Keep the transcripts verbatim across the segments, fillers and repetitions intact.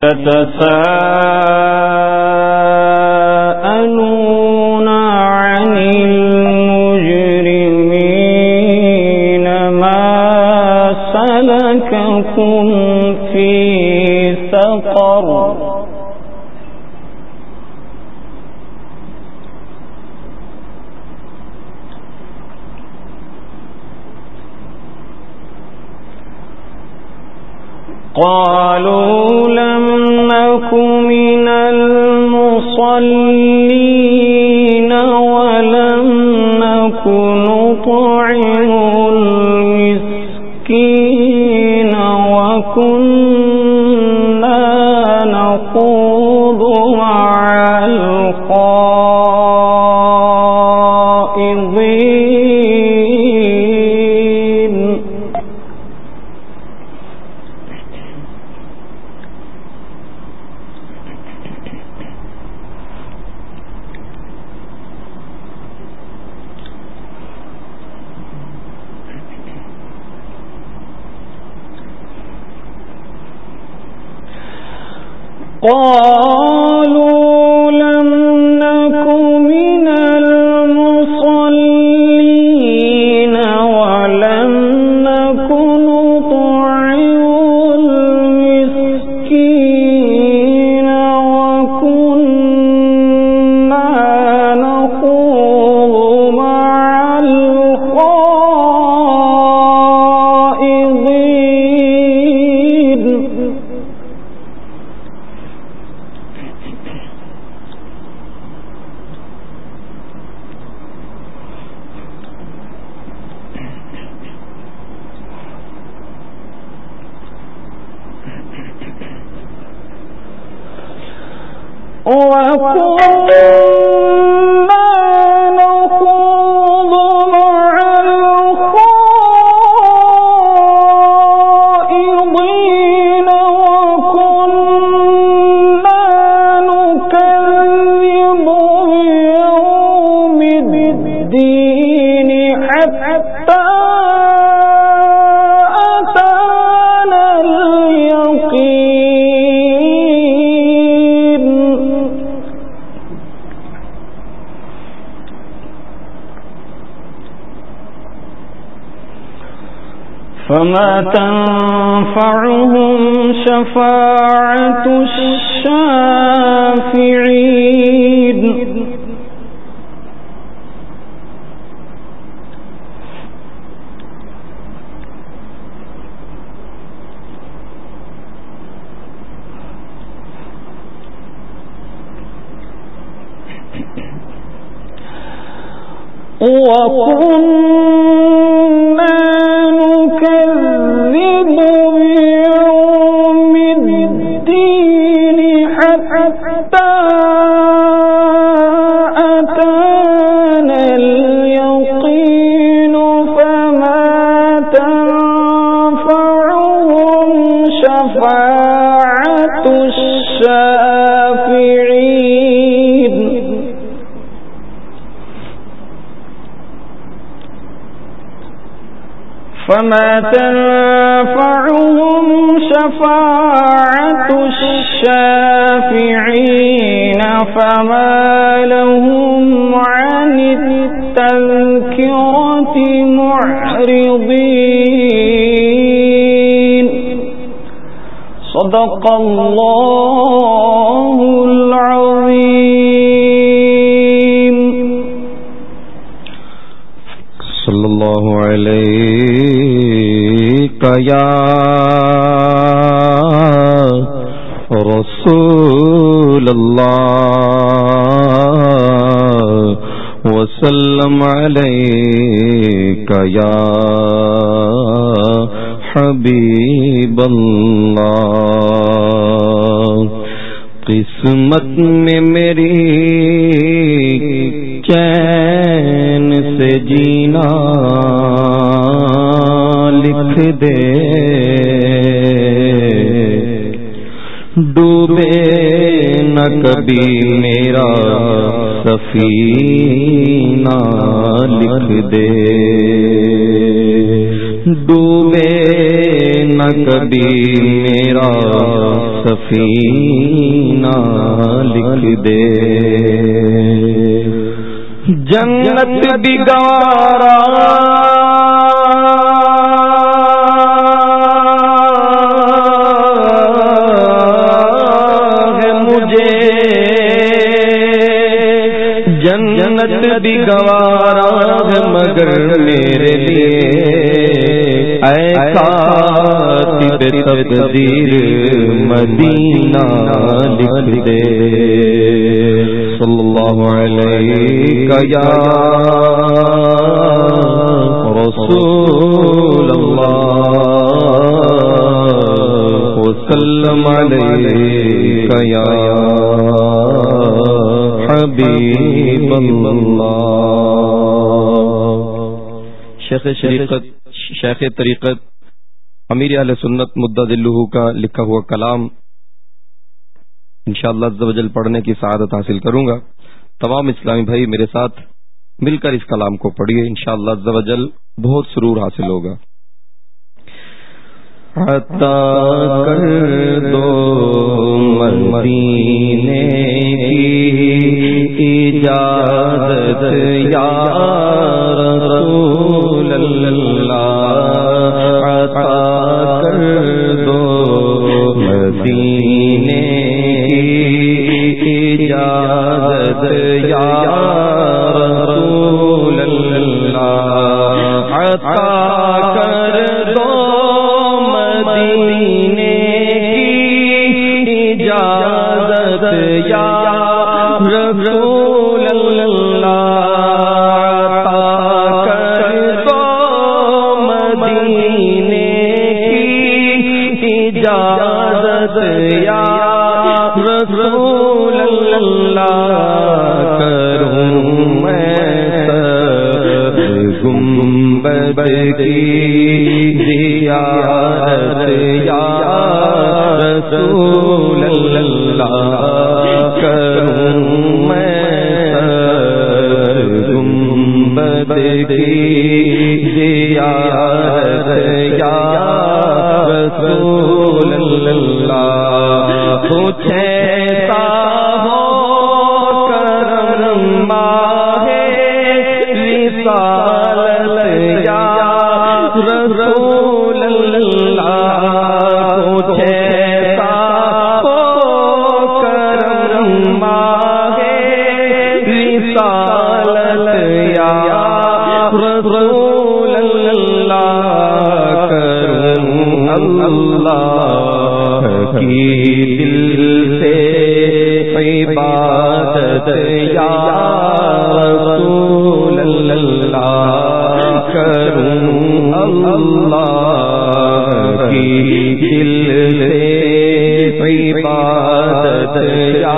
يتساءلون عن المجرمين ما سلككم في سقر قالوا لم نك من المصلين ولم نك نطعم المسكين وكنا نخوض مع الخائضين قالوا لم نك من المصلين ولم نك نطعم المسكين وكنا نخوض مع الخائضين وكنا نخوض مع الخائضين وكنا نكذب بيوم الدين حتى أتانا اليقين فما تنفعهم شفاعة الشافعين وكنا نكذب بيوم الدين حتى أتانا اليقين فما تنفعهم شفاعة الشافعين فما تنفعهم شفاعة الشافعين فما لهم عن التذكرة معرضين صدق الله العظيم. صلی اللہ علیہ یا رسول اللہ وسلم علیک یا حبیب اللہ. قسمت میں میری چین سے جینا لکھ دے، ڈوبے نہ کبھی میرا سفینہ لکھ دے، ڈوبے نہ کبھی میرا سفینہ لکھ دے، جنت بھی گوارا ہے مجھے، جنت بھی گوارا ہے مگر میرے لیے اے کاتب تقدیر مدینہ لکھ دے، صلی اللہ علیہ یا رسول اللہ وسلم علیک یا حبیب اللہ۔ شیخ شریقت شیخ طریقت امیر اہل سنت مدد اللہ کا لکھا ہوا کلام انشاءاللہ عز و جل پڑھنے کی سعادت حاصل کروں گا۔ تمام اسلامی بھائی میرے ساتھ مل کر اس کلام کو پڑھیے، انشاءاللہ عز و جل بہت سرور حاصل ہوگا۔ عطا کر دو مدینے کی اجازت یا رسول اللہ، عطا کر دو مدینے کی اجازت یا رسول اللہ، عطا کر دو مدینے کی اجازت یا رسول اللہ، عطا کر دو مدینے کی اجازت یا رسول اللہ، کروں میں سر گنبد کی زیارت یا رسول اللہ، کروں میں سر گنبد کی زیارت یا رسول اللہ، کچھ ایسا ہو کرم ماہ رسالت یا رسول اللہ، کچھ ایسا ہو کرم ماہ رسالت یا رسول اللہ، کروں اللہ کی دل سے عبادت یا رسول اللہ، کروں اللہ کی دل سے عبادت یا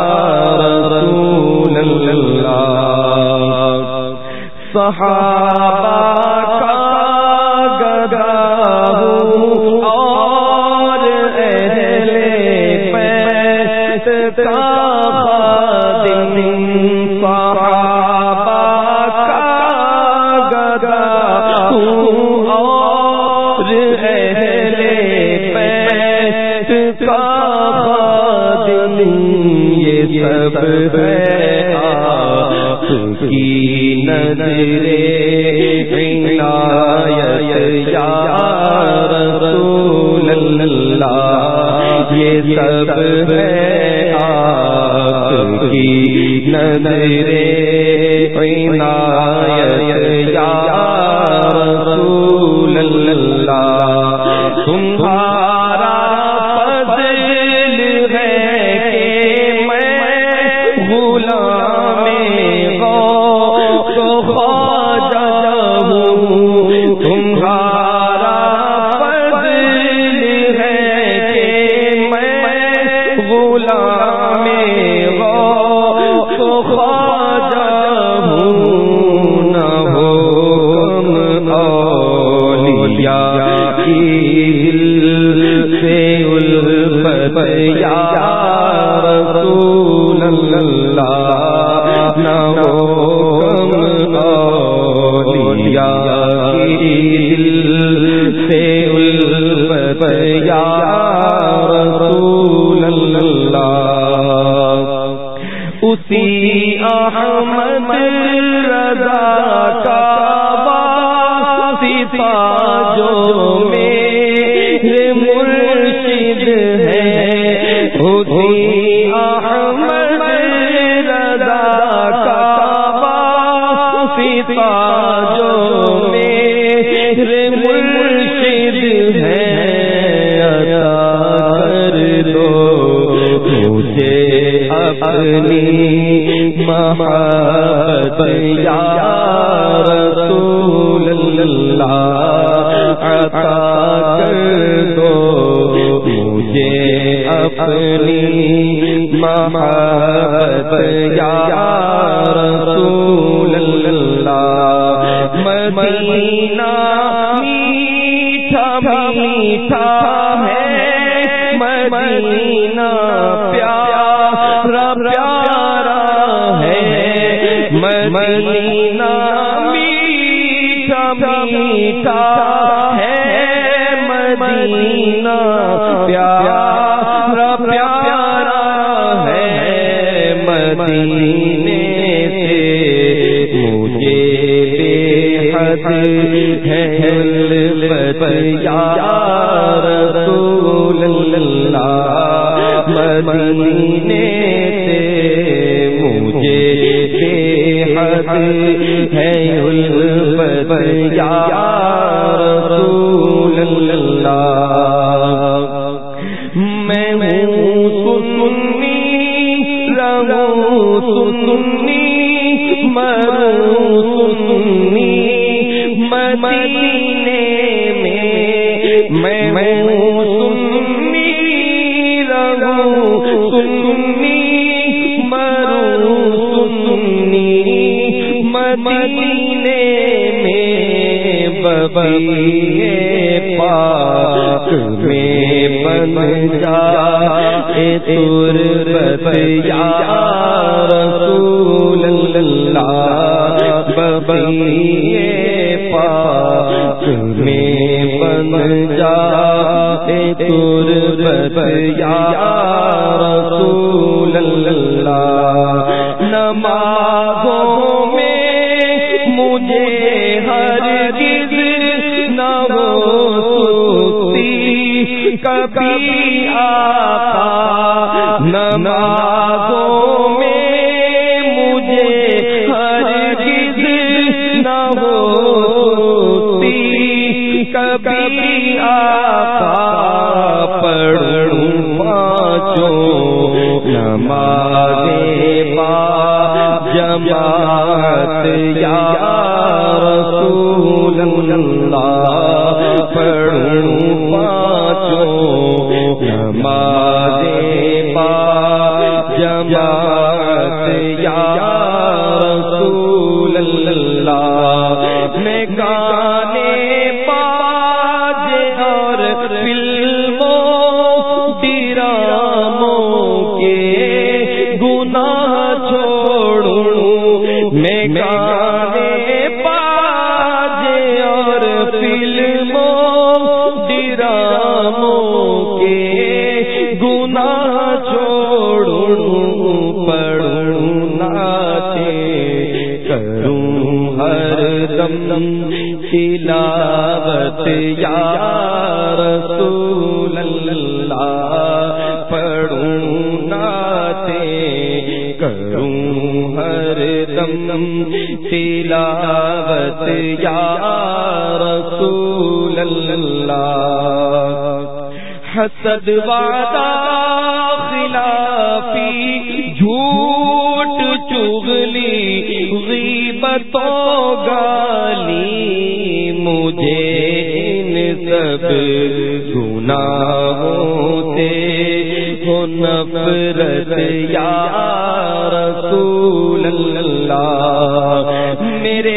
رسول اللہ، صحابہ کا گدا ہوں اور اہل بیت کا خادم، صحابہ کا گدا ہوں اور اہل بیت کا خادم، یہ سب ہے آپ کی نظر عنایت یا رسول اللہ، یہ سب ہے آپ کی نظر عنایت یا رسول اللہ، تمہارا فضل ہے کہ میں غلام غوث خواجہ ہوں، تمہارا فضل ہے کہ میں غلام غوث خواجہ ہوں، نہ ہو کم اولیاء کی دل سے الفت یا رسول اللہ، نہ ہو کم اولیاء کی دل سے الفت اللہ اسی احمد رضا کا واسطہ جو میرے مرشد ہے اسی احمد رضا کا واسطہ جو میرے مرشد ہے اپنی محبت یا رسول اللہ عطا کر دو مجھے اپنی محبت یا رسول اللہ مدینہ میٹھا میٹھا ہے مدینہ پیارا پیارا ہے مدینہ میٹھا میٹھا ہے مدینہ پیارا پیارا ہے مدینے سے مجھے بے حد ہے الفت یا رسول اللہ مدینے سے مجھے بے حد ہے الفت یا رسول اللہ میں ہوں سنی رہوں سنی مروں سنی مدینے میں میں ہوں سنی رہوں سنی مروں سنی مدینے میں بقیے پاک میں بن جائے تربت یا رسول اللہ بقیے پاک میں بن جائے تربت یا رسول اللہ نمازوں میں مجھے ہرگز نہ ہو سستی کبھی آقا نمازوں میں مجھے ہرگز نہ ہو سستی کبھی آقا پڑھوں پانچوں نمازیں با جماعت یا رسول اللہ پڑھوں پانچوں نمازیں با جماعت یا رسول اللہ میں گانے باج اور فلموں ڈراموں کے گناہ چھوڑوں میں گانے باج اور فلموں ڈراموں کے گناہ چھوڑوں پڑھوں ناچے کروں ہر دم تلاوت یا رسول اللہ پڑھوں ناچے کروں ہر دم تلاوت یا رسول اللہ حسد وعدہ خلافی جھوٹ چغلی غیبت و گالی مجھے ان سب گناہوں سے ہو نفرت یا رسول اللہ میرے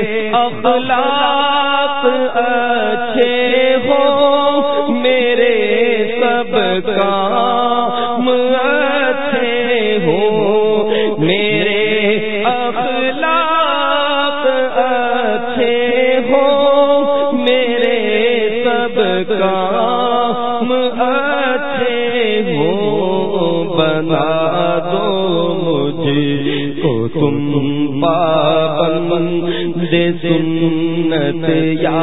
اخلاق اچھے ہو میرے سب کام اچھے ہو میرے اخلاق اچھے ہو میرے سب کام اچھے ہو بنا دو مجھے کو تم پابند سنت یا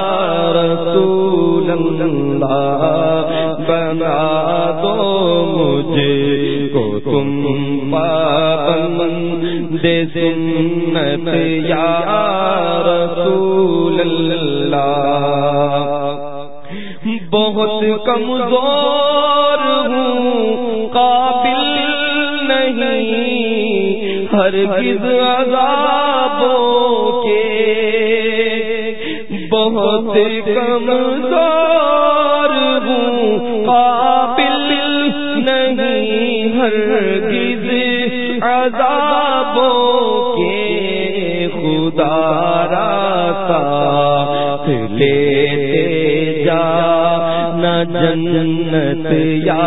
رسول اللہ، بنا دو مجھے کو تم پابند سنت یا رسول اللہ۔ بہت کمزور ہوں قابل نہیں ہرگز عذابوں کے، بہت کمزور ہوں قابل نہیں ہرگز عذابوں کے، خدا را ساتھ لیتے جا نہ جنت یا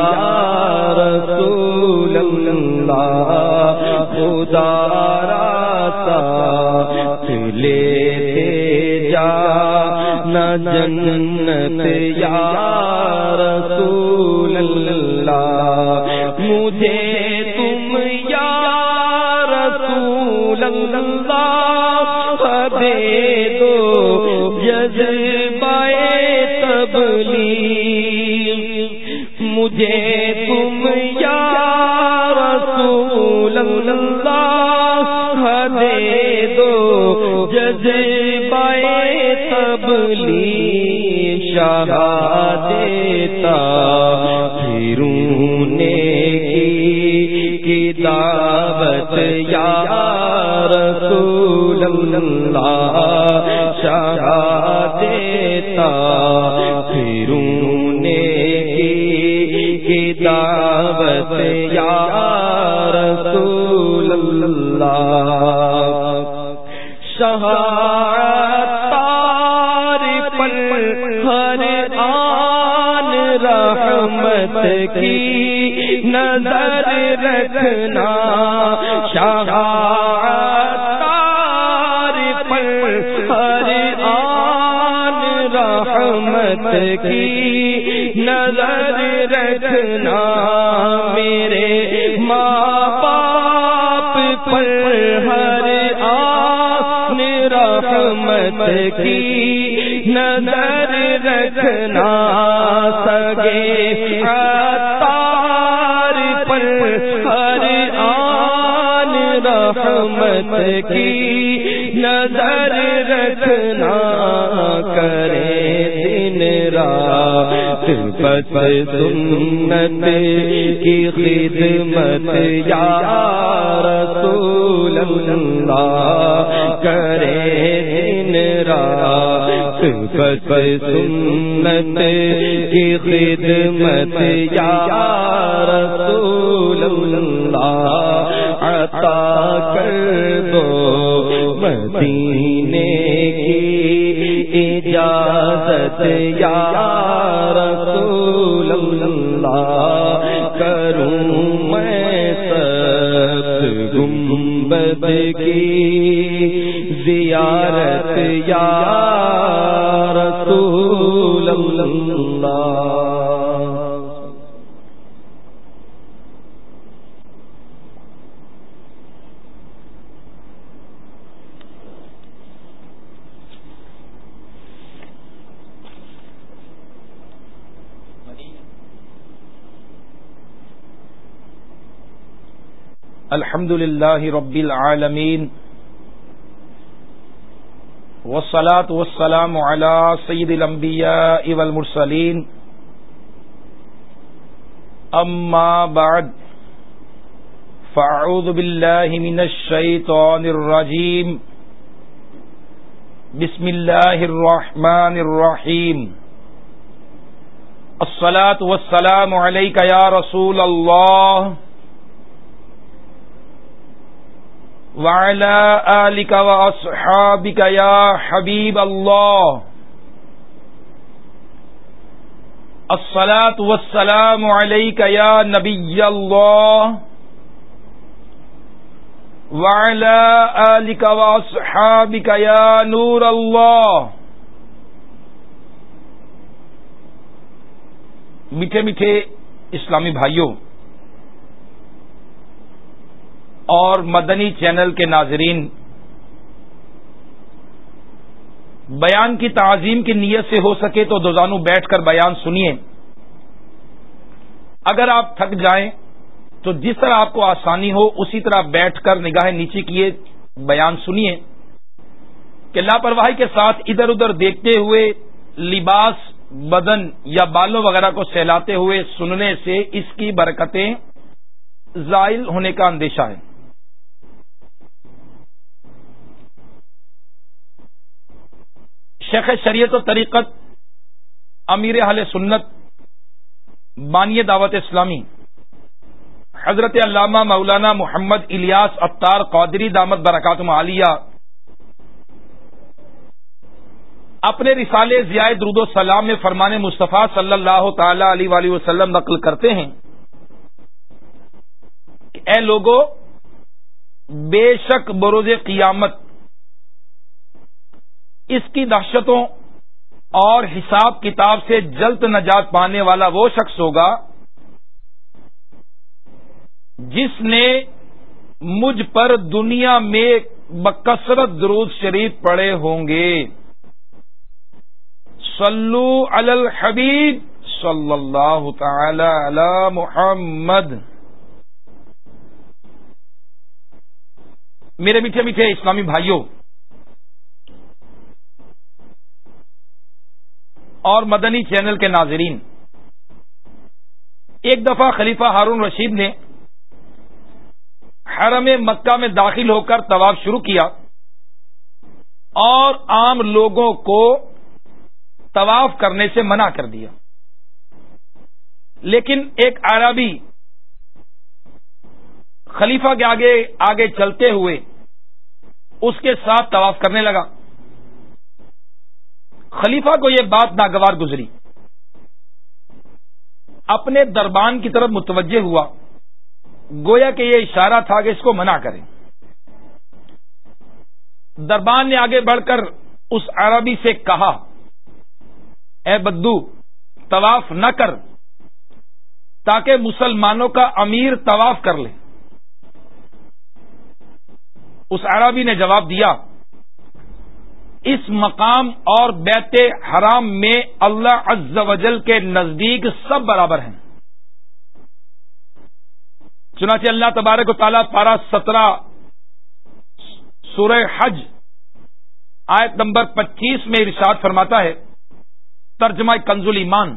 رسول اللہ، خدا را ساتھ لیتے جا نہ جنت یا رسول اللہ، مجھے تم یا رسول اللہ دے دو جذبہ تبلیغ، مجھے تم یا رسول اللہ دے دو جذبہ تبلیغ، شہادت پھروں نیکی کی دعوت یا رسول اللہ، شہادت پھروں نیکی کی دعوت یا رسول اللہ، شہادت پر ہر آن رحمت کی نظر رکھنا، شہادت پر ہر آن رحمت کی نظر رکھنا، میرے ماں باپ پر ہر آن رحمت کی نظر رکھنا، سگے عطار پر ہر آن رحمت کی نظر رکھنا، کرے دن رات بس سنت کی خدمت یا رسول اللہ، کرے دن رات بس سنت کی خدمت یا رسول اللہ، عطا کر دو مدینے کی اجازت یا رسول اللہ، کروں میں سب گنبد کی زیارت یا رسول اللہ۔ الحمد للہ رب العالمین، والصلاة والسلام على سید الانبیاء والمرسلین، اما بعد فاعوذ باللہ من الشیطان الرجیم، بسم اللہ الرحمن الرحیم، الصلاة والسلام علیک یا رسول اللہ وعلى آلك وأصحابك يا حبيب الله، الصلاة والسلام عليك يا نبي الله وعلى آلك وأصحابك يا نور الله۔ میٹھے میٹھے اسلامی بھائیوں، اور مدنی چینل کے ناظرین، بیان کی تعظیم کی نیت سے ہو سکے تو دوزانوں بیٹھ کر بیان سنیے۔ اگر آپ تھک جائیں تو جس طرح آپ کو آسانی ہو اسی طرح بیٹھ کر نگاہیں نیچے کیے بیان سنیے، کہ لاپرواہی کے ساتھ ادھر ادھر دیکھتے ہوئے لباس، بدن یا بالوں وغیرہ کو سہلاتے ہوئے سننے سے اس کی برکتیں زائل ہونے کا اندیشہ ہے۔ شیخ شریعت و طریقت، امیر اہل سنت، بانی دعوت اسلامی حضرت علامہ مولانا محمد الیاس عطار قادری دامت برکاتہم عالیہ اپنے رسالے ضیاء درود و سلام میں فرمان مصطفیٰ صلی اللہ تعالی علیہ وآلہ وسلم نقل کرتے ہیں کہ اے لوگو، بے شک بروز قیامت اس کی دہشتوں اور حساب کتاب سے جلد نجات پانے والا وہ شخص ہوگا جس نے مجھ پر دنیا میں بکثرت درود شریف پڑھے ہوں گے۔ صلو علی الحبیب صلی اللہ تعالی علی محمد۔ میرے میٹھے میٹھے اسلامی بھائیوں اور مدنی چینل کے ناظرین، ایک دفعہ خلیفہ ہارون رشید نے حرم مکہ میں داخل ہو کر طواف شروع کیا اور عام لوگوں کو طواف کرنے سے منع کر دیا، لیکن ایک اعرابی خلیفہ کے آگے آگے چلتے ہوئے اس کے ساتھ طواف کرنے لگا۔ خلیفہ کو یہ بات ناگوار گزری، اپنے دربان کی طرف متوجہ ہوا، گویا کہ یہ اشارہ تھا کہ اس کو منع کریں۔ دربان نے آگے بڑھ کر اس عربی سے کہا، اے بدو، طواف نہ کر تاکہ مسلمانوں کا امیر طواف کر لے۔ اس عربی نے جواب دیا، اس مقام اور بیت حرام میں اللہ عز و جل کے نزدیک سب برابر ہیں۔ چنانچہ اللہ تبارک و تعالیٰ پارہ سترہ سورہ حج آیت نمبر پچیس میں ارشاد فرماتا ہے، ترجمہ کنز ایمان،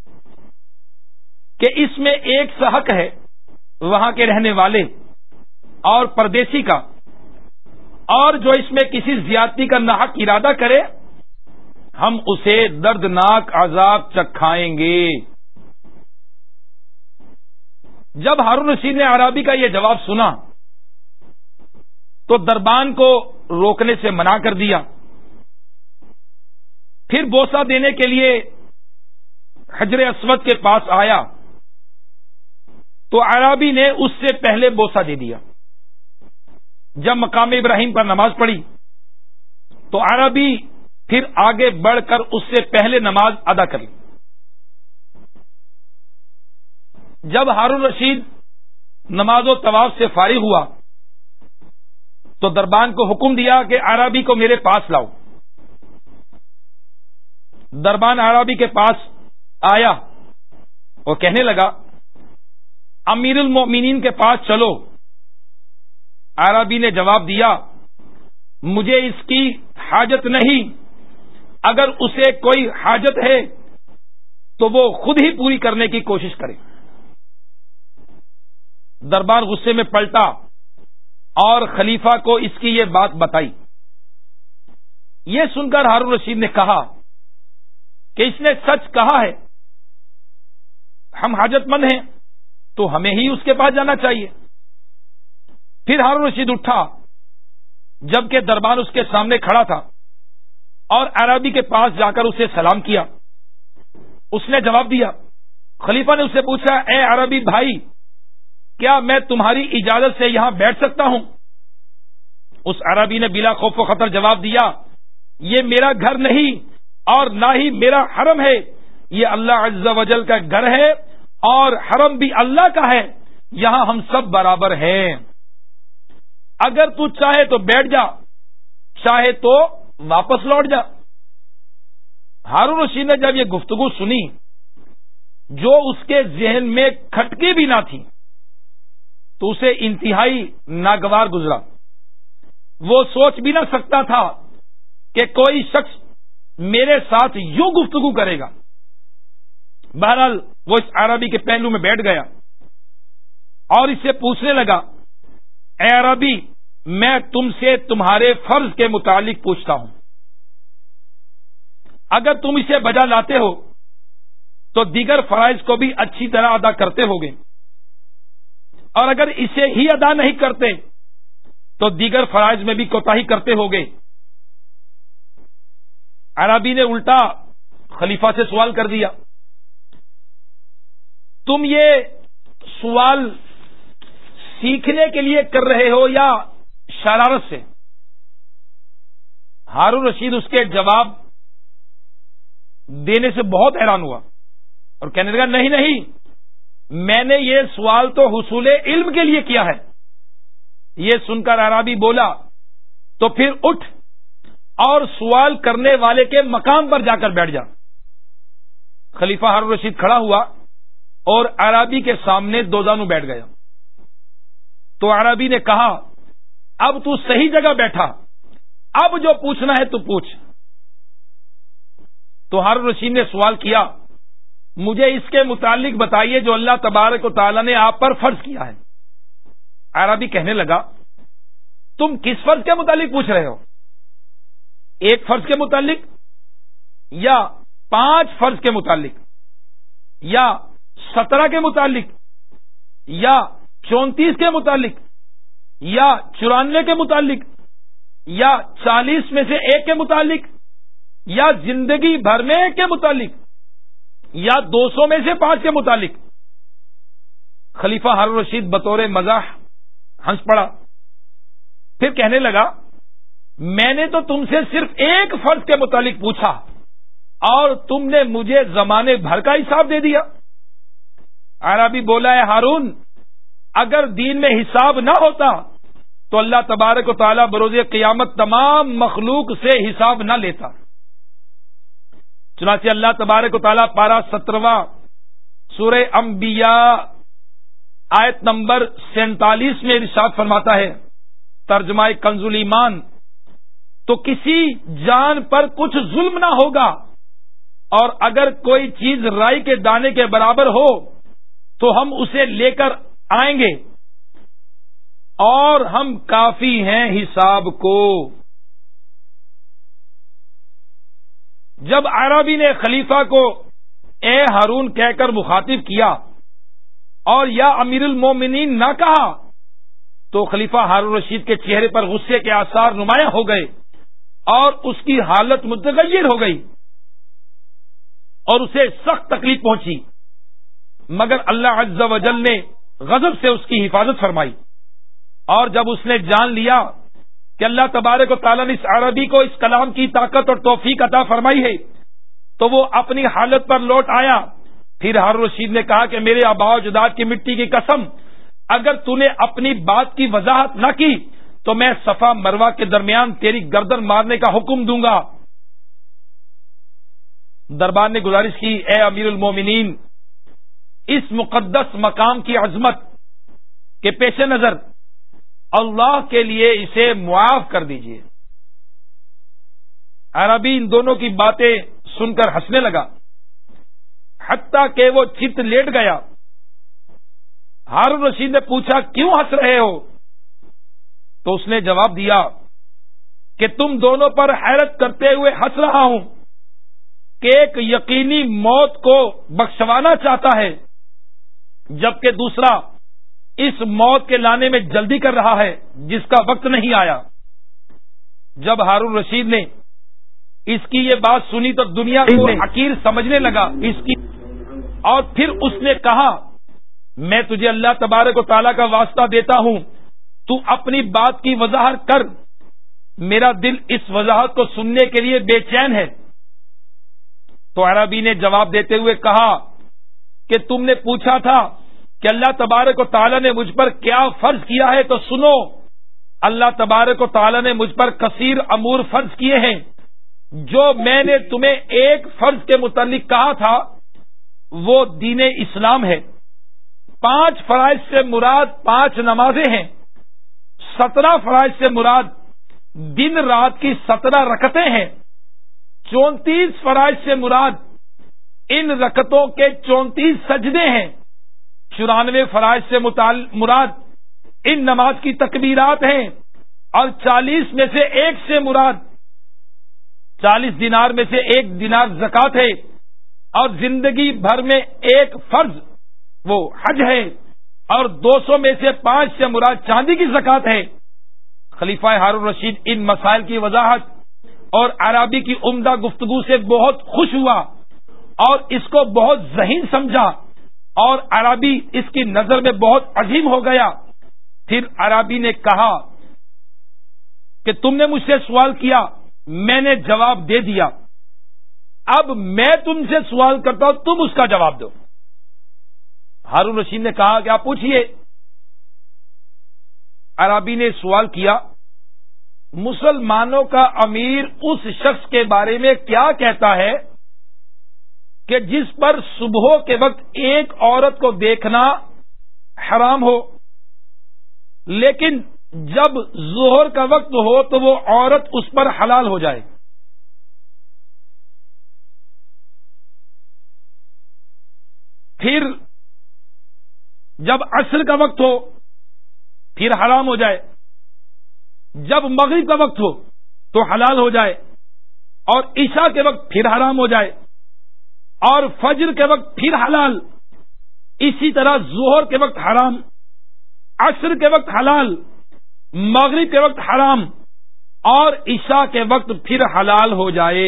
کہ اس میں ایک سا حق ہے وہاں کے رہنے والے اور پردیسی کا، اور جو اس میں کسی زیادتی کا ناحق ارادہ کرے ہم اسے دردناک عذاب چکھائیں گے۔ جب ہارون رشید نے عربی کا یہ جواب سنا تو دربان کو روکنے سے منع کر دیا، پھر بوسہ دینے کے لیے حجر اسود کے پاس آیا تو عربی نے اس سے پہلے بوسہ دے دیا۔ جب مقام ابراہیم پر نماز پڑھی تو عربی پھر آگے بڑھ کر اس سے پہلے نماز ادا کر لی۔ جب ہارون رشید نماز و طواف سے فارغ ہوا تو دربان کو حکم دیا کہ عربی کو میرے پاس لاؤ۔ دربان عربی کے پاس آیا اور کہنے لگا، امیر المومنین کے پاس چلو۔ عربی نے جواب دیا، مجھے اس کی حاجت نہیں، اگر اسے کوئی حاجت ہے تو وہ خود ہی پوری کرنے کی کوشش کرے۔ دربار غصے میں پلٹا اور خلیفہ کو اس کی یہ بات بتائی۔ یہ سن کر ہارون رشید نے کہا کہ اس نے سچ کہا ہے، ہم حاجت مند ہیں تو ہمیں ہی اس کے پاس جانا چاہیے۔ پھر ہارون رشید اٹھا جبکہ دربان اس کے سامنے کھڑا تھا اور عربی کے پاس جا کر اسے سلام کیا۔ اس نے جواب دیا۔ خلیفہ نے اس سے پوچھا، اے عربی بھائی، کیا میں تمہاری اجازت سے یہاں بیٹھ سکتا ہوں؟ اس عربی نے بلا خوف و خطر جواب دیا، یہ میرا گھر نہیں اور نہ ہی میرا حرم ہے، یہ اللہ عز و جل کا گھر ہے اور حرم بھی اللہ کا ہے، یہاں ہم سب برابر ہیں۔ اگر تو چاہے تو بیٹھ جا، چاہے تو واپس لوٹ جا۔ ہارون رشید نے جب یہ گفتگو سنی جو اس کے ذہن میں کھٹکی بھی نہ تھی تو اسے انتہائی ناگوار گزرا۔ وہ سوچ بھی نہ سکتا تھا کہ کوئی شخص میرے ساتھ یوں گفتگو کرے گا۔ بہرحال وہ اس عربی کے پہلو میں بیٹھ گیا اور اس سے پوچھنے لگا، اے عربی، میں تم سے تمہارے فرض کے متعلق پوچھتا ہوں، اگر تم اسے بجا لاتے ہو تو دیگر فرائض کو بھی اچھی طرح ادا کرتے ہوگے، اور اگر اسے ہی ادا نہیں کرتے تو دیگر فرائض میں بھی کوتاہی کرتے ہوگے۔ عربی نے الٹا خلیفہ سے سوال کر دیا، تم یہ سوال سیکھنے کے لیے کر رہے ہو یا شرارت سے؟ ہارون رشید اس کے جواب دینے سے بہت حیران ہوا اور کہنے لگا، نہیں نہیں، میں نے یہ سوال تو حصول علم کے لیے کیا ہے۔ یہ سن کر عربی بولا، تو پھر اٹھ اور سوال کرنے والے کے مقام پر جا کر بیٹھ جا۔ خلیفہ ہارون رشید کھڑا ہوا اور عربی کے سامنے دوزانو بیٹھ گیا۔ تو عربی نے کہا، اب تو صحیح جگہ بیٹھا، اب جو پوچھنا ہے تو پوچھ۔ تو ہارون رشید نے سوال کیا، مجھے اس کے متعلق بتائیے جو اللہ تبارک و تعالی نے آپ پر فرض کیا ہے۔ عربی کہنے لگا، تم کس فرض کے متعلق پوچھ رہے ہو؟ ایک فرض کے متعلق، یا پانچ فرض کے متعلق، یا سترہ کے متعلق، یا چونتیس کے متعلق، یا چورانوے کے متعلق، یا چالیس میں سے ایک کے متعلق، یا زندگی بھر میں ایک کے متعلق، یا دو سو میں سے پانچ کے متعلق؟ خلیفہ ہارون رشید بطور مزاح ہنس پڑا، پھر کہنے لگا، میں نے تو تم سے صرف ایک فرض کے متعلق پوچھا اور تم نے مجھے زمانے بھر کا حساب دے دیا۔ عربی بولا، ہے ہارون، اگر دین میں حساب نہ ہوتا تو اللہ تبارک و تعالیٰ بروز قیامت تمام مخلوق سے حساب نہ لیتا۔ چنانچہ اللہ تبارک و تعالیٰ پارہ سترواں سورہ انبیاء آیت نمبر سینتالیس میں ارشاد فرماتا ہے، ترجمہ کنز الایمان، تو کسی جان پر کچھ ظلم نہ ہوگا، اور اگر کوئی چیز رائی کے دانے کے برابر ہو تو ہم اسے لے کر آئیں گے، اور ہم کافی ہیں حساب کو۔ جب عربی نے خلیفہ کو اے ہارون کہہ کر مخاطب کیا اور یا امیر المومنین نہ کہا تو خلیفہ ہارون رشید کے چہرے پر غصے کے آثار نمایاں ہو گئے اور اس کی حالت متغیر ہو گئی اور اسے سخت تکلیف پہنچی، مگر اللہ عز و جل نے غضب سے اس کی حفاظت فرمائی۔ اور جب اس نے جان لیا کہ اللہ تبارک و تعالیٰ نے اس عربی کو اس کلام کی طاقت اور توفیق عطا فرمائی ہے تو وہ اپنی حالت پر لوٹ آیا۔ پھر ہارون رشید نے کہا کہ میرے آباء و اجداد کی مٹی کی قسم، اگر تو نے اپنی بات کی وضاحت نہ کی تو میں صفا مروہ کے درمیان تیری گردن مارنے کا حکم دوں گا۔ دربار نے گزارش کی، اے امیر المومنین، اس مقدس مقام کی عظمت کے پیش نظر اللہ کے لیے اسے معاف کر دیجیے۔ عربی ان دونوں کی باتیں سن کر ہنسنے لگا، حتیٰ کہ وہ چت لیٹ گیا۔ ہارون رشید نے پوچھا، کیوں ہنس رہے ہو؟ تو اس نے جواب دیا کہ تم دونوں پر حیرت کرتے ہوئے ہنس رہا ہوں کہ ایک یقینی موت کو بخشوانا چاہتا ہے جبکہ دوسرا اس موت کے لانے میں جلدی کر رہا ہے جس کا وقت نہیں آیا۔ جب ہارون رشید نے اس کی یہ بات سنی تو دنیا کو حقیر سمجھنے لگا اس کی، اور پھر اس نے کہا، میں تجھے اللہ تبارک و تعالیٰ کا واسطہ دیتا ہوں، تو اپنی بات کی وضاحت کر، میرا دل اس وضاحت کو سننے کے لیے بے چین ہے۔ تو عربی نے جواب دیتے ہوئے کہا کہ تم نے پوچھا تھا کہ اللہ تبارک و تعالیٰ نے مجھ پر کیا فرض کیا ہے، تو سنو، اللہ تبارک و تعالی نے مجھ پر کثیر امور فرض کیے ہیں. جو میں نے تمہیں ایک فرض کے متعلق کہا تھا وہ دین اسلام ہے. پانچ فرائض سے مراد پانچ نمازیں ہیں. سترہ فرائض سے مراد دن رات کی سترہ رکعتیں ہیں. چونتیس فرائض سے مراد ان رکعتوں کے چونتیس سجدے ہیں. چورانوے فرائض سے مراد ان نماز کی تکبیرات ہیں. اور چالیس میں سے ایک سے مراد چالیس دینار میں سے ایک دینار زکات ہے. اور زندگی بھر میں ایک فرض وہ حج ہے. اور دو سو میں سے پانچ سے مراد چاندی کی زکات ہے. خلیفہ ہارون رشید ان مسائل کی وضاحت اور عربی کی عمدہ گفتگو سے بہت خوش ہوا اور اس کو بہت ذہین سمجھا اور عربی اس کی نظر میں بہت عظیم ہو گیا. پھر عربی نے کہا کہ تم نے مجھ سے سوال کیا، میں نے جواب دے دیا، اب میں تم سے سوال کرتا ہوں، تم اس کا جواب دو. ہارون رشید نے کہا کہ آپ پوچھئے. عربی نے سوال کیا، مسلمانوں کا امیر اس شخص کے بارے میں کیا کہتا ہے کہ جس پر صبح کے وقت ایک عورت کو دیکھنا حرام ہو، لیکن جب ظہر کا وقت ہو تو وہ عورت اس پر حلال ہو جائے؟ پھر جب عصر کا وقت ہو پھر حرام ہو جائے، جب مغرب کا وقت ہو تو حلال ہو جائے، اور عشاء کے وقت پھر حرام ہو جائے، اور فجر کے وقت پھر حلال. اسی طرح ظہر کے وقت حرام، عصر کے وقت حلال، مغرب کے وقت حرام، اور عشاء کے وقت پھر حلال ہو جائے.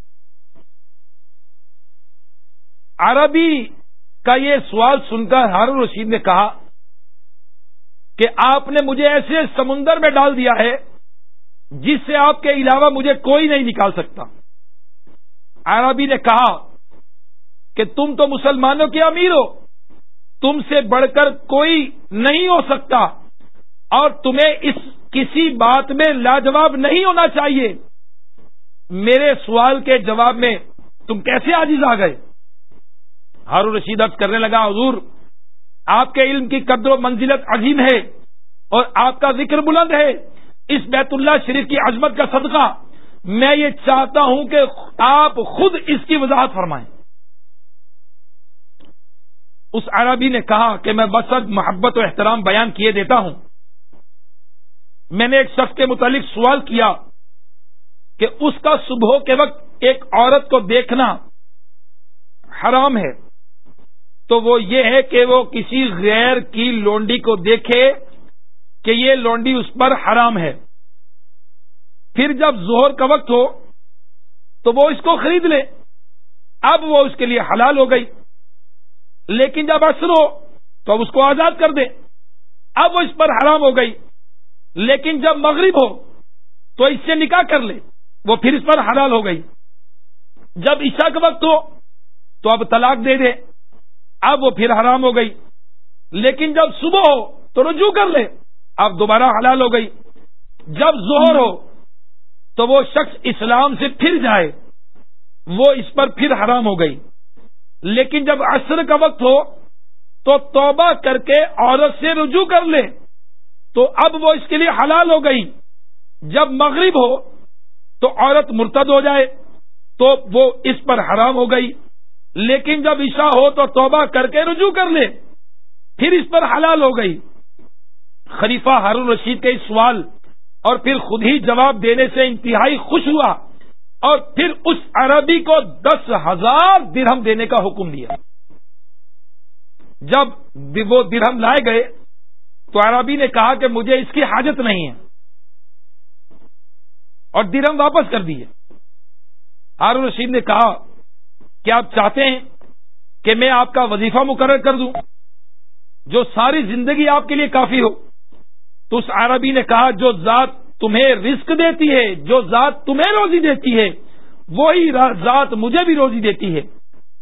عربی کا یہ سوال سن کر ہارون رشید نے کہا کہ آپ نے مجھے ایسے سمندر میں ڈال دیا ہے جس سے آپ کے علاوہ مجھے کوئی نہیں نکال سکتا. عربی نے کہا کہ تم تو مسلمانوں کے امیر ہو، تم سے بڑھ کر کوئی نہیں ہو سکتا، اور تمہیں اس کسی بات میں لاجواب نہیں ہونا چاہیے. میرے سوال کے جواب میں تم کیسے عاجز آ گئے؟ ہارون رشید عرض کرنے لگا، حضور آپ کے علم کی قدر و منزلت عظیم ہے اور آپ کا ذکر بلند ہے. اس بیت اللہ شریف کی عظمت کا صدقہ میں یہ چاہتا ہوں کہ آپ خود اس کی وضاحت فرمائیں. اس عربی نے کہا کہ میں بس محبت و احترام بیان کیے دیتا ہوں. میں نے ایک شخص کے متعلق سوال کیا کہ اس کا صبح کے وقت ایک عورت کو دیکھنا حرام ہے، تو وہ یہ ہے کہ وہ کسی غیر کی لونڈی کو دیکھے کہ یہ لونڈی اس پر حرام ہے. پھر جب ظہر کا وقت ہو تو وہ اس کو خرید لے، اب وہ اس کے لیے حلال ہو گئی. لیکن جب عصر ہو تو اب اس کو آزاد کر دے، اب وہ اس پر حرام ہو گئی. لیکن جب مغرب ہو تو اس سے نکاح کر لے، وہ پھر اس پر حلال ہو گئی. جب عشاء کا وقت ہو تو اب طلاق دے دے، اب وہ پھر حرام ہو گئی. لیکن جب صبح ہو تو رجوع کر لے، اب دوبارہ حلال ہو گئی. جب ظہر ہو تو وہ شخص اسلام سے پھر جائے، وہ اس پر پھر حرام ہو گئی. لیکن جب عصر کا وقت ہو تو توبہ کر کے عورت سے رجوع کر لے تو اب وہ اس کے لیے حلال ہو گئی. جب مغرب ہو تو عورت مرتد ہو جائے تو وہ اس پر حرام ہو گئی. لیکن جب عشاء ہو تو توبہ کر کے رجوع کر لے، پھر اس پر حلال ہو گئی. خلیفہ ہارون رشید کے اس سوال اور پھر خود ہی جواب دینے سے انتہائی خوش ہوا اور پھر اس عربی کو دس ہزار درہم دینے کا حکم دیا. جب وہ درہم لائے گئے تو عربی نے کہا کہ مجھے اس کی حاجت نہیں ہے، اور درہم واپس کر دیے. ہارون رشید نے کہا کہ آپ چاہتے ہیں کہ میں آپ کا وظیفہ مقرر کر دوں جو ساری زندگی آپ کے لیے کافی ہو؟ تو اس عربی نے کہا جو ذات تمہیں رزق دیتی ہے، جو ذات تمہیں روزی دیتی ہے، وہی ذات مجھے بھی روزی دیتی ہے.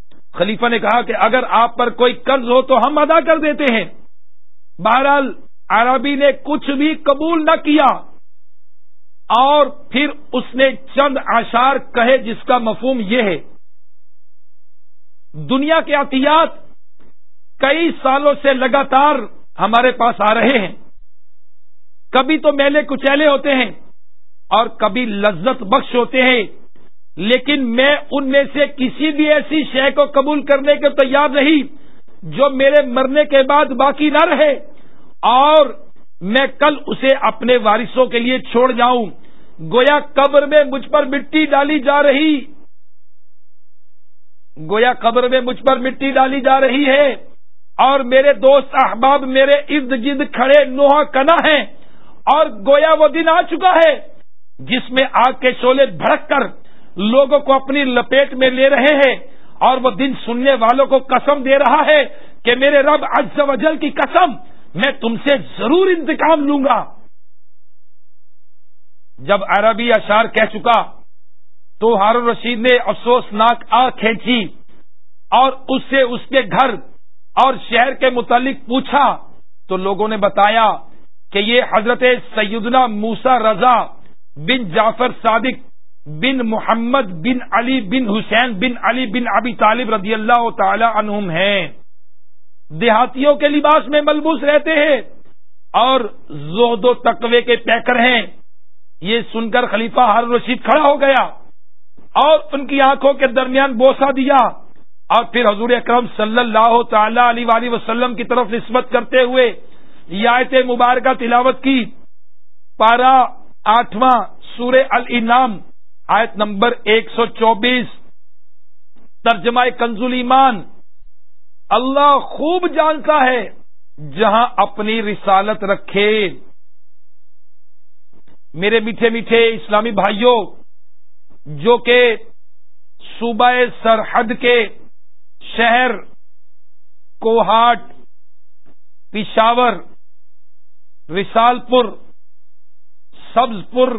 خلیفہ نے کہا کہ اگر آپ پر کوئی قرض ہو تو ہم ادا کر دیتے ہیں. بہرحال عربی نے کچھ بھی قبول نہ کیا اور پھر اس نے چند اشعار کہے جس کا مفہوم یہ ہے: دنیا کے عطیات کئی سالوں سے لگاتار ہمارے پاس آ رہے ہیں، کبھی تو میلے کچیلے ہوتے ہیں اور کبھی لذت بخش ہوتے ہیں، لیکن میں ان میں سے کسی بھی ایسی شے کو قبول کرنے کے تیار نہیں جو میرے مرنے کے بعد باقی نہ رہے اور میں کل اسے اپنے وارثوں کے لیے چھوڑ جاؤں۔ گویا قبر میں مجھ پر مٹی ڈالی جا رہی گویا قبر میں مجھ پر مٹی ڈالی جا رہی ہے اور میرے دوست احباب میرے ارد گرد کھڑے نوحہ کنا ہیں، اور گویا وہ دن آ چکا ہے جس میں آگ کے شعلے بھڑک کر لوگوں کو اپنی لپیٹ میں لے رہے ہیں، اور وہ دن سننے والوں کو قسم دے رہا ہے کہ میرے رب عز و جل کی قسم، میں تم سے ضرور انتقام لوں گا۔ جب عربی اشعار کہہ چکا تو ہارون رشید نے افسوسناک آنکھ کھینچی اور اس سے اس کے گھر اور شہر کے متعلق پوچھا تو لوگوں نے بتایا کہ یہ حضرت سیدنا موسیٰ رضا بن جعفر صادق بن محمد بن علی بن حسین بن علی بن ابی طالب رضی اللہ تعالی عنہم ہیں۔ دیہاتیوں کے لباس میں ملبوس رہتے ہیں اور زہد و تقوی کے پیکر ہیں۔ یہ سن کر خلیفہ ہارون رشید کھڑا ہو گیا اور ان کی آنکھوں کے درمیان بوسہ دیا اور پھر حضور اکرم صلی اللہ تعالی علیہ وآلہ وسلم کی طرف نسبت کرتے ہوئے یہ آیت مبارکہ تلاوت کی۔ پارہ آٹھواں سورہ الانعام آیت نمبر ایک سو چوبیس، ترجمہ کنز ایمان: اللہ خوب جانتا ہے جہاں اپنی رسالت رکھے۔ میرے میٹھے میٹھے اسلامی بھائیوں، جو کہ صوبہ سرحد کے شہر کوہاٹ، پشاور، رسال پور، سبز پور،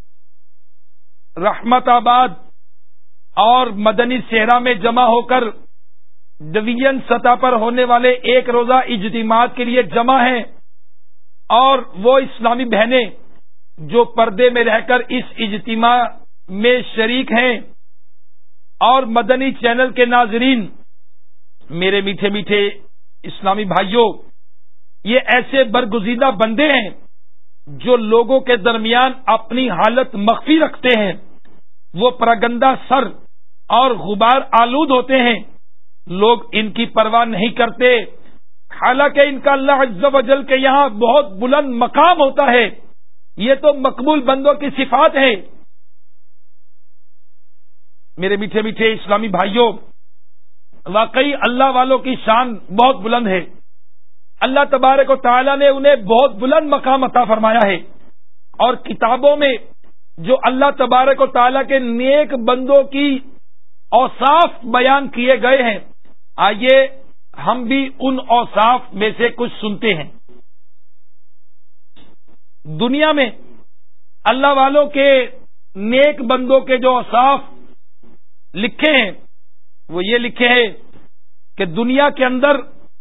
رحمت آباد اور مدنی صحرا میں جمع ہو کر ڈویژن سطح پر ہونے والے ایک روزہ اجتماعات کے لیے جمع ہیں، اور وہ اسلامی بہنیں جو پردے میں رہ کر اس اجتماع میں شریک ہیں، اور مدنی چینل کے ناظرین، میرے میٹھے میٹھے اسلامی بھائیوں، یہ ایسے برگزیدہ بندے ہیں جو لوگوں کے درمیان اپنی حالت مخفی رکھتے ہیں۔ وہ پراگندہ سر اور غبار آلود ہوتے ہیں، لوگ ان کی پرواہ نہیں کرتے، حالانکہ ان کا اللہ عز و جل کے یہاں بہت بلند مقام ہوتا ہے۔ یہ تو مقبول بندوں کی صفات ہے۔ میرے میٹھے میٹھے اسلامی بھائیوں، واقعی اللہ والوں کی شان بہت بلند ہے۔ اللہ تبارک و تعالی نے انہیں بہت بلند مقام عطا فرمایا ہے، اور کتابوں میں جو اللہ تبارک و تعالی کے نیک بندوں کی اوصاف بیان کیے گئے ہیں، آئیے ہم بھی ان اوصاف میں سے کچھ سنتے ہیں۔ دنیا میں اللہ والوں کے نیک بندوں کے جو اوصاف لکھے ہیں وہ یہ لکھے ہیں کہ دنیا کے اندر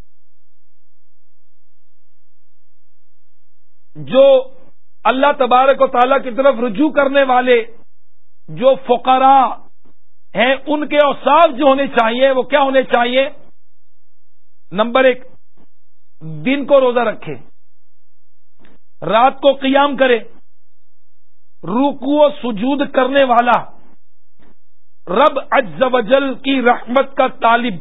جو اللہ تبارک و تعالیٰ کی طرف رجوع کرنے والے جو فقراء ہیں، ان کے اوصاف جو ہونے چاہیے وہ کیا ہونے چاہیے؟ نمبر ایک، دن کو روزہ رکھے، رات کو قیام کرے، رکوع و سجود کرنے والا، رب عز و جل کی رحمت کا طالب،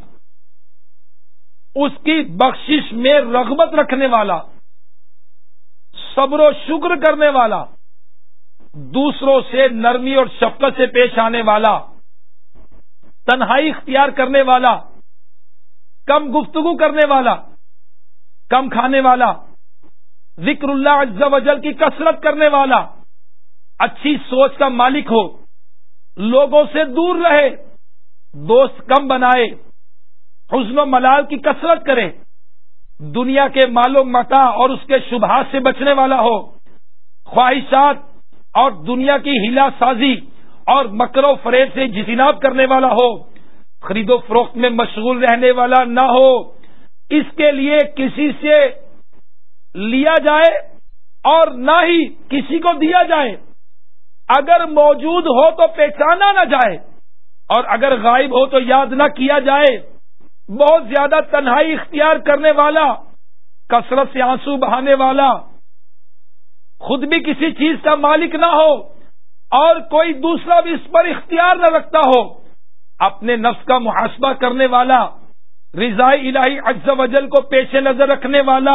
اس کی بخشش میں رغبت رکھنے والا، صبر و شکر کرنے والا، دوسروں سے نرمی اور شفقت سے پیش آنے والا، تنہائی اختیار کرنے والا، کم گفتگو کرنے والا، کم کھانے والا، ذکر اللہ عز و جل کی کثرت کرنے والا، اچھی سوچ کا مالک ہو، لوگوں سے دور رہے، دوست کم بنائے، حزن و ملال کی کثرت کرے، دنیا کے مال و متاع اور اس کے شبہات سے بچنے والا ہو، خواہشات اور دنیا کی ہیلا سازی اور مکر و فریب سے اجتناب کرنے والا ہو، خرید و فروخت میں مشغول رہنے والا نہ ہو، اس کے لیے کسی سے لیا جائے اور نہ ہی کسی کو دیا جائے، اگر موجود ہو تو پہچانا نہ جائے، اور اگر غائب ہو تو یاد نہ کیا جائے، بہت زیادہ تنہائی اختیار کرنے والا، کثرت سے آنسو بہانے والا، خود بھی کسی چیز کا مالک نہ ہو اور کوئی دوسرا بھی اس پر اختیار نہ رکھتا ہو، اپنے نفس کا محاسبہ کرنے والا، رضا الہی عز و جل کو پیش نظر رکھنے والا،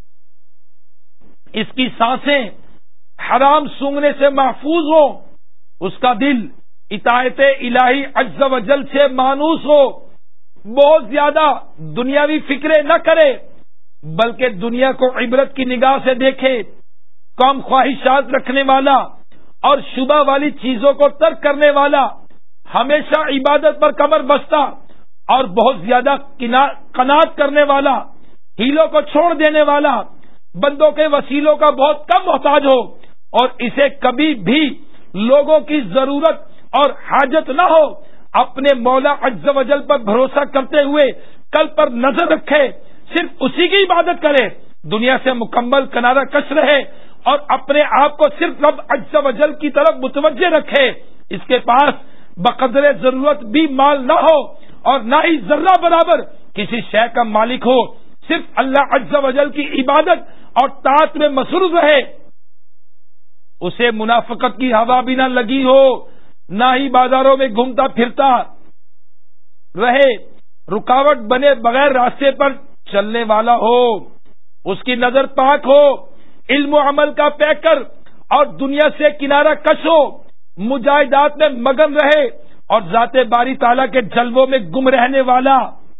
اس کی سانسیں حرام سونگھنے سے محفوظ ہو، اس کا دل اطاعت الہی عز و جل سے مانوس ہو، بہت زیادہ دنیاوی فکریں نہ کرے بلکہ دنیا کو عبرت کی نگاہ سے دیکھے، کم خواہشات رکھنے والا اور شبہ والی چیزوں کو ترک کرنے والا، ہمیشہ عبادت پر کمر بستہ اور بہت زیادہ قناعت کرنے والا، ہیلوں کو چھوڑ دینے والا، بندوں کے وسیلوں کا بہت کم محتاج ہو اور اسے کبھی بھی لوگوں کی ضرورت اور حاجت نہ ہو، اپنے مولا عز و جل پر بھروسہ کرتے ہوئے کل پر نظر رکھے، صرف اسی کی عبادت کرے، دنیا سے مکمل کنارہ کش رہے اور اپنے آپ کو صرف رب عز و جل کی طرف متوجہ رکھے، اس کے پاس بقدر ضرورت بھی مال نہ ہو اور نہ ہی ذرہ برابر کسی شے کا مالک ہو، صرف اللہ عز و جل کی عبادت اور طاعت میں مصروف رہے، اسے منافقت کی ہوا بھی نہ لگی ہو، نہ ہی بازاروں میں گھومتا پھرتا رہے، رکاوٹ بنے بغیر راستے پر چلنے والا ہو، اس کی نظر پاک ہو، علم و عمل کا پیکر اور دنیا سے کنارہ کش ہو، مجاہدات میں مگن رہے اور ذات باری تعالیٰ کے جلووں میں گم رہنے والا،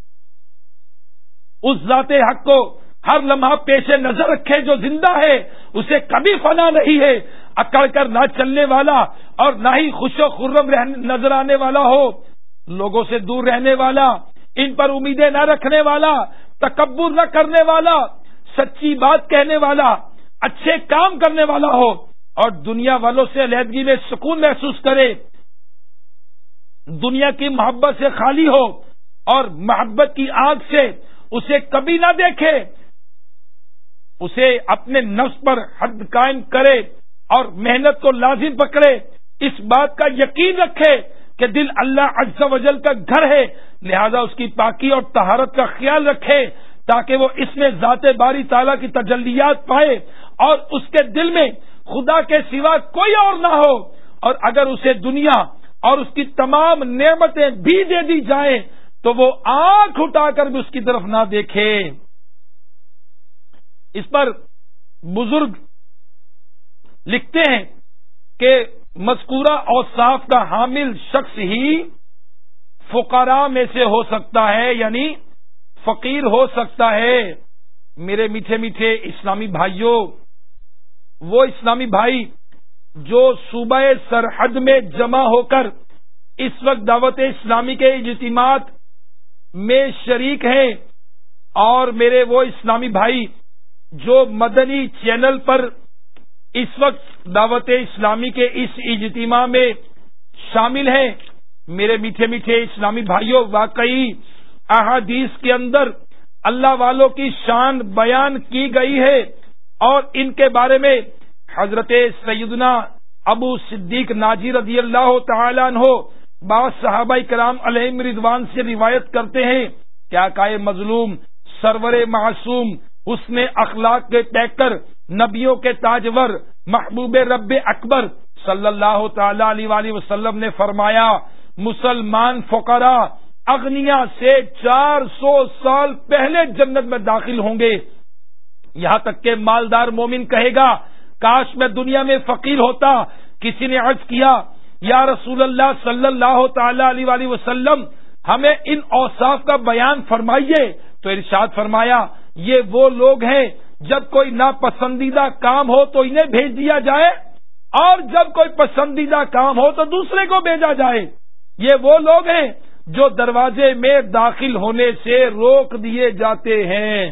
اس ذات حق کو ہر لمحہ پیش نظر رکھے جو زندہ ہے، اسے کبھی فنا نہیں ہے، اکڑ کر نہ چلنے والا اور نہ ہی خوش و خرم نظر آنے والا ہو، لوگوں سے دور رہنے والا، ان پر امیدیں نہ رکھنے والا، تکبر نہ کرنے والا، سچی بات کہنے والا، اچھے کام کرنے والا ہو اور دنیا والوں سے علیحدگی میں سکون محسوس کرے، دنیا کی محبت سے خالی ہو اور محبت کی آنکھ سے اسے کبھی نہ دیکھے، اسے اپنے نفس پر حد قائم کرے اور محنت کو لازم پکڑے، اس بات کا یقین رکھے کہ دل اللہ عز و جل کا گھر ہے، لہذا اس کی پاکی اور طہارت کا خیال رکھے تاکہ وہ اس میں ذات باری تعالیٰ کی تجلیات پائے اور اس کے دل میں خدا کے سوا کوئی اور نہ ہو، اور اگر اسے دنیا اور اس کی تمام نعمتیں بھی دے دی جائیں تو وہ آنکھ اٹھا کر بھی اس کی طرف نہ دیکھے۔ اس پر بزرگ لکھتے ہیں کہ مذکورہ اوصاف کا حامل شخص ہی فقراء میں سے ہو سکتا ہے، یعنی فقیر ہو سکتا ہے۔ میرے میٹھے میٹھے اسلامی بھائیوں، وہ اسلامی بھائی جو صوبہ سرحد میں جمع ہو کر اس وقت دعوت اسلامی کے اجتماعات میں شریک ہیں، اور میرے وہ اسلامی بھائی جو مدنی چینل پر اس وقت دعوت اسلامی کے اس اجتماع میں شامل ہیں، میرے میٹھے میٹھے اسلامی بھائیوں، واقعی احادیث کے اندر اللہ والوں کی شان بیان کی گئی ہے اور ان کے بارے میں حضرت سیدنا ابو صدیق ناجی رضی اللہ تعالی عنہ بعض صحابہ کرام علیہم رضوان سے روایت کرتے ہیں کہ آقا مظلوم سرور معصوم حسن اخلاق کے پیکر نبیوں کے تاجور محبوب رب اکبر صلی اللہ تعالی علیہ وآلہ وسلم نے فرمایا، مسلمان فقراء اغنیا سے چار سو سال پہلے جنت میں داخل ہوں گے، یہاں تک کہ مالدار مومن کہے گا کاش میں دنیا میں فقیر ہوتا۔ کسی نے عرض کیا یا رسول اللہ صلی اللہ تعالی علیہ وآلہ وسلم ہمیں ان اوصاف کا بیان فرمائیے، تو ارشاد فرمایا یہ وہ لوگ ہیں جب کوئی ناپسندیدہ کام ہو تو انہیں بھیج دیا جائے اور جب کوئی پسندیدہ کام ہو تو دوسرے کو بھیجا جائے، یہ وہ لوگ ہیں جو دروازے میں داخل ہونے سے روک دیے جاتے ہیں۔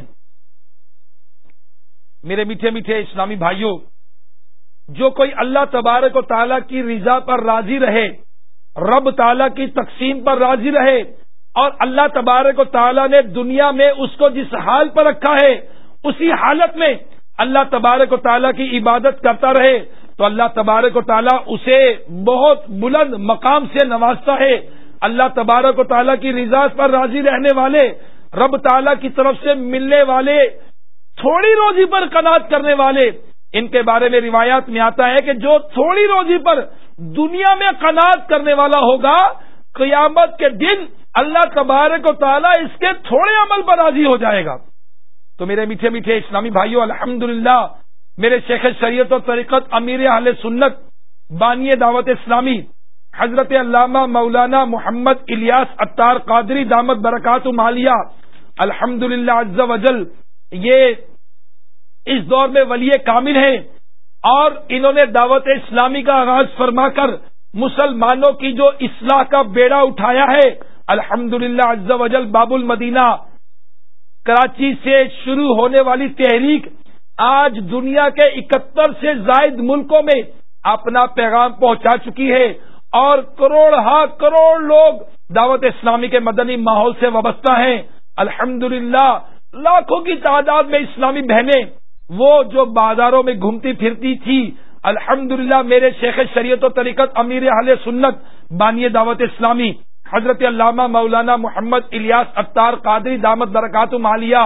میرے میٹھے میٹھے اسلامی بھائیوں، جو کوئی اللہ تبارک و تعالیٰ کی رضا پر راضی رہے، رب تعالیٰ کی تقسیم پر راضی رہے، اور اللہ تبارک و تعالیٰ نے دنیا میں اس کو جس حال پر رکھا ہے اسی حالت میں اللہ تبارک و تعالیٰ کی عبادت کرتا رہے تو اللہ تبارک و تعالیٰ اسے بہت بلند مقام سے نوازتا ہے. اللہ تبارک و تعالیٰ کی رضا پر راضی رہنے والے، رب تعالیٰ کی طرف سے ملنے والے، تھوڑی روزی پر قناعت کرنے والے، ان کے بارے میں روایات میں آتا ہے کہ جو تھوڑی روزی پر دنیا میں قناعت کرنے والا ہوگا، قیامت کے دن اللہ تبارک و تعالیٰ اس کے تھوڑے عمل پر راضی ہو جائے گا. تو میرے میٹھے میٹھے اسلامی بھائیوں، الحمدللہ میرے شیخ شریعت و طریقت امیر اہل سنت بانی دعوت اسلامی حضرت علامہ مولانا محمد الیاس عطار قادری دامت برکاتہ عالیہ الحمدللہ عز وجل یہ اس دور میں ولی کامل ہیں، اور انہوں نے دعوت اسلامی کا آغاز فرما کر مسلمانوں کی جو اصلاح کا بیڑا اٹھایا ہے، الحمدللہ عز وجل باب المدینہ کراچی سے شروع ہونے والی تحریک آج دنیا کے اکہتر سے زائد ملکوں میں اپنا پیغام پہنچا چکی ہے، اور کروڑ ہا کروڑ لوگ دعوت اسلامی کے مدنی ماحول سے وابستہ ہیں. الحمدللہ لاکھوں کی تعداد میں اسلامی بہنیں وہ جو بازاروں میں گھومتی پھرتی تھی، الحمدللہ میرے شیخ شریعت و طریقت امیر اہل سنت بانی دعوت اسلامی حضرت علامہ مولانا محمد الیاس عطار قادری دامت برکاتہ عالیہ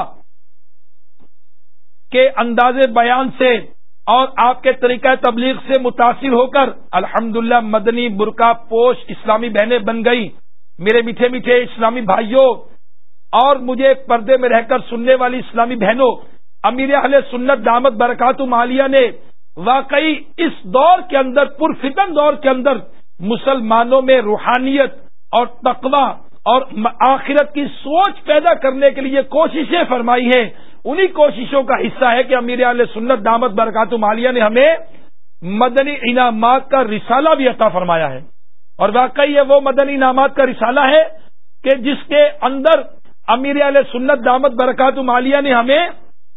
کے انداز بیان سے اور آپ کے طریقہ تبلیغ سے متاثر ہو کر الحمدللہ مدنی برقع پوش اسلامی بہنیں بن گئی. میرے میٹھے میٹھے اسلامی بھائیوں اور مجھے پردے میں رہ کر سننے والی اسلامی بہنوں، امیر اہل سنت دامت برکاتہ عالیہ نے واقعی اس دور کے اندر، پرفتن دور کے اندر، مسلمانوں میں روحانیت اور تقوی اور آخرت کی سوچ پیدا کرنے کے لیے کوششیں فرمائی ہیں. انہی کوششوں کا حصہ ہے کہ امیر اہل سنت دامت برکاتہ عالیہ نے ہمیں مدنی انعامات کا رسالہ بھی عطا فرمایا ہے. اور واقعی یہ وہ مدنی انعامات کا رسالہ ہے کہ جس کے اندر امیر اہل سنت دامت برکاتہ عالیہ نے ہمیں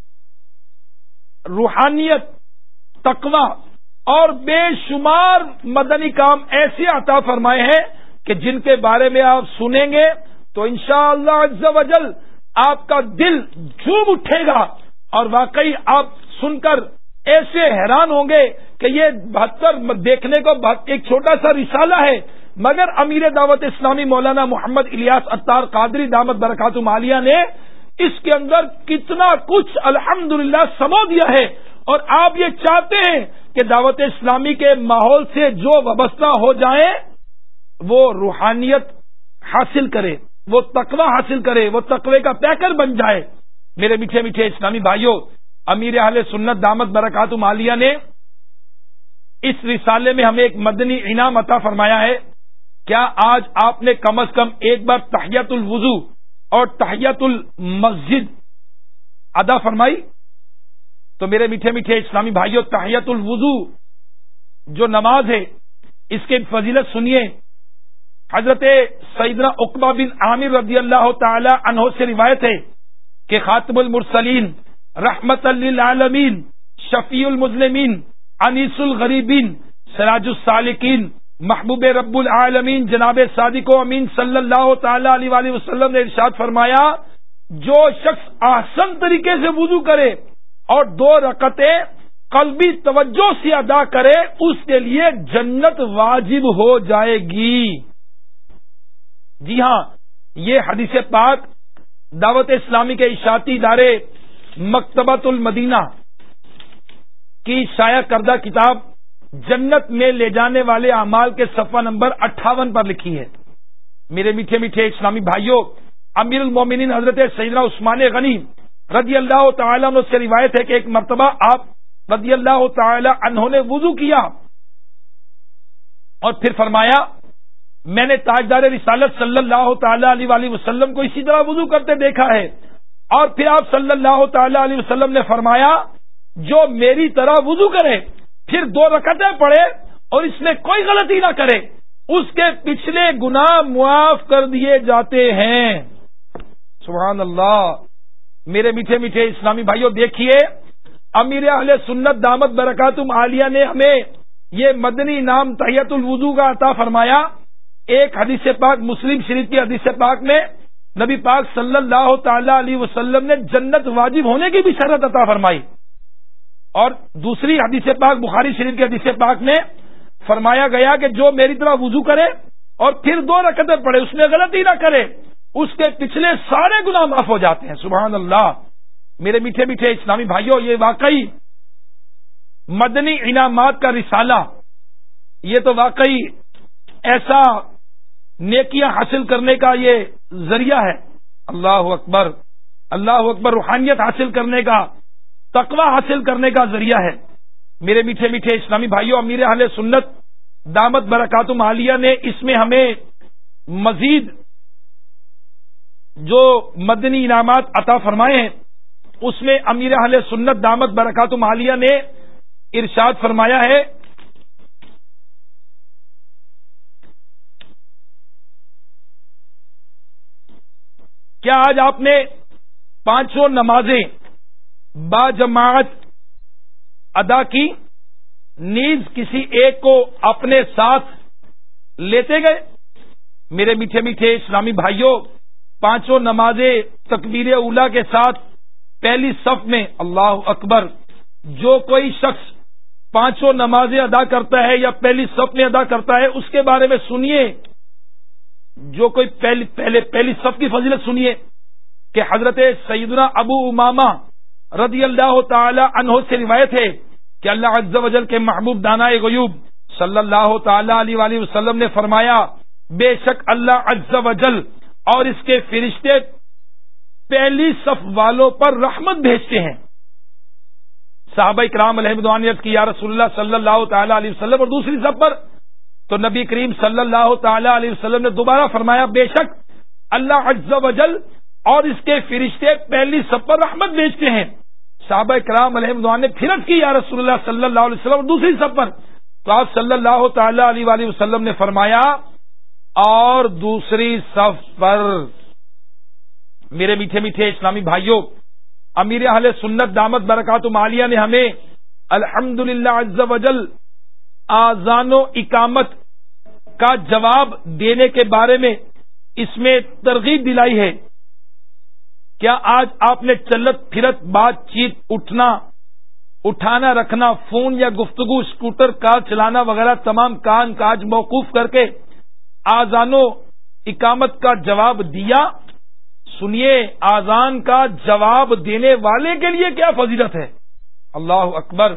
روحانیت، تقوی اور بے شمار مدنی کام ایسے عطا فرمائے ہیں کہ جن کے بارے میں آپ سنیں گے تو انشاءاللہ عز و جل آپ کا دل جھوم اٹھے گا، اور واقعی آپ سن کر ایسے حیران ہوں گے کہ یہ بہتر دیکھنے کو ایک چھوٹا سا رسالہ ہے، مگر امیر دعوت اسلامی مولانا محمد الیاس عطار قادری دامت برکاتہ عالیہ نے اس کے اندر کتنا کچھ الحمدللہ سمو دیا ہے. اور آپ یہ چاہتے ہیں کہ دعوت اسلامی کے ماحول سے جو وابستہ ہو جائیں وہ روحانیت حاصل کرے، وہ تقوی حاصل کرے، وہ تقوی کا پیکر بن جائے. میرے میٹھے میٹھے اسلامی بھائیوں، امیر اہل سنت دامت برکاتہ عالیہ نے اس رسالے میں ہمیں ایک مدنی انعام عطا فرمایا ہے. کیا آج آپ نے کم از کم ایک بار تحیۃ الوضو اور تحیۃ المسجد ادا فرمائی؟ تو میرے میٹھے میٹھے اسلامی بھائیوں، تحیۃ الوضو جو نماز ہے اس کی فضیلت سنیے. حضرت سیدنا عقبہ بن عامر رضی اللہ تعالی عنہ سے روایت ہے کہ خاتم المرسلین، رحمت للعالمین، شفیع المذنبین، انیس الغریبین، سراج السالکین، محبوب رب العالمین جناب صادق و امین صلی اللہ تعالی علیہ وآلہ وسلم نے ارشاد فرمایا، جو شخص احسن طریقے سے وضو کرے اور دو رکعتیں قلبی توجہ سے ادا کرے اس کے لیے جنت واجب ہو جائے گی. جی ہاں، یہ حدیث پاک دعوت اسلامی کے اشاعتی ادارے مکتبۃ المدینہ کی شائع کردہ کتاب جنت میں لے جانے والے اعمال کے صفحہ نمبر اٹھاون پر لکھی ہے. میرے میٹھے میٹھے اسلامی بھائیوں، امیر المومنین حضرت سیدنا عثمان غنی رضی اللہ تعالی عنہ سے روایت ہے کہ ایک مرتبہ آپ رضی اللہ تعالی عنہ نے وضو کیا اور پھر فرمایا، میں نے تاجدار رسالت صلی اللہ تعالی علیہ وآلہ وسلم کو اسی طرح وضو کرتے دیکھا ہے. اور پھر آپ صلی اللہ تعالی علیہ وسلم نے فرمایا، جو میری طرح وضو کرے پھر دو رکعتیں پڑھے اور اس میں کوئی غلطی نہ کرے اس کے پچھلے گناہ معاف کر دیے جاتے ہیں. سبحان اللہ. میرے میٹھے میٹھے اسلامی بھائیوں، دیکھیے امیر اہل سنت دامت برکاتہ عالیہ نے ہمیں یہ مدنی انعام تحیۃ الوضو کا عطا فرمایا. ایک حدیث پاک مسلم شریف کی حدیث پاک میں نبی پاک صلی اللہ تعالی علیہ وسلم نے جنت واجب ہونے کی بھی شرط عطا فرمائی. اور دوسری حدیث پاک بخاری شریف کی حدیث پاک میں فرمایا گیا کہ جو میری طرح وضو کرے اور پھر دو رکعتیں پڑھے، اس میں غلطی نہ کرے، اس کے پچھلے سارے گناہ معاف ہو جاتے ہیں۔ سبحان اللہ۔ میرے میٹھے میٹھے اسلامی بھائیوں، یہ واقعی مدنی انعامات کا رسالہ، یہ تو واقعی ایسا نیکیاں حاصل کرنے کا یہ ذریعہ ہے۔ اللہ اکبر، اللہ اکبر، روحانیت حاصل کرنے کا، تقوی حاصل کرنے کا ذریعہ ہے۔ میرے میٹھے میٹھے اسلامی بھائیوں، امیر اہل سنت دامت برکاتہم عالیہ نے اس میں ہمیں مزید جو مدنی انعامات عطا فرمائے ہیں، اس میں امیر اہل سنت دامت برکاتہم عالیہ نے ارشاد فرمایا ہے کیا آج آپ نے پانچوں نمازیں با جماعت ادا کی، نیز کسی ایک کو اپنے ساتھ لیتے گئے؟ میرے میٹھے میٹھے اسلامی بھائیوں، پانچوں نمازیں تکبیر اولیٰ کے ساتھ پہلی صف میں، اللہ اکبر، جو کوئی شخص پانچوں نمازیں ادا کرتا ہے یا پہلی صف میں ادا کرتا ہے، اس کے بارے میں سنیے، جو کوئی پہلی پہلے پہلی صف کی فضیلت سنیے کہ حضرت سیدنا ابو امامہ رضی اللہ تعالی عنہ سے روایت ہے کہ اللہ عز و جل کے محبوب دانائے غیوب صلی اللہ تعالی علیہ وآلہ وسلم نے فرمایا، بے شک اللہ عز و جل اور اس کے فرشتے پہلی صف والوں پر رحمت بھیجتے ہیں۔ صحابہ کرام علیہ رضوان نے عرض کی، یا رسول اللہ صلی اللہ تعالی علیہ وسلم، اور دوسری صف پر؟ تو نبی کریم صلی اللہ تعالی علیہ وسلم نے دوبارہ فرمایا، بے شک اللہ عز و جل اور اس کے فرشتے پہلی صف پر رحمت بھیجتے ہیں۔ صحابہ کرام علیہ رضوان نے پھر عرض کی، یا رسول اللہ صلی اللہ علیہ وسلم، دوسری صف پر؟ تو آپ صلی اللہ تعالی علیہ وآلہ وسلم نے فرمایا، اور دوسری صف پر۔ میرے میٹھے میٹھے اسلامی بھائیوں، امیر اہل سنت دامت برکاتہم عالیہ نے ہمیں الحمدللہ عز و جل آذان و اقامت کا جواب دینے کے بارے میں اس میں ترغیب دلائی ہے۔ کیا آج آپ نے چلت پھرت بات چیت، اٹھنا اٹھانا رکھنا، فون یا گفتگو، اسکوٹر، کار چلانا وغیرہ تمام کام کاج موقوف کر کے آذان و اقامت کا جواب دیا؟ سنیے، آذان کا جواب دینے والے کے لیے کیا فضیلت ہے۔ اللہ اکبر۔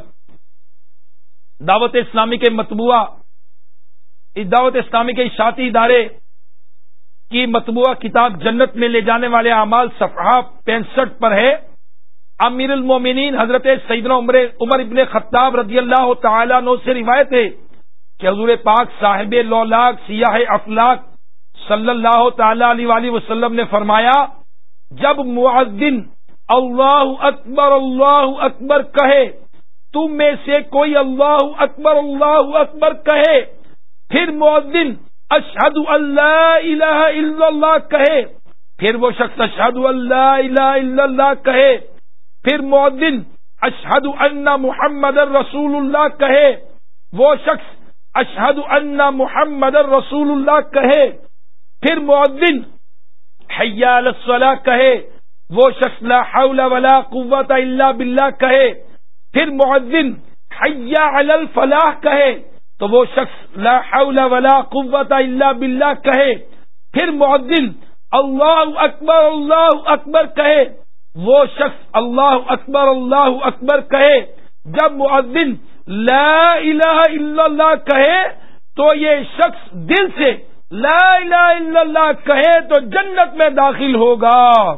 دعوت اسلامی کے مطبوعہ اس دعوت اسلامی کے اشاعتی ادارے کی مطبوعہ کتاب جنت میں لے جانے والے اعمال صفحہ پینسٹھ پر ہے، امیر المومنین حضرت سیدنا عمر عمر ابن خطاب رضی اللہ تعالیٰ عنہ سے روایت ہے کہ حضور پاک صاحب لولاک سیاہ افلاک صلی اللہ تعالی علیہ وآلہ وسلم نے فرمایا، جب مؤذن اللہ اکبر اللہ اکبر کہے، تم میں سے کوئی اللہ اکبر اللہ اکبر کہے، پھر مؤذن اشہد ان لا الہ الا اللہ کہے، پھر وہ شخص اشہد ان لا الہ الا اللہ کہے، پھر مؤذن اشہد ان محمد رسول اللہ کہے، وہ شخص اشہد ان محمد رسول اللہ کہے، پھر مؤذن حی علی الصلاۃ کہے، وہ شخص لا حول ولا قوت الا باللہ کہے، پھر مؤذن حی علی الفلاح کہے تو وہ شخص لا حول ولا قوت الا باللہ کہے، پھر مؤذن اللہ اکبر اللہ اکبر کہے، وہ شخص اللہ اکبر اللہ اکبر کہے۔ جب مؤذن لا الہ الا اللہ کہے تو یہ شخص دل سے لا الہ الا اللہ کہے تو جنت میں داخل ہوگا۔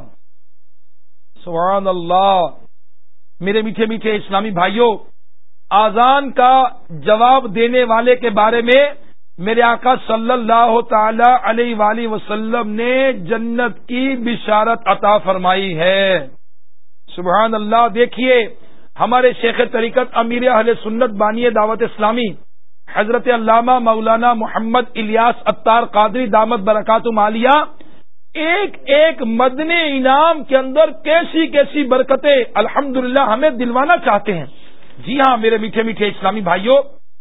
سبحان اللہ۔ میرے میٹھے میٹھے اسلامی بھائیوں، آذان کا جواب دینے والے کے بارے میں میرے آقا صلی اللہ تعالی علیہ وآلہ وسلم نے جنت کی بشارت عطا فرمائی ہے۔ سبحان اللہ۔ دیکھیے، ہمارے شیخ طریقت امیر اہل سنت بانی دعوت اسلامی حضرت علامہ مولانا محمد الیاس عطار قادری دامت برکاتہم عالیہ ایک ایک مدنی انعام کے اندر کیسی کیسی برکتیں الحمدللہ ہمیں دلوانا چاہتے ہیں۔ جی ہاں میرے میٹھے میٹھے اسلامی بھائیوں،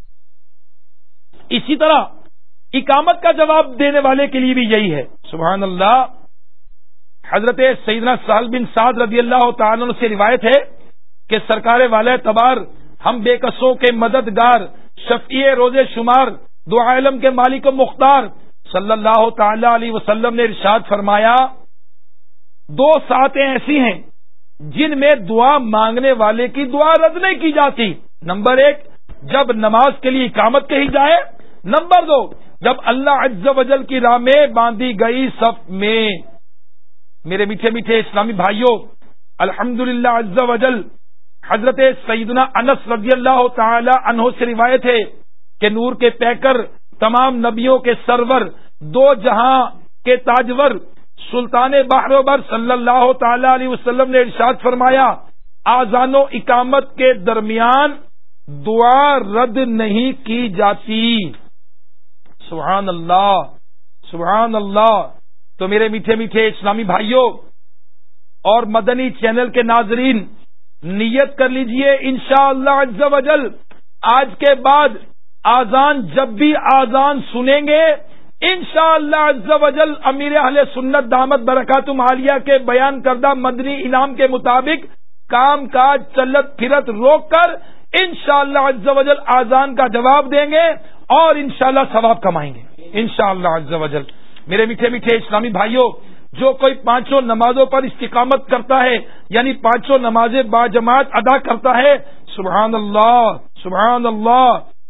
اسی طرح اقامت کا جواب دینے والے کے لیے بھی یہی ہے۔ سبحان اللہ۔ حضرت سیدنا سہل بن سعد رضی اللہ تعالیٰ عنہ سے روایت ہے کہ سرکار والے تبار ہم بے کسوں کے مددگار شفیع روز شمار دو عالم کے مالک و مختار صلی اللہ تعالی علیہ وسلم نے ارشاد فرمایا، دو ساعتیں ایسی ہیں جن میں دعا مانگنے والے کی دعا رد نہیں کی جاتی۔ نمبر ایک، جب نماز کے لیے اقامت کہی جائے۔ نمبر دو، جب اللہ عز و جل کی راہ میں باندھی گئی صف میں۔ میرے میٹھے میٹھے اسلامی بھائیوں، الحمدللہ عز و جل حضرت سیدنا انس رضی اللہ تعالی عنہ سے روایت ہے کہ نور کے پیکر، تمام نبیوں کے سرور، دو جہاں کے تاجور سلطان بحر و بر صلی اللہ تعالی علیہ وسلم نے ارشاد فرمایا، آذان و اقامت کے درمیان دعا رد نہیں کی جاتی۔ سبحان اللہ، سبحان اللہ۔ تو میرے میٹھے میٹھے اسلامی بھائیوں اور مدنی چینل کے ناظرین، نیت کر لیجئے انشاءاللہ عز و جل آج کے بعد آذان جب بھی آذان سنیں گے، انشاءاللہ عز و جل امیر اہل سنت دامت برکاتہم عالیہ کے بیان کردہ مدنی انعام کے مطابق کام کاج چلت پھرت روک کر انشاءاللہ عز و جل آذان کا جواب دیں گے اور انشاءاللہ ثواب کمائیں گے انشاءاللہ عز و جل۔ میرے میٹھے میٹھے اسلامی بھائیوں، جو کوئی پانچوں نمازوں پر استقامت کرتا ہے، یعنی پانچوں نمازیں باجماعت ادا کرتا ہے، سبحان اللہ سبحان اللہ،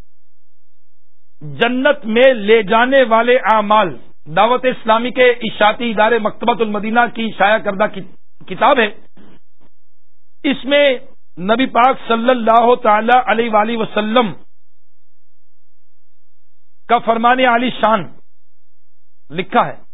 جنت میں لے جانے والے اعمال، دعوت اسلامی کے اشاعتی ادارے مکتبۃ المدینہ کی شائع کردہ کتاب ہے۔ اس میں نبی پاک صلی اللہ تعالی علیہ وآلہ وسلم کا فرمان عالی شان لکھا ہے۔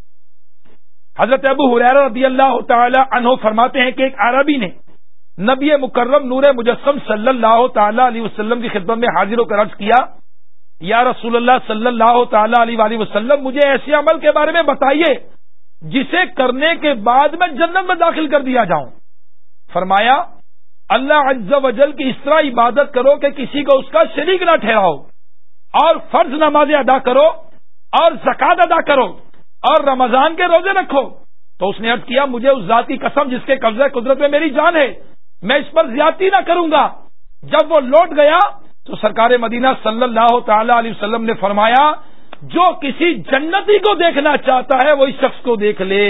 حضرت ابو ہریرہ رضی اللہ تعالی عنہ فرماتے ہیں کہ ایک عربی نے نبی مکرم نور مجسم صلی اللہ تعالی علیہ وسلم کی خدمت میں حاضر ہو کر عرض کیا، یا رسول اللہ صلی اللہ تعالی علیہ وآلہ وسلم، مجھے ایسے عمل کے بارے میں بتائیے جسے کرنے کے بعد میں جنت میں داخل کر دیا جاؤں۔ فرمایا، اللہ عز و جل کی اس طرح عبادت کرو کہ کسی کو اس کا شریک نہ ٹھہراؤ، اور فرض نمازیں ادا کرو، اور زکوٰۃ ادا کرو، اور رمضان کے روزے رکھو۔ تو اس نے عرض کیا، مجھے اس ذات کی قسم جس کے قبضہ قدرت میں میری جان ہے، میں اس پر زیادتی نہ کروں گا۔ جب وہ لوٹ گیا تو سرکار مدینہ صلی اللہ تعالی علیہ وسلم نے فرمایا، جو کسی جنتی کو دیکھنا چاہتا ہے وہ اس شخص کو دیکھ لے۔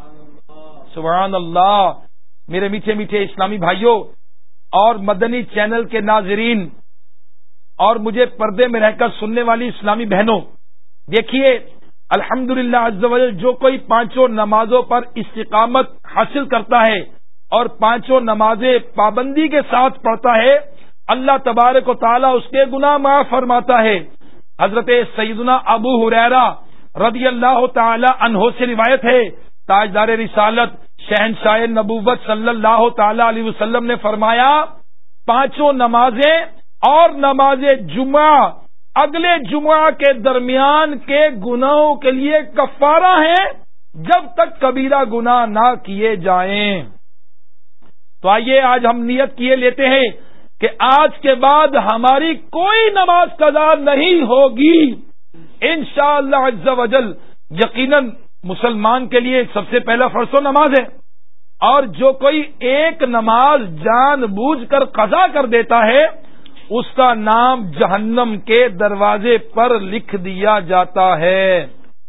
سبحان اللہ۔ میرے میٹھے میٹھے اسلامی بھائیوں اور مدنی چینل کے ناظرین اور مجھے پردے میں رہ کر سننے والی اسلامی بہنوں، دیکھیے الحمدللہ عز و جل جو کوئی پانچوں نمازوں پر استقامت حاصل کرتا ہے اور پانچوں نمازیں پابندی کے ساتھ پڑھتا ہے، اللہ تبارک و تعالیٰ اس کے گناہ معاف فرماتا ہے۔ حضرت سیدنا ابو ہریرہ رضی اللہ تعالی عنہ سے روایت ہے، تاجدار رسالت شہنشاہ نبوت صلی اللہ تعالی علیہ وسلم نے فرمایا، پانچوں نمازیں اور نماز جمعہ اگلے جمعہ کے درمیان کے گناہوں کے لیے کفارہ ہیں جب تک کبیرہ گناہ نہ کیے جائیں۔ تو آئیے آج ہم نیت کیے لیتے ہیں کہ آج کے بعد ہماری کوئی نماز قضا نہیں ہوگی انشاءاللہ عز و جل۔ یقیناً مسلمان کے لیے سب سے پہلا فرض نماز ہے، اور جو کوئی ایک نماز جان بوجھ کر قضا کر دیتا ہے اس کا نام جہنم کے دروازے پر لکھ دیا جاتا ہے۔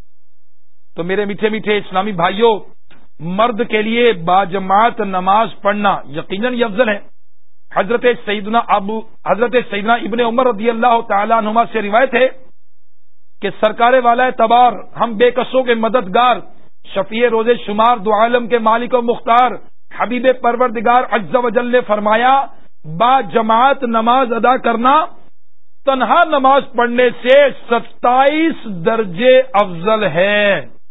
تو میرے میٹھے میٹھے اسلامی بھائیوں، مرد کے لیے باجماعت نماز پڑھنا یقیناً یہ افضل ہے۔ حضرت سیدنا ابو حضرت سیدنا ابن عمر رضی اللہ تعالی عنہما سے روایت ہے کہ سرکار والا تبار ہم بے کسوں کے مددگار شفیع روز شمار دو عالم کے مالک و مختار حبیب پروردگار عز و جل نے فرمایا، با جماعت نماز ادا کرنا تنہا نماز پڑھنے سے ستائیس درجے افضل ہے۔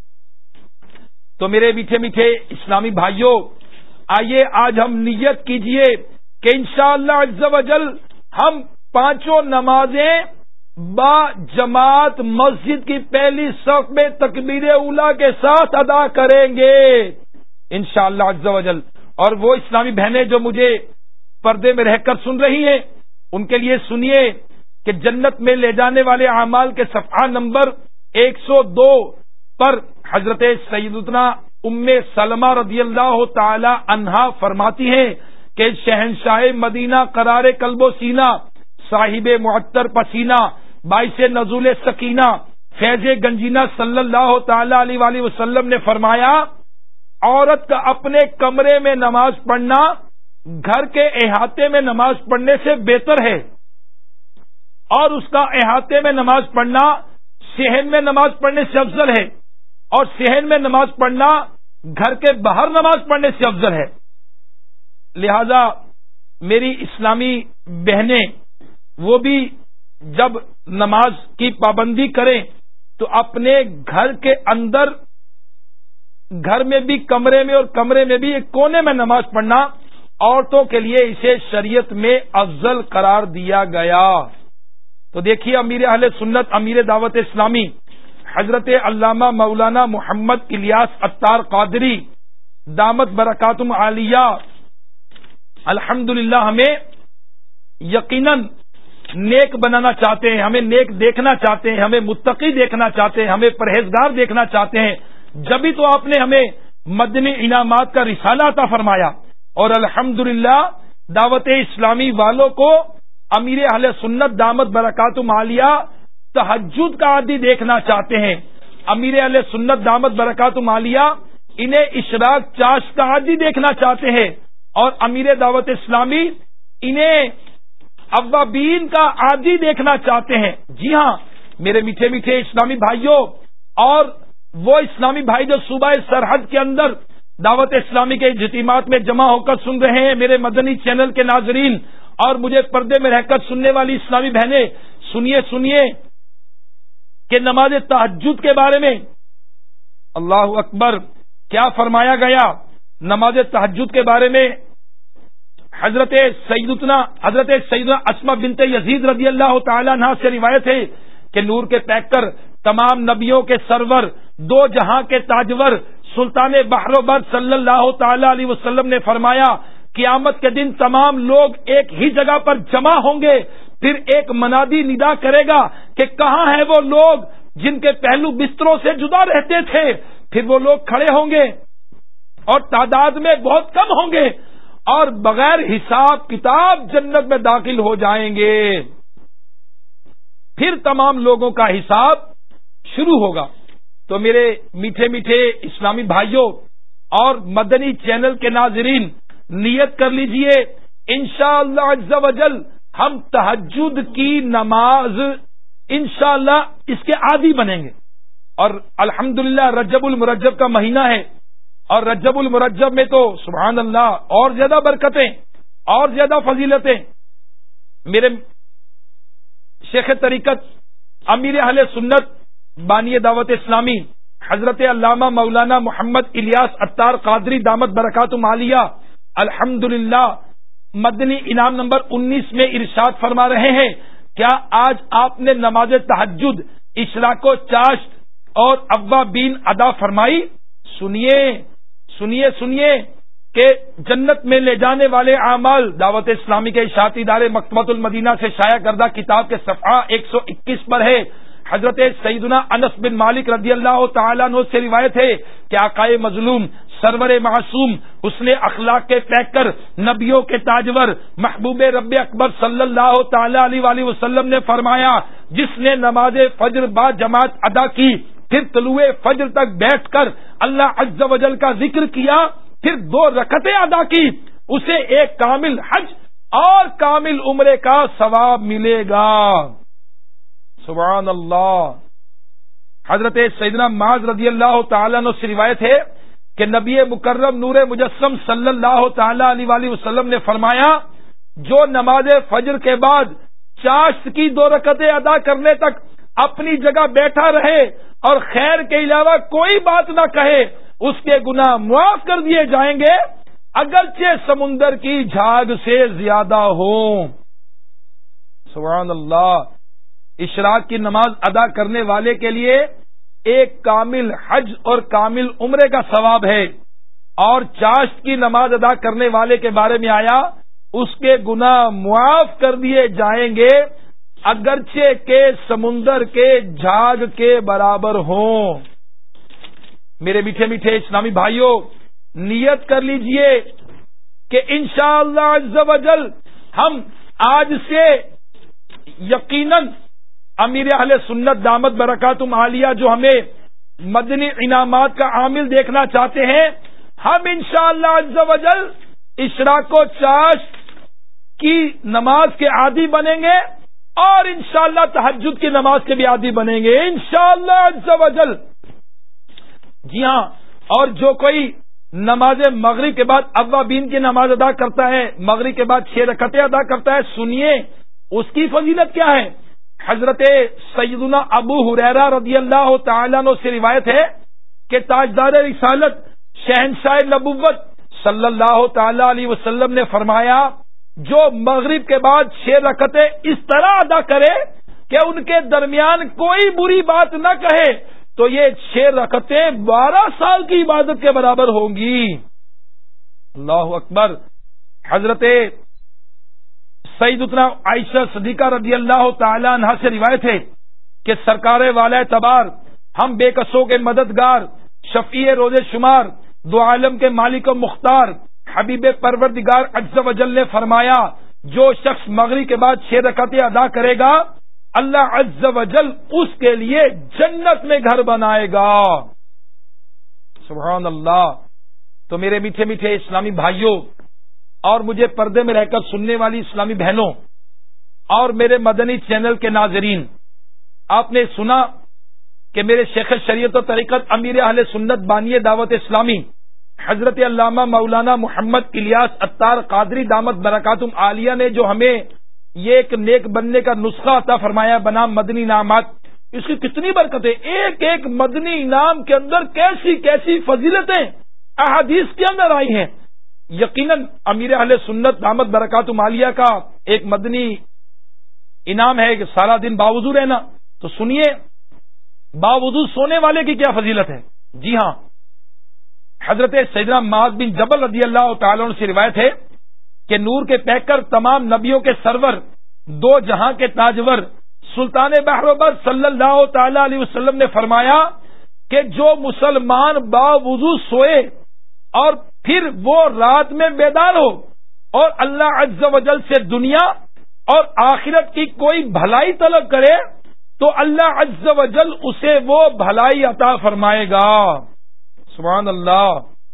تو میرے میٹھے میٹھے اسلامی بھائیوں، آئیے آج ہم نیت کیجئے کہ انشاءاللہ عز و جل ہم پانچوں نمازیں با جماعت مسجد کی پہلی صف میں تکبیر اولیٰ کے ساتھ ادا کریں گے انشاءاللہ عز و جل۔ اور وہ اسلامی بہنیں جو مجھے پردے میں رہ کر سن رہی ہیں، ان کے لیے سنیے کہ جنت میں لے جانے والے اعمال کے صفحہ نمبر ایک سو دو پر حضرت سیدتنا ام سلمہ رضی اللہ تعالی عنہا فرماتی ہیں کہ شہنشاہ مدینہ قرار قلب و سینہ، صاحب معطر پسینہ، باعث نزول سکینہ، فیض گنجینہ صلی اللہ تعالی علیہ وآلہ وسلم نے فرمایا، عورت کا اپنے کمرے میں نماز پڑھنا گھر کے احاطے میں نماز پڑھنے سے بہتر ہے، اور اس کا احاطے میں نماز پڑھنا صحن میں نماز پڑھنے سے افضل ہے، اور صحن میں نماز پڑھنا گھر کے باہر نماز پڑھنے سے افضل ہے۔ لہذا میری اسلامی بہنیں وہ بھی جب نماز کی پابندی کریں تو اپنے گھر کے اندر، گھر میں بھی کمرے میں اور کمرے میں بھی ایک کونے میں نماز پڑھنا عورتوں کے لیے اسے شریعت میں افضل قرار دیا گیا۔ تو دیکھیے امیر اہل سنت، امیر دعوت اسلامی حضرت علامہ مولانا محمد الیاس عطار قادری دامت برکاتہم عالیہ الحمدللہ ہمیں یقیناً نیک بنانا چاہتے ہیں، ہمیں نیک دیکھنا چاہتے ہیں، ہمیں متقی دیکھنا چاہتے ہیں، ہمیں پرہیزگار دیکھنا چاہتے ہیں، جبھی تو آپ نے ہمیں مدنی انعامات کا رسالہ عطا فرمایا، اور الحمدللہ دعوت اسلامی والوں کو امیر اہل سنت دامت برکاتہم عالیہ تہجد کا عادی دیکھنا چاہتے ہیں۔ امیر اہل سنت دامت برکاتہم عالیہ انہیں اشراق چاش کا عادی دیکھنا چاہتے ہیں، اور امیر دعوت اسلامی انہیں اوابین کا عادی دیکھنا چاہتے ہیں۔ جی ہاں میرے میٹھے میٹھے اسلامی بھائیوں، اور وہ اسلامی بھائی جو صوبہ سرحد کے اندر دعوت اسلامی کے اجتماعات میں جمع ہو کر سن رہے ہیں، میرے مدنی چینل کے ناظرین اور مجھے پردے میں رہ کر سننے والی اسلامی بہنیں، سنیے سنیے کہ نماز تہجد کے بارے میں اللہ اکبر کیا فرمایا گیا۔ نماز تہجد کے بارے میں حضرت سیدنا حضرت سیدنا اسماء بنت یزید رضی اللہ تعالی عنہ سے روایت ہے کہ نور کے پیکر، تمام نبیوں کے سرور، دو جہاں کے تاجور، سلطان بحر و بر صلی اللہ تعالی علیہ وسلم نے فرمایا، قیامت کے دن تمام لوگ ایک ہی جگہ پر جمع ہوں گے، پھر ایک منادی ندا کرے گا کہ کہاں ہیں وہ لوگ جن کے پہلو بستروں سے جدا رہتے تھے۔ پھر وہ لوگ کھڑے ہوں گے اور تعداد میں بہت کم ہوں گے، اور بغیر حساب کتاب جنت میں داخل ہو جائیں گے۔ پھر تمام لوگوں کا حساب شروع ہوگا۔ تو میرے میٹھے میٹھے اسلامی بھائیوں اور مدنی چینل کے ناظرین، نیت کر لیجئے انشاءاللہ عز و جل ہم تہجد کی نماز انشاءاللہ اس کے عادی بنیں گے، اور الحمدللہ رجب المرجب کا مہینہ ہے، اور رجب المرجب میں تو سبحان اللہ اور زیادہ برکتیں اور زیادہ فضیلتیں۔ میرے شیخ طریقت امیر اہل سنت بانی دعوت اسلامی حضرت علامہ مولانا محمد الیاس عطار قادری دامت برکاتہم عالیہ الحمدللہ مدنی انعام نمبر انیس میں ارشاد فرما رہے ہیں، کیا آج آپ نے نماز تہجد، اشراق و چاشت اور اوابین ادا فرمائی؟ سنیے سنیے سنیے کہ جنت میں لے جانے والے اعمال دعوت اسلامی کے اشاعتی ادارے مکتبۃ المدینہ سے شائع کردہ کتاب کے صفحہ ایک سو اکیس پر ہے۔ حضرت سیدنا انس بن مالک رضی اللہ تعالیٰ عنہ سے روایت ہے کہ آقائے مظلوم، سرور معصوم، حسن اخلاق کے پیکر، نبیوں کے تاجور، محبوب رب اکبر صلی اللہ تعالی علیہ وآلہ وسلم نے فرمایا، جس نے نماز فجر با جماعت ادا کی، پھر طلوع فجر تک بیٹھ کر اللہ عز و جل کا ذکر کیا، پھر دو رکعتیں ادا کی، اسے ایک کامل حج اور کامل عمرے کا ثواب ملے گا۔ سبحان اللہ۔ حضرت سیدنا معاذ رضی اللہ تعالیٰ عنہ سے روایت ہے کہ نبی مکرم نور مجسم صلی اللہ تعالی علیہ وآلہ وسلم نے فرمایا، جو نماز فجر کے بعد چاشت کی دو رکعتیں ادا کرنے تک اپنی جگہ بیٹھا رہے اور خیر کے علاوہ کوئی بات نہ کہے، اس کے گناہ معاف کر دیے جائیں گے، اگرچہ سمندر کی جھاگ سے زیادہ ہوں۔ سبحان اللہ۔ اشراق کی نماز ادا کرنے والے کے لیے ایک کامل حج اور کامل عمرے کا ثواب ہے، اور چاشت کی نماز ادا کرنے والے کے بارے میں آیا، اس کے گناہ معاف کر دیے جائیں گے، اگرچہ کہ سمندر کے جھاگ کے برابر ہوں۔ میرے میٹھے میٹھے اسلامی بھائیوں، نیت کر لیجئے کہ انشاءاللہ عز و جل ہم آج سے یقیناً امیر اہل سنت دامت برکاتہم عالیہ جو ہمیں مدنی انعامات کا عامل دیکھنا چاہتے ہیں، ہم انشاءاللہ عز و جل اشراق و چاشت کی نماز کے عادی بنیں گے اور انشاءاللہ تہجد کی نماز کے بھی عادی بنیں گے انشاءاللہ عز و جل۔ جی ہاں، اور جو کوئی نماز مغرب کے بعد اوابین کی نماز ادا کرتا ہے، مغرب کے بعد چھ رکعتیں ادا کرتا ہے، سنیے اس کی فضیلت کیا ہے۔ حضرت سیدنا ابو ہریرہ رضی اللہ تعالیٰ عنہ سے روایت ہے کہ تاجدار رسالت شہنشاہ نبوت صلی اللہ تعالی علیہ وسلم نے فرمایا، جو مغرب کے بعد چھ رکعتیں اس طرح ادا کرے کہ ان کے درمیان کوئی بری بات نہ کہے تو یہ چھ رکعتیں بارہ سال کی عبادت کے برابر ہوں گی۔ اللہ اکبر۔ حضرت سیدتنا عائشہ صدیقہ رضی اللہ تعالی عنہ سے روایت ہے کہ سرکار والے تبار، ہم بے کسوں کے مددگار، شفیع روز شمار، دو عالم کے مالک و مختار، حبیب پروردگار عز و جل نے فرمایا، جو شخص مغرب کے بعد چھ رکعتیں ادا کرے گا اللہ عز و جل اس کے لیے جنت میں گھر بنائے گا۔ سبحان اللہ۔ تو میرے میٹھے میٹھے اسلامی بھائیوں اور مجھے پردے میں رہ کر سننے والی اسلامی بہنوں اور میرے مدنی چینل کے ناظرین، آپ نے سنا کہ میرے شیخ شریعت و طریقت امیر اہل سنت بانی دعوت اسلامی حضرت علامہ مولانا محمد الیاس عطار قادری دامت برکاتہم عالیہ نے جو ہمیں یہ ایک نیک بننے کا نسخہ عطا فرمایا بنام مدنی انعامات، اس کی کتنی برکتیں، ایک ایک مدنی انعام کے اندر کیسی کیسی فضیلتیں احادیث کے اندر آئی ہیں۔ یقیناً امیر اہل سنت دامت برکاتہم عالیہ کا ایک مدنی انعام ہے کہ سارا دن باوضو رہنا۔ تو سنیے باوضو سونے والے کی کیا فضیلت ہے۔ جی ہاں، حضرت سیدنا معاذ بن جبل رضی اللہ تعالیٰ عنہ سے روایت ہے کہ نور کے پیکر تمام نبیوں کے سرور، دو جہاں کے تاجور، سلطان بحر و بر صلی اللہ تعالی علیہ وسلم نے فرمایا کہ جو مسلمان باوضو سوئے اور پھر وہ رات میں بیدار ہو اور اللہ عز و جل سے دنیا اور آخرت کی کوئی بھلائی طلب کرے تو اللہ عز و جل اسے وہ بھلائی عطا فرمائے گا۔ سبحان اللہ۔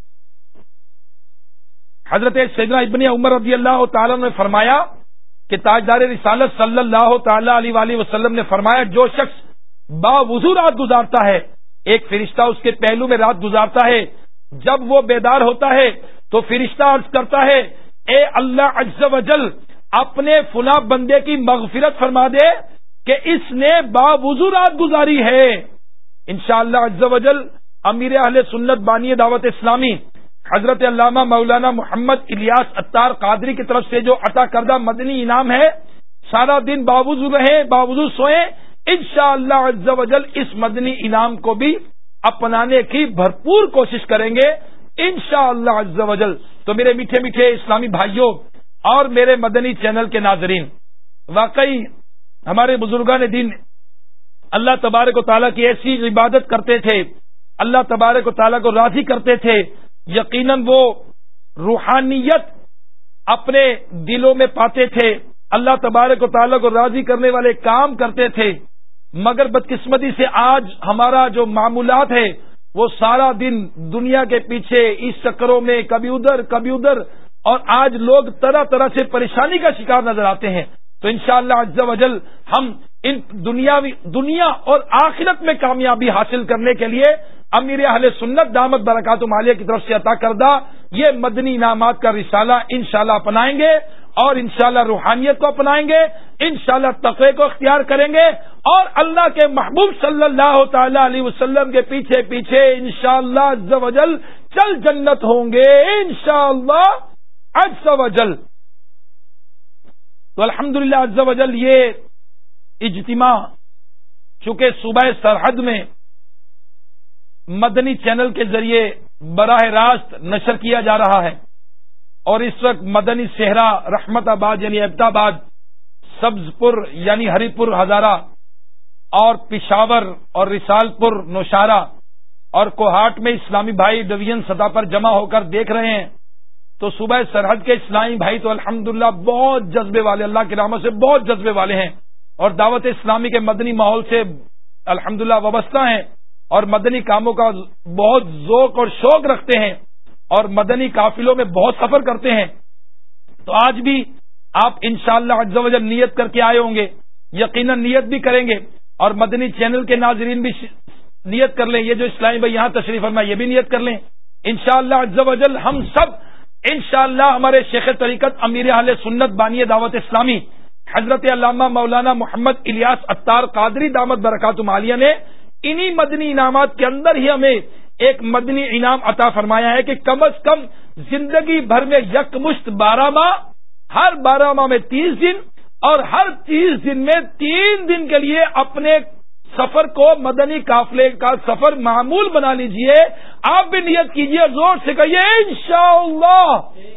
حضرت سیدنا ابن عمر رضی اللہ تعالیٰ نے فرمایا کہ تاجدار رسالت صلی اللہ تعالی علیہ وآلہ وسلم نے فرمایا، جو شخص باوضو رات گزارتا ہے ایک فرشتہ اس کے پہلو میں رات گزارتا ہے، جب وہ بیدار ہوتا ہے تو فرشتہ عرض کرتا ہے، اے اللہ عز و جل اپنے فلاں بندے کی مغفرت فرما دے کہ اس نے باوضو رات گزاری ہے۔ انشاءاللہ عز و جل امیر اہل سنت بانی دعوت اسلامی حضرت علامہ مولانا محمد الیاس عطار قادری کی طرف سے جو عطا کردہ مدنی انعام ہے، سارا دن باوضو رہیں، باوضو سوئیں، انشاءاللہ عز و جل اس مدنی انعام کو بھی اپنانے کی بھرپور کوشش کریں گے انشاءاللہ عز و جل۔ تو میرے میٹھے میٹھے اسلامی بھائیوں اور میرے مدنی چینل کے ناظرین، واقعی ہمارے بزرگان دین اللہ تبارک و تعالیٰ کی ایسی عبادت کرتے تھے، اللہ تبارک و تعالیٰ کو راضی کرتے تھے، یقیناً وہ روحانیت اپنے دلوں میں پاتے تھے، اللہ تبارک و تعالیٰ کو راضی کرنے والے کام کرتے تھے، مگر بدقسمتی سے آج ہمارا جو معمولات ہے وہ سارا دن دنیا کے پیچھے اس چکروں میں کبھی ادھر کبھی ادھر، اور آج لوگ طرح طرح سے پریشانی کا شکار نظر آتے ہیں۔ تو انشاءاللہ عز و جل ہم ان دنیاوی دنیا اور آخرت میں کامیابی حاصل کرنے کے لیے امیر اہل سنت دامت برکاتہم عالیہ کی طرف سے عطا کردہ یہ مدنی انعامات کا رسالہ انشاءاللہ اپنائیں گے، اور انشاءاللہ روحانیت کو اپنائیں گے، انشاءاللہ تقوی کو اختیار کریں گے، اور اللہ کے محبوب صلی اللہ تعالی علیہ وسلم کے پیچھے پیچھے انشاءاللہ عز و جل چل جنت ہوں گے انشاءاللہ عز و جل۔ تو الحمدللہ عز و جل یہ اجتماع چونکہ صوبہ سرحد میں مدنی چینل کے ذریعے براہ راست نشر کیا جا رہا ہے، اور اس وقت مدنی صحرا، رحمت آباد یعنی عبد آباد، سبز پور یعنی ہری پور ہزارہ، اور پشاور اور رسال پور نوشارہ اور کوہاٹ میں اسلامی بھائی ڈویژن سطح پر جمع ہو کر دیکھ رہے ہیں تو صوبہ سرحد کے اسلامی بھائی تو الحمدللہ بہت جذبے والے، اللہ کی رحمت سے بہت جذبے والے ہیں، اور دعوت اسلامی کے مدنی ماحول سے الحمدللہ وابستہ ہیں، اور مدنی کاموں کا بہت ذوق اور شوق رکھتے ہیں، اور مدنی قافلوں میں بہت سفر کرتے ہیں۔ تو آج بھی آپ انشاءاللہ عز و جل نیت کر کے آئے ہوں گے، یقیناً نیت بھی کریں گے، اور مدنی چینل کے ناظرین بھی نیت کر لیں، یہ جو اسلامی بھائی یہاں تشریف فرما یہ بھی نیت کر لیں انشاءاللہ عز و جل۔ ہم سب انشاءاللہ ہمارے شیخ طریقت امیر اہل سنت بانی دعوت اسلامی حضرت علامہ مولانا محمد الیاس عطار قادری دامت برکاتہم عالیہ نے انہی مدنی انعامات کے اندر ہی ہمیں ایک مدنی انعام عطا فرمایا ہے کہ کم از کم زندگی بھر میں یکمشت بارہ ماہ، ہر بارہ ماہ میں تیس دن، اور ہر تیس دن میں تین دن کے لیے اپنے سفر کو مدنی قافلے کا سفر معمول بنا لیجئے۔ آپ بھی نیت کیجئے، زور سے کہیے انشاءاللہ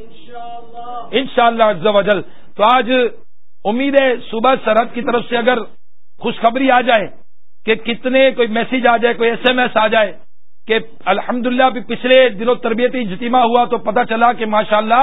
انشاءاللہ عز و جل۔ تو آج امید ہے صوبہ سرحد کی طرف سے اگر خوشخبری آ جائے کہ کتنے کوئی میسج آ جائے، کوئی ایس ایم ایس آ جائے کہ الحمدللہ بھی پچھلے دنوں تربیتی اجتماع ہوا تو پتہ چلا کہ ماشاءاللہ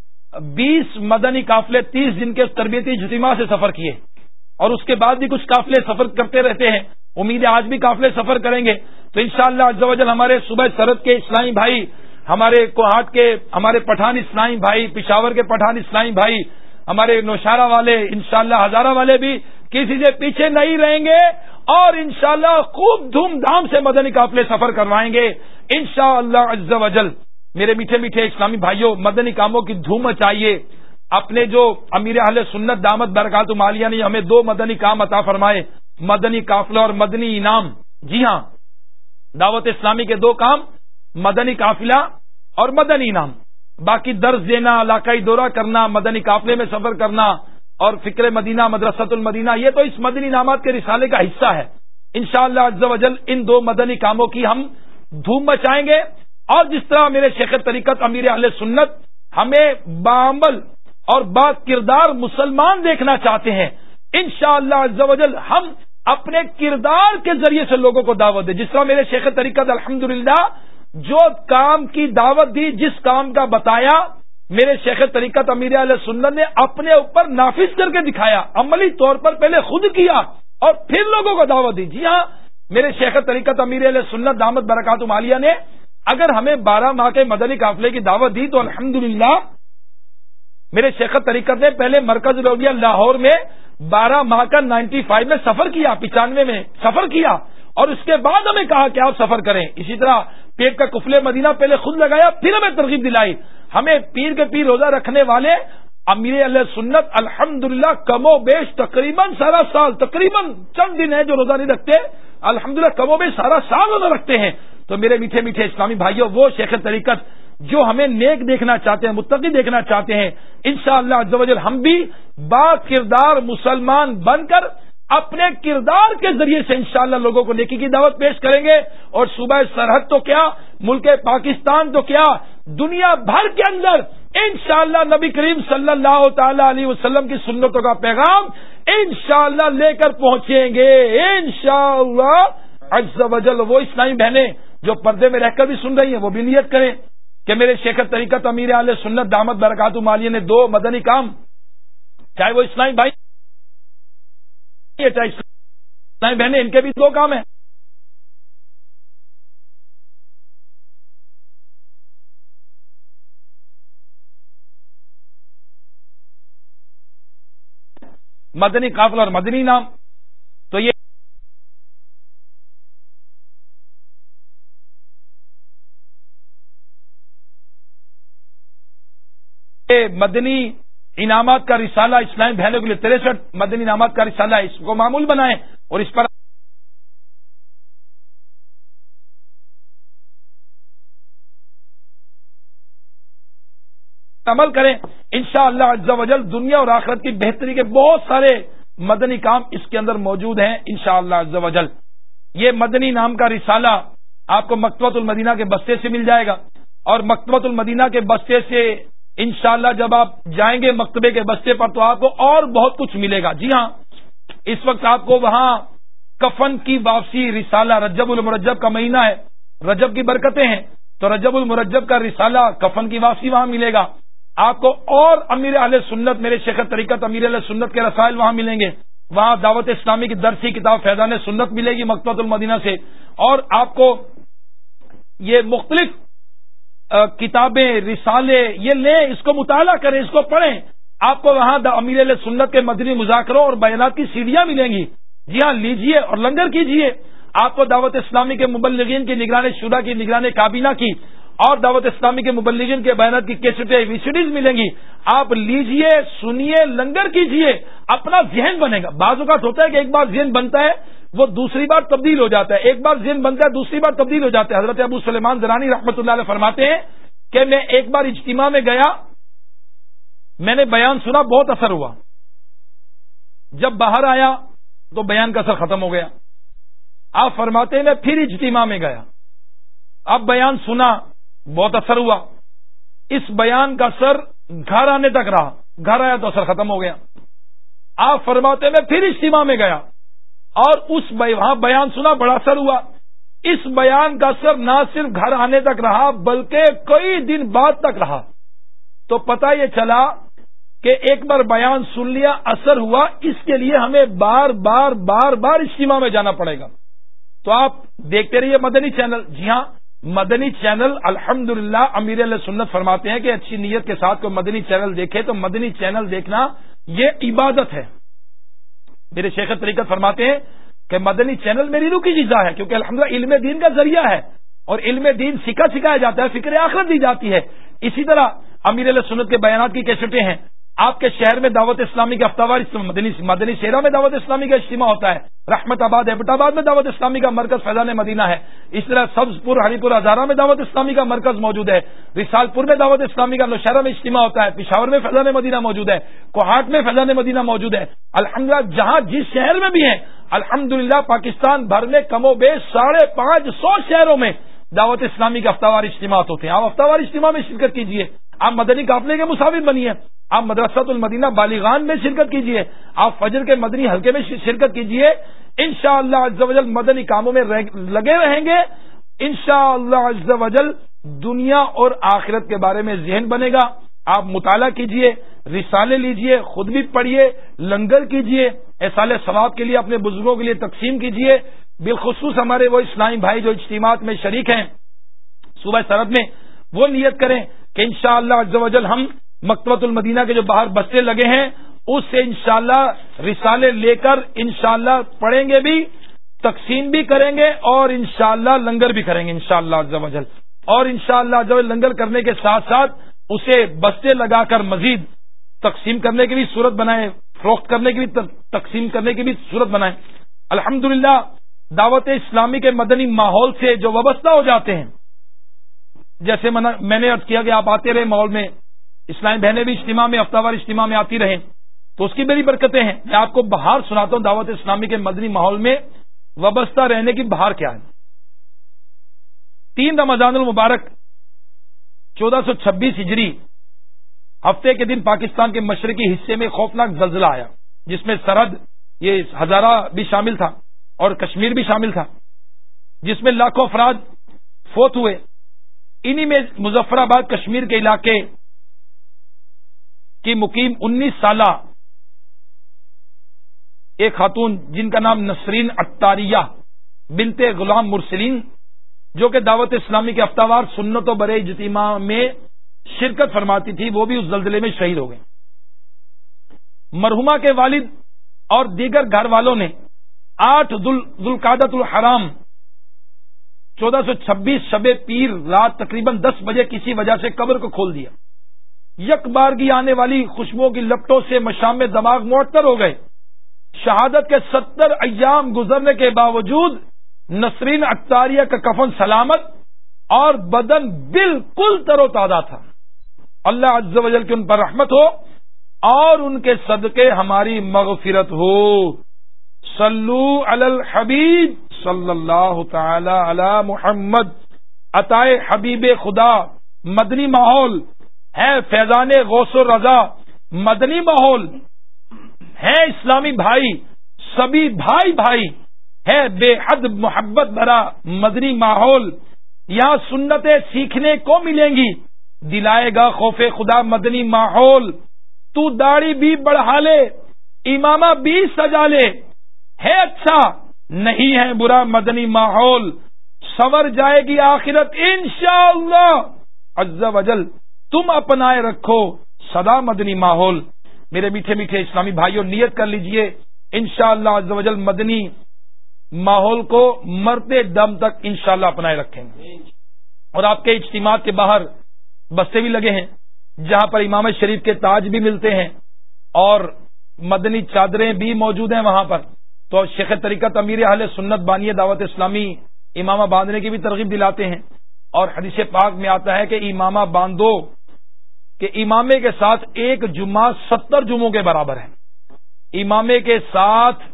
بیس مدنی قافلے تیس دن کے تربیتی اجتماع سے سفر کیے، اور اس کے بعد بھی کچھ قافلے سفر کرتے رہتے ہیں، امید ہے آج بھی قافلے سفر کریں گے۔ تو انشاءاللہ عز و جل ہمارے صوبہ سرحد کے اسلامی بھائی، ہمارے کوہاٹ کے ہمارے پٹھان اسلامی بھائی، پشاور کے پٹھان اسلامی بھائی، ہمارے نوشہرہ والے، انشاءاللہ ہزارہ والے بھی کسی سے پیچھے نہیں رہیں گے، اور انشاءاللہ خوب دھوم دھام سے مدنی قافلے سفر کروائیں گے انشاءاللہ عز و جل۔ میرے میٹھے میٹھے اسلامی بھائیوں، مدنی کاموں کی دھوم مچائیے۔ اپنے جو امیر اہل سنت دامت برکاتہم عالیہ نے ہمیں دو مدنی کام عطا فرمائے، مدنی قافلہ اور مدنی انعام۔ جی ہاں، دعوت اسلامی کے دو کام، مدنی قافلہ اور مدنی انعام۔ باقی درس دینا، علاقائی دورہ کرنا، مدنی قافلے میں سفر کرنا، اور فکر مدینہ، مدرسۃ المدینہ، یہ تو اس مدنی انعامات کے رسالے کا حصہ ہے۔ انشاءاللہ عز و جل ان دو مدنی کاموں کی ہم دھوم مچائیں گے، اور جس طرح میرے شیخ طریقت امیر اہل سنت ہمیں بعمل اور با کردار مسلمان دیکھنا چاہتے ہیں، انشاءاللہ عز و جل ہم اپنے کردار کے ذریعے سے لوگوں کو دعوت دیں۔ جس طرح میرے شیخ طریقت الحمدللہ جو کام کی دعوت دی، جس کام کا بتایا، میرے شیخ طریقت امیر اہل سنت نے اپنے اوپر نافذ کر کے دکھایا، عملی طور پر پہلے خود کیا اور پھر لوگوں کو دعوت دی۔ جی ہاں، میرے شیخ طریقت امیر اہل سنت دامت برکاتہم عالیہ نے اگر ہمیں بارہ ماہ کے مدنی قافلے کی دعوت دی تو الحمدللہ میرے شیخ طریقت نے پہلے مرکز رویہ لاہور میں بارہ ماہ کا نائنٹی فائیو میں سفر کیا، پچانوے میں سفر کیا، اور اس کے بعد ہمیں کہا کہ آپ سفر کریں۔ اسی طرح پیٹ کا کفلے مدینہ پہلے خود لگایا، پھر ہمیں ترغیب دلائی۔ ہمیں پیر کے پیر روزہ رکھنے والے امیر اہل سنت الحمدللہ کم و بیش تقریباً سارا سال، تقریباً چند دن ہیں جو روزہ نہیں رکھتے، الحمدللہ کم و بیش سارا سال روزہ رکھتے ہیں۔ تو میرے میٹھے میٹھے اسلامی بھائیوں، وہ شیخ طریقت جو ہمیں نیک دیکھنا چاہتے ہیں، متقی دیکھنا چاہتے ہیں، انشاءاللہ عز و جل ہم بھی با کردار مسلمان بن کر اپنے کردار کے ذریعے سے انشاءاللہ لوگوں کو نیکی کی دعوت پیش کریں گے، اور صوبہ سرحد تو کیا، ملک پاکستان تو کیا، دنیا بھر کے اندر انشاءاللہ نبی کریم صلی اللہ تعالی علیہ وسلم کی سنتوں کا پیغام انشاءاللہ لے کر پہنچیں گے انشاءاللہ عز و جل۔ وہ اسلامی بہنیں جو پردے میں رہ کر بھی سن رہی ہیں وہ بھی نیت کریں کہ میرے شیخ طریقت امیر اہل سنت دامت برکاتہم عالیہ نے دو مدنی کام، چاہے وہ اسلامی بھائی چاہے اسلامی بہنیں، ان کے بھی دو کام ہیں۔ مدنی قافلہ اور مدنی انعام۔ تو یہ مدنی انعامات کا رسالہ اسلامی بہنوں کے لیے تریسٹھ مدنی انعامات کا رسالہ ہے، اس کو معمول بنائیں اور اس پر عمل کریں انشاءاللہ عز و جل۔ دنیا اور آخرت کی بہتری کے بہت سارے مدنی کام اس کے اندر موجود ہیں انشاءاللہ عز و جل۔ یہ مدنی نام کا رسالہ آپ کو مکتبۃ المدینہ کے بستے سے مل جائے گا، اور مکتبۃ المدینہ کے بستے سے انشاءاللہ جب آپ جائیں گے مکتبے کے بستے پر تو آپ کو اور بہت کچھ ملے گا۔ جی ہاں، اس وقت آپ کو وہاں کفن کی واپسی رسالہ، رجب المرجب کا مہینہ ہے، رجب کی برکتیں ہیں، تو رجب المرجب کا رسالہ کفن کی واپسی وہاں ملے گا۔ آپ کو اور امیر اہل سنت میرے شیخ طریقت امیر اہل سنت کے رسائل وہاں ملیں گے. وہاں دعوت اسلامی کی درسی کتاب فیضان سنت ملے گی مکتبۃ المدینہ سے. اور آپ کو یہ مختلف کتابیں رسالے یہ لیں, اس کو مطالعہ کریں, اس کو پڑھیں. آپ کو وہاں امیر اہل سنت کے مدنی مذاکروں اور بیانات کی سیڑھیاں ملیں گی. جی ہاں, لیجئے اور لنگر کیجئے. آپ کو دعوت اسلامی کے مبلغین کی نگران شورا کی نگران کابینہ کی اور دعوت اسلامی کے مبلغین کے بیانات کی کیسٹیں وی سی ڈیز ملیں گی. آپ لیجئے, سنیے, لنگر کیجئے, اپنا ذہن بنے گا. بعض اوقات ہوتا ہے کہ ایک بار ذہن بنتا ہے وہ دوسری بار تبدیل ہو جاتا ہے, ایک بار ذہن بنتا ہے دوسری بار تبدیل ہو جاتا ہے. حضرت ابو سلیمان درانی رحمۃ اللہ علیہ فرماتے ہیں کہ میں ایک بار اجتماع میں گیا, میں نے بیان سنا, بہت اثر ہوا. جب باہر آیا تو بیان کا اثر ختم ہو گیا. آپ فرماتے ہیں میں پھر اجتماع میں گیا, اب بیان سنا, بہت اثر ہوا. اس بیان کا اثر گھر آنے تک رہا, گھر آیا تو اثر ختم ہو گیا. آپ فرماتے ہیں میں پھر اجتماع میں گیا اور اس وہاں بیان سنا, بڑا اثر ہوا. اس بیان کا اثر نہ صرف گھر آنے تک رہا بلکہ کئی دن بعد تک رہا. تو پتہ یہ چلا کہ ایک بار بیان سن لیا, اثر ہوا, اس کے لیے ہمیں بار بار بار بار اجتماع میں جانا پڑے گا. تو آپ دیکھتے رہیے مدنی چینل. جی ہاں, مدنی چینل الحمدللہ امیر علیہ سنت فرماتے ہیں کہ اچھی نیت کے ساتھ کوئی مدنی چینل دیکھے تو مدنی چینل دیکھنا یہ عبادت ہے. میرے شیخ طریقت فرماتے ہیں کہ مدنی چینل میری روح کی غذا ہے, کیونکہ الحمدللہ علم دین کا ذریعہ ہے اور علم دین سکھا سکھایا جاتا ہے, فکر آخرت دی جاتی ہے. اسی طرح امیر علیہ سنت کے بیانات کی کیسٹیں ہیں. آپ کے شہر میں دعوت اسلامی کا ہفتہ وار مدنی مدنی شہرہ میں دعوت اسلامی کا اجتماع ہوتا ہے. رحمت آباد ایبٹ آباد میں دعوت اسلامی کا مرکز فیضان مدینہ ہے. اس طرح سبز پور ہری پور ہزارہ میں دعوت اسلامی کا مرکز موجود ہے. رسال پور میں دعوت اسلامی کا نوشہرہ میں اجتماع ہوتا ہے. پشاور میں فیضان مدینہ موجود ہے. کوہاٹ میں فیضان مدینہ موجود ہے. الحمدللہ جہاں جس شہر میں بھی ہیں الحمدللہ پاکستان بھر میں کم و بیش ساڑھے پانچ سو شہروں میں دعوت اسلامی کے ہفتہ وار اجتماعات ہوتے ہیں. آپ ہفتہ وار اجتماع میں شرکت کیجیے. آپ مدنی قافلے کے مسافر بنیے. آپ مدرسۃ المدینہ بالیغان میں شرکت کیجیے. آپ فجر کے مدنی حلقے میں شرکت کیجیے. انشاءاللہ عز و جل مدنی کاموں میں لگے رہیں گے. انشاءاللہ عز و جل دنیا اور آخرت کے بارے میں ذہن بنے گا. آپ مطالعہ کیجیے, رسالے لیجیے, خود بھی پڑھیے, لنگر کیجیے, احصال ثواب کے لیے اپنے بزرگوں کے لیے تقسیم کیجیے. بالخصوص ہمارے وہ اسلامی بھائی جو اجتماعات میں شریک ہیں صوبہ سرحد میں, وہ نیت کریں کہ انشاءاللہ عز و جل ہم مکتبۃ المدینہ کے جو باہر بستے لگے ہیں اس سے انشاءاللہ رسالے لے کر انشاءاللہ پڑھیں گے بھی, تقسیم بھی کریں گے اور انشاءاللہ لنگر بھی کریں گے انشاءاللہ عز و جل. اور انشاءاللہ عز و جل لنگر کرنے کے ساتھ ساتھ اسے بستے لگا کر مزید تقسیم کرنے کی بھی صورت بنائیں, فروخت کرنے کی بھی تقسیم کرنے کی بھی صورت بنائیں. الحمدللہ دعوت اسلامی کے مدنی ماحول سے جو وابستہ ہو جاتے ہیں, جیسے میں نے عرض کیا کہ آپ آتے رہے ماحول میں, اسلامی بہنیں بھی اجتماع میں ہفتہ وار اجتماع میں آتی رہیں تو اس کی بڑی برکتیں ہیں. میں آپ کو بہار سناتا ہوں دعوت اسلامی کے مدنی ماحول میں وابستہ رہنے کی بہار کیا ہے. تین رمضان المبارک چودہ سو چھبیس ہجری ہفتے کے دن پاکستان کے مشرقی حصے میں خوفناک زلزلہ آیا, جس میں سرحد یہ ہزارہ بھی شامل تھا اور کشمیر بھی شامل تھا, جس میں لاکھوں افراد فوت ہوئے. انہی میں مظفر آباد کشمیر کے علاقے کی مقیم انیس سالہ ایک خاتون جن کا نام نسرین عطاریہ بنت غلام مرسلین, جو کہ دعوت اسلامی کے ہفتہ وار سنت و برے اجتماع میں شرکت فرماتی تھی, وہ بھی اس زلزلے میں شہید ہو گئے. مرحومہ کے والد اور دیگر گھر والوں نے آٹھ ذوالقعدۃ الحرام چودہ سو چھبیس شب پیر رات تقریباً دس بجے کسی وجہ سے قبر کو کھول دیا. یک بارگی آنے والی خوشبوؤں کی لپٹوں سے مشام میں دماغ معطر ہو گئے. شہادت کے ستر ایام گزرنے کے باوجود نسرین عطاریہ کا کفن سلامت اور بدن بالکل تر و تازہ تھا. اللہ عز و جل کی ان پر رحمت ہو اور ان کے صدقے ہماری مغفرت ہو. صلو علی الحبیب صلی اللہ تعالی علی محمد. عطائے حبیب خدا مدنی ماحول ہے, فیضان غوث و رضا مدنی ماحول ہے. اسلامی بھائی سبھی بھائی بھائی ہے, بے حد محبت بھرا مدنی ماحول. یہاں سنتیں سیکھنے کو ملیں گی, دلائے گا خوف خدا مدنی ماحول. تو داڑھی بھی بڑھا لے امامہ بھی سجا لے, ہے اچھا نہیں ہے برا مدنی ماحول, سنور جائے گی آخرت انشاءاللہ عز و جل, تم اپنائے رکھو سدا مدنی ماحول. میرے میٹھے میٹھے اسلامی بھائیوں, نیت کر لیجئے انشاءاللہ عز و جل مدنی ماحول کو مرتے دم تک انشاءاللہ اپنائے رکھیں گے. اور آپ کے اجتماعات کے باہر بستے بھی لگے ہیں جہاں پر امام شریف کے تاج بھی ملتے ہیں اور مدنی چادریں بھی موجود ہیں وہاں پر. تو شیخ طریقت امیر اہل سنت بانی دعوت اسلامی امامہ باندھنے کی بھی ترغیب دلاتے ہیں, اور حدیث پاک میں آتا ہے کہ امامہ باندھو کہ امامے کے ساتھ ایک جمعہ ستر جمعوں کے برابر ہے. امامے کے ساتھ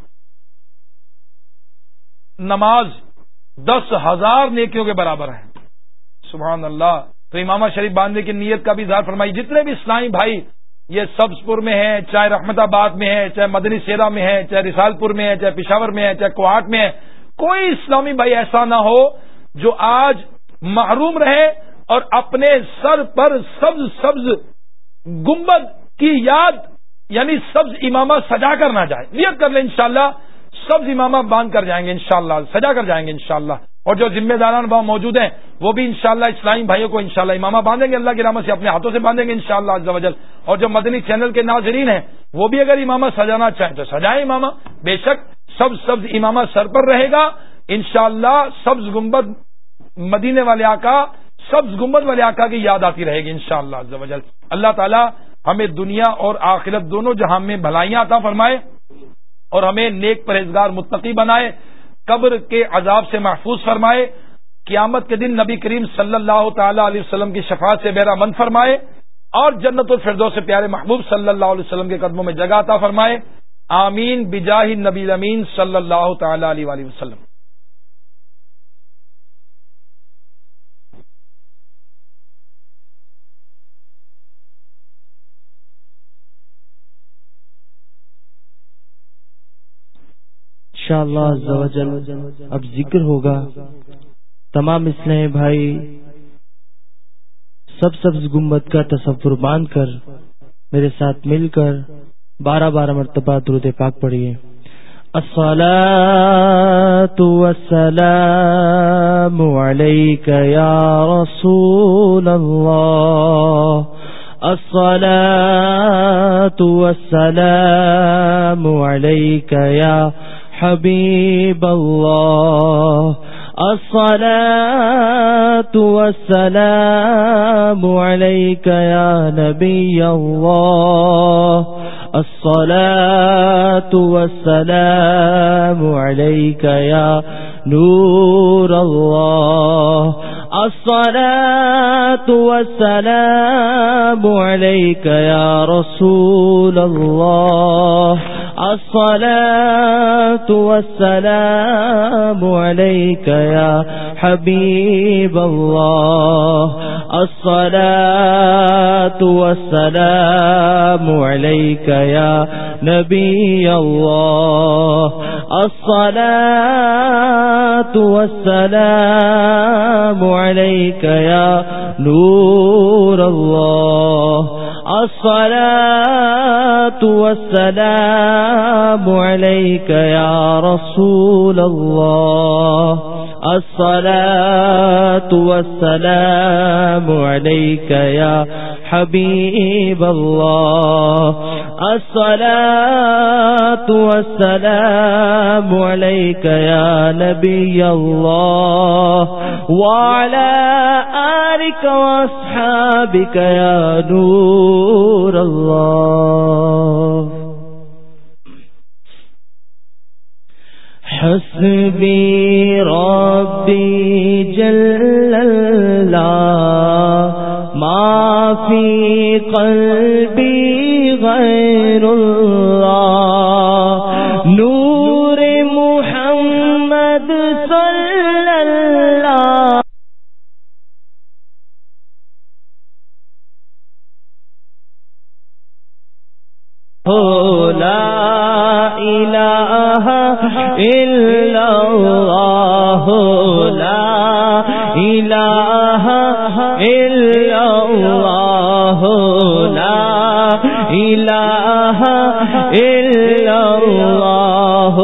نماز دس ہزار نیکیوں کے برابر ہے. سبحان اللہ. تو امامہ شریف باندھنے کی نیت کا بھی اظہار فرمائی. جتنے بھی اسلامی بھائی یہ سبز پور میں ہیں, چاہے رحمت آباد میں ہے, چاہے مدنی سیرا میں ہے, چاہے رسال پور میں ہے, چاہے پشاور میں ہے, چاہے کوہاٹ میں ہے, کوئی اسلامی بھائی ایسا نہ ہو جو آج محروم رہے اور اپنے سر پر سبز سبز گنبد کی یاد یعنی سبز امامہ سجا کر نہ جائے. نیت کر لیں انشاءاللہ سبز امامہ باندھ کر جائیں گے انشاءاللہ, سجا کر جائیں گے انشاءاللہ. اور جو ذمہ داران وہاں موجود ہیں وہ بھی انشاءاللہ اسلامی بھائیوں کو انشاءاللہ امامہ باندھیں گے, اللہ کی رحمت سے اپنے ہاتھوں سے باندھیں گے انشاءاللہ عز و جل. اور جو مدنی چینل کے ناظرین ہیں وہ بھی اگر امامہ سجانا چاہیں تو سجائیں امامہ, بے شک سبز سبز امامہ سر پر رہے گا انشاءاللہ. سبز گنبد مدینے والے آقا, سبز گنبد والے آقا کی یاد آتی رہے گی انشاءاللہ عز و جل. اللہ تعالی ہمیں دنیا اور آخرت دونوں جہاں میں بھلائیاں عطا فرمائے اور ہمیں نیک پرہیزگار متقی بنائے, قبر کے عذاب سے محفوظ فرمائے, قیامت کے دن نبی کریم صلی اللہ تعالی علیہ وسلم کی شفاعت سے بہرہ مند فرمائے اور جنت الفردوس سے پیارے محبوب صلی اللہ علیہ وسلم کے قدموں میں جگہ عطا فرمائے. آمین بجاہ نبی الامین صلی اللہ تعالی علیہ وآلہ وسلم. انشاءاللہ عز و جل اب ذکر ہوگا. تمام اسلامی بھائی سب سبز گنبد کا تصور باندھ کر میرے ساتھ مل کر بارہ بارہ مرتبہ درود پاک پڑھیے. الصلاۃ والسلام علیک یا رسول اللہ, الصلاۃ والسلام علیک یا حبیب اللہ, الصلاۃ والسلام علیک یا نبی اللہ, الصلاۃ والسلام علیک یا نور اللہ, الصلاۃ والسلام علیک یا رسول اللہ, الصلاۃ والسلام علیک یا حبیب اللہ, الصلاۃ والسلام علیک یا نبی اللہ, الصلاۃ والسلام علیک یا نور اللہ, الصلاۃ والسلام علیک یا رسول اللہ, الصلاۃ والسلام علیک یا حبیب اللہ, الصلاۃ والسلام علیک یا نبی اللہ, وعلی آلک واصحابک یا نور اللہ. حسبی ربی جل اللہ ما فی قلبی غیر اللہ, نور محمد صلی اللہ. لا الہ الا اللہ, لا الہ الا اللہ.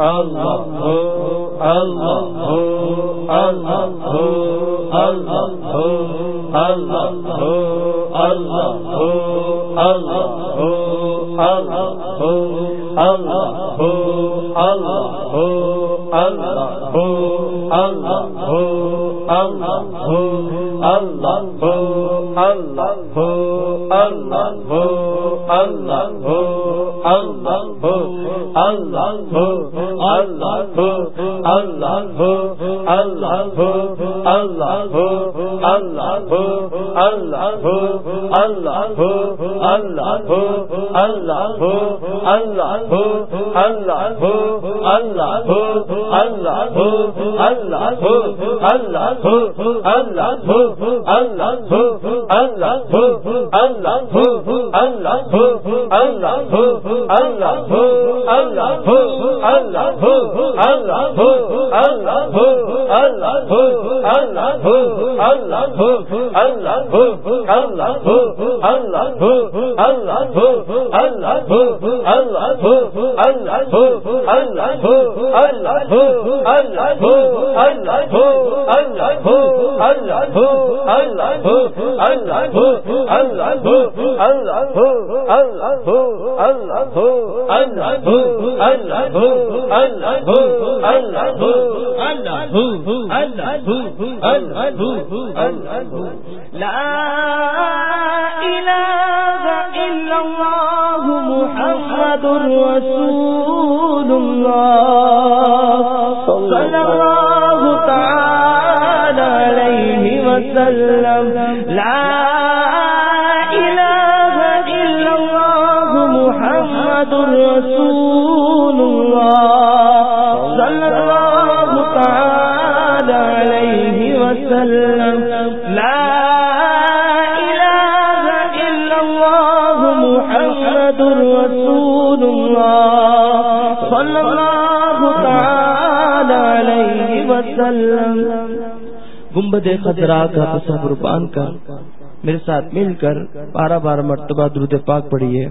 گنبد خضرا کا تصور بان کر میرے ساتھ مل کر بارہ بارہ مرتبہ درود پاک پڑھیے.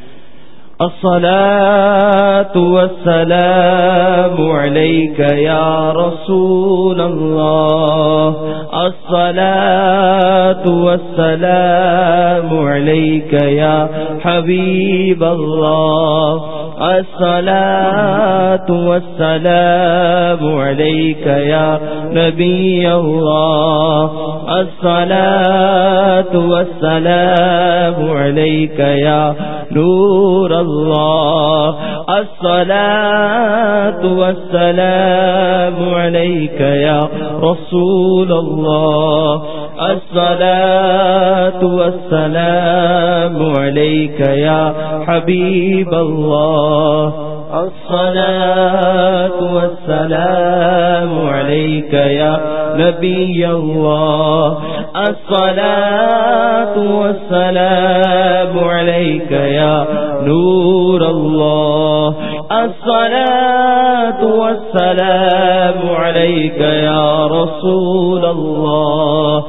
الصلاة والسلام عليك يا رسول الله الصلاة والسلام عليك يا حبيب الله الصلاة والسلام عليك يا نبي الله الصلاة والسلام عليك يا نور الله الصلاة والسلام عليك يا رسول الله الصلاة والسلام عليك يا حبيب الله الصلاة والسلام عليك يا نبي الله الصلاة والسلام عليك يا نور الله الصلاة والسلام عليك يا رسول الله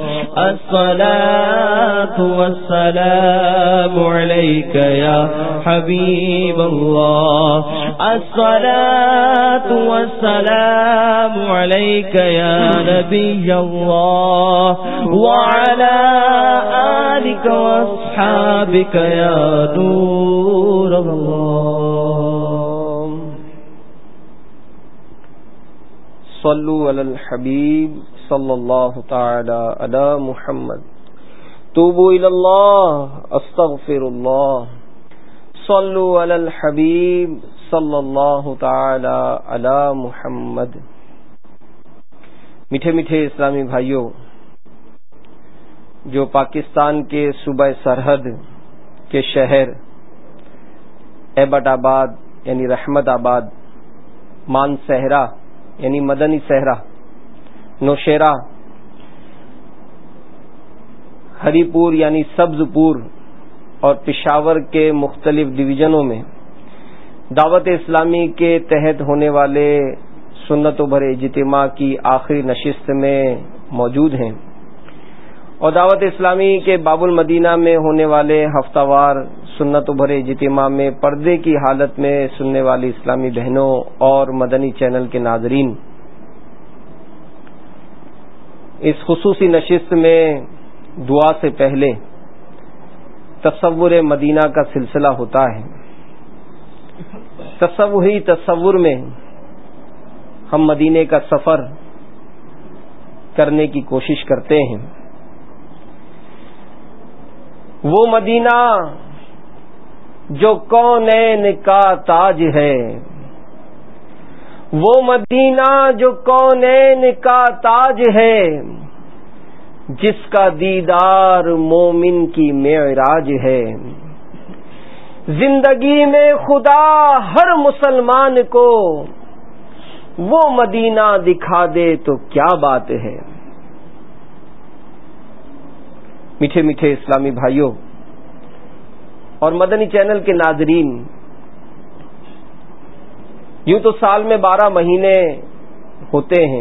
الصلاة والسلام عليك يا حبيب الله الصلاة والسلام عليك يا نبي الله وعلى آلك وأصحابك يا نور الله. صلوا على الحبيب صلى الله تعالى على محمد. توبوا إلى الله أستغفر الله. صلوا على الحبيب صلی اللہ تعالی علی محمد. میٹھے میٹھے اسلامی بھائیوں، جو پاکستان کے صوبہ سرحد کے شہر ایبٹ آباد یعنی رحمت آباد، مان صحرا یعنی مدنی صحرا، نوشیرہ، ہری پور یعنی سبز پور اور پشاور کے مختلف ڈویژنوں میں دعوت اسلامی کے تحت ہونے والے سنت و بھرے اجتماع کی آخری نشست میں موجود ہیں، اور دعوت اسلامی کے باب المدینہ میں ہونے والے ہفتہ وار سنت و بھرے اجتماع میں پردے کی حالت میں سننے والی اسلامی بہنوں اور مدنی چینل کے ناظرین، اس خصوصی نشست میں دعا سے پہلے تصور مدینہ کا سلسلہ ہوتا ہے۔ تصوری تصور میں ہم مدینے کا سفر کرنے کی کوشش کرتے ہیں۔ وہ مدینہ جو کونین کا تاج ہے، وہ مدینہ جو کونین کا تاج ہے، جس کا دیدار مومن کی معراج ہے۔ زندگی میں خدا ہر مسلمان کو وہ مدینہ دکھا دے تو کیا بات ہے۔ میٹھے میٹھے اسلامی بھائیوں اور مدنی چینل کے ناظرین، یوں تو سال میں بارہ مہینے ہوتے ہیں،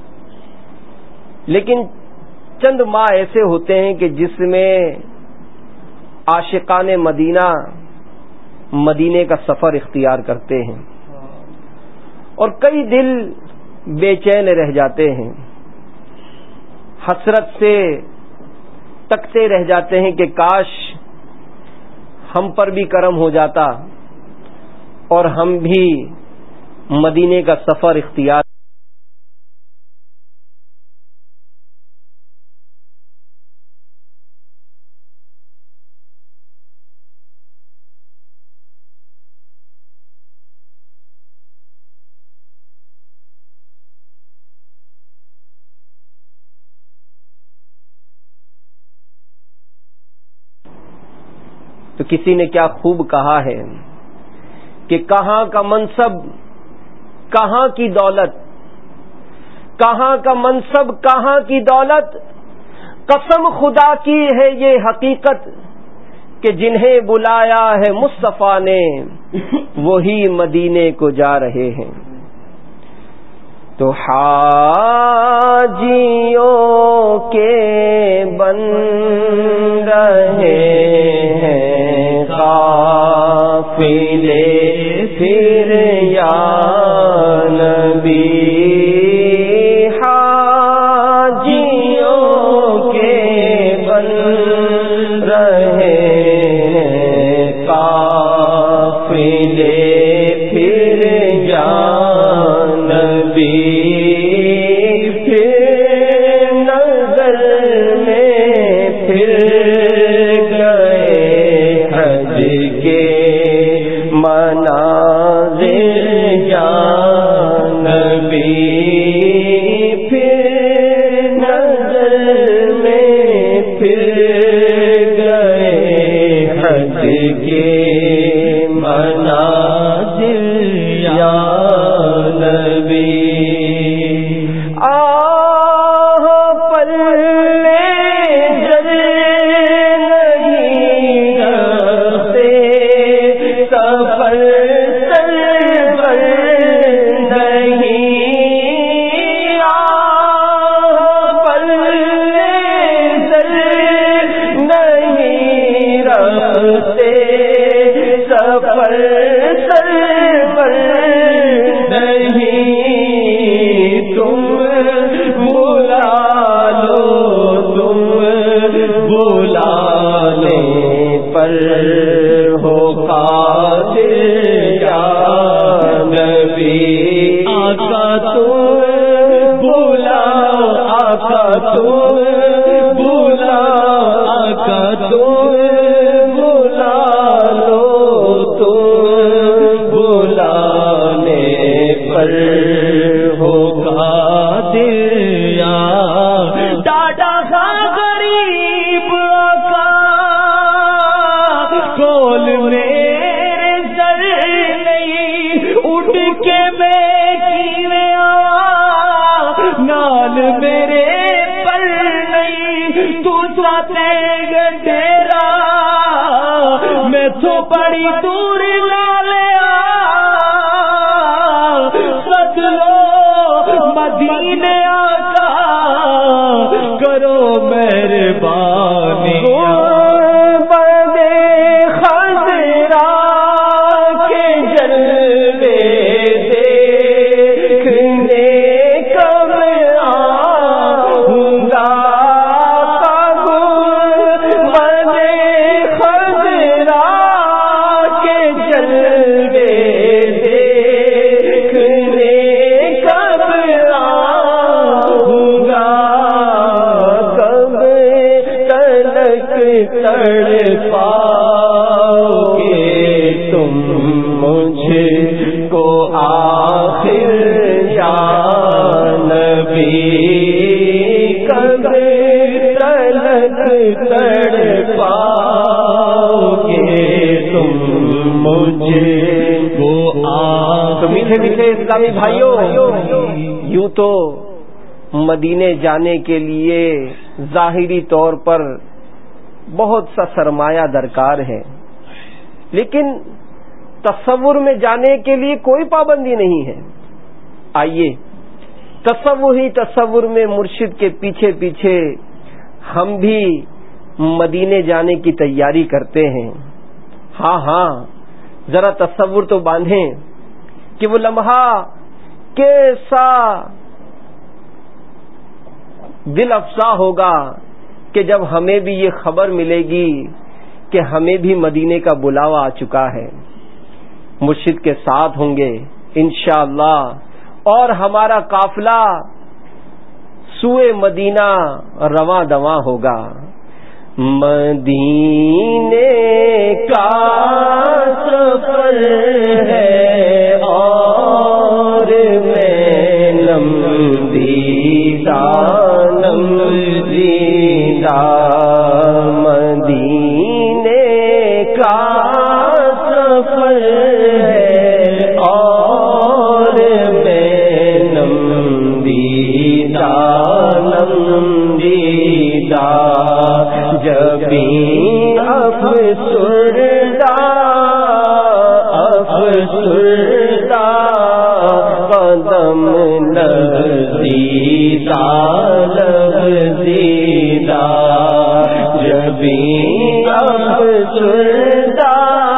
لیکن چند ماہ ایسے ہوتے ہیں کہ جس میں عاشقان مدینہ مدینے کا سفر اختیار کرتے ہیں، اور کئی دل بے چین رہ جاتے ہیں، حسرت سے تکتے رہ جاتے ہیں کہ کاش ہم پر بھی کرم ہو جاتا اور ہم بھی مدینے کا سفر اختیار تو کسی نے کیا خوب کہا ہے کہ کہاں کا منصب کہاں کی دولت، کہاں کا منصب کہاں کی دولت، قسم خدا کی ہے یہ حقیقت کہ جنہیں بلایا ہے مصطفیٰ نے وہی مدینے کو جا رہے ہیں۔ تو حاجیوں کے بن رہے ہیں قافلے پھر یا نبی، حاجیوں کے بن رہے ہیں قافلے پھر یا نبی، بڑی دور لالیا سد لو مدینے آقا کرو مہربانی تو میٹھے میٹھے اسلامی بھائیوں، یوں تو مدینے جانے کے لیے ظاہری طور پر بہت سا سرمایہ درکار ہے، لیکن تصور میں جانے کے لیے کوئی پابندی نہیں ہے۔ آئیے تصور ہی تصور میں مرشد کے پیچھے پیچھے ہم بھی مدینے جانے کی تیاری کرتے ہیں۔ ہاں ہاں ذرا تصور تو باندھیں کہ وہ لمحہ کیسا دل افزا ہوگا کہ جب ہمیں بھی یہ خبر ملے گی کہ ہمیں بھی مدینے کا بلاوا آ چکا ہے، مرشد کے ساتھ ہوں گے انشاءاللہ، اور ہمارا قافلہ سوئے مدینہ رواں دواں ہوگا۔ مدینے کا سفر ہے اور میں لمبیدہ لمبیدہ، مدینے کا سفر ہے اور میں لمبیدہ لمبیدہ، جبیں افسردہ افسردہ قدم لرزیدہ لرزیدہ، جبیں افسردہ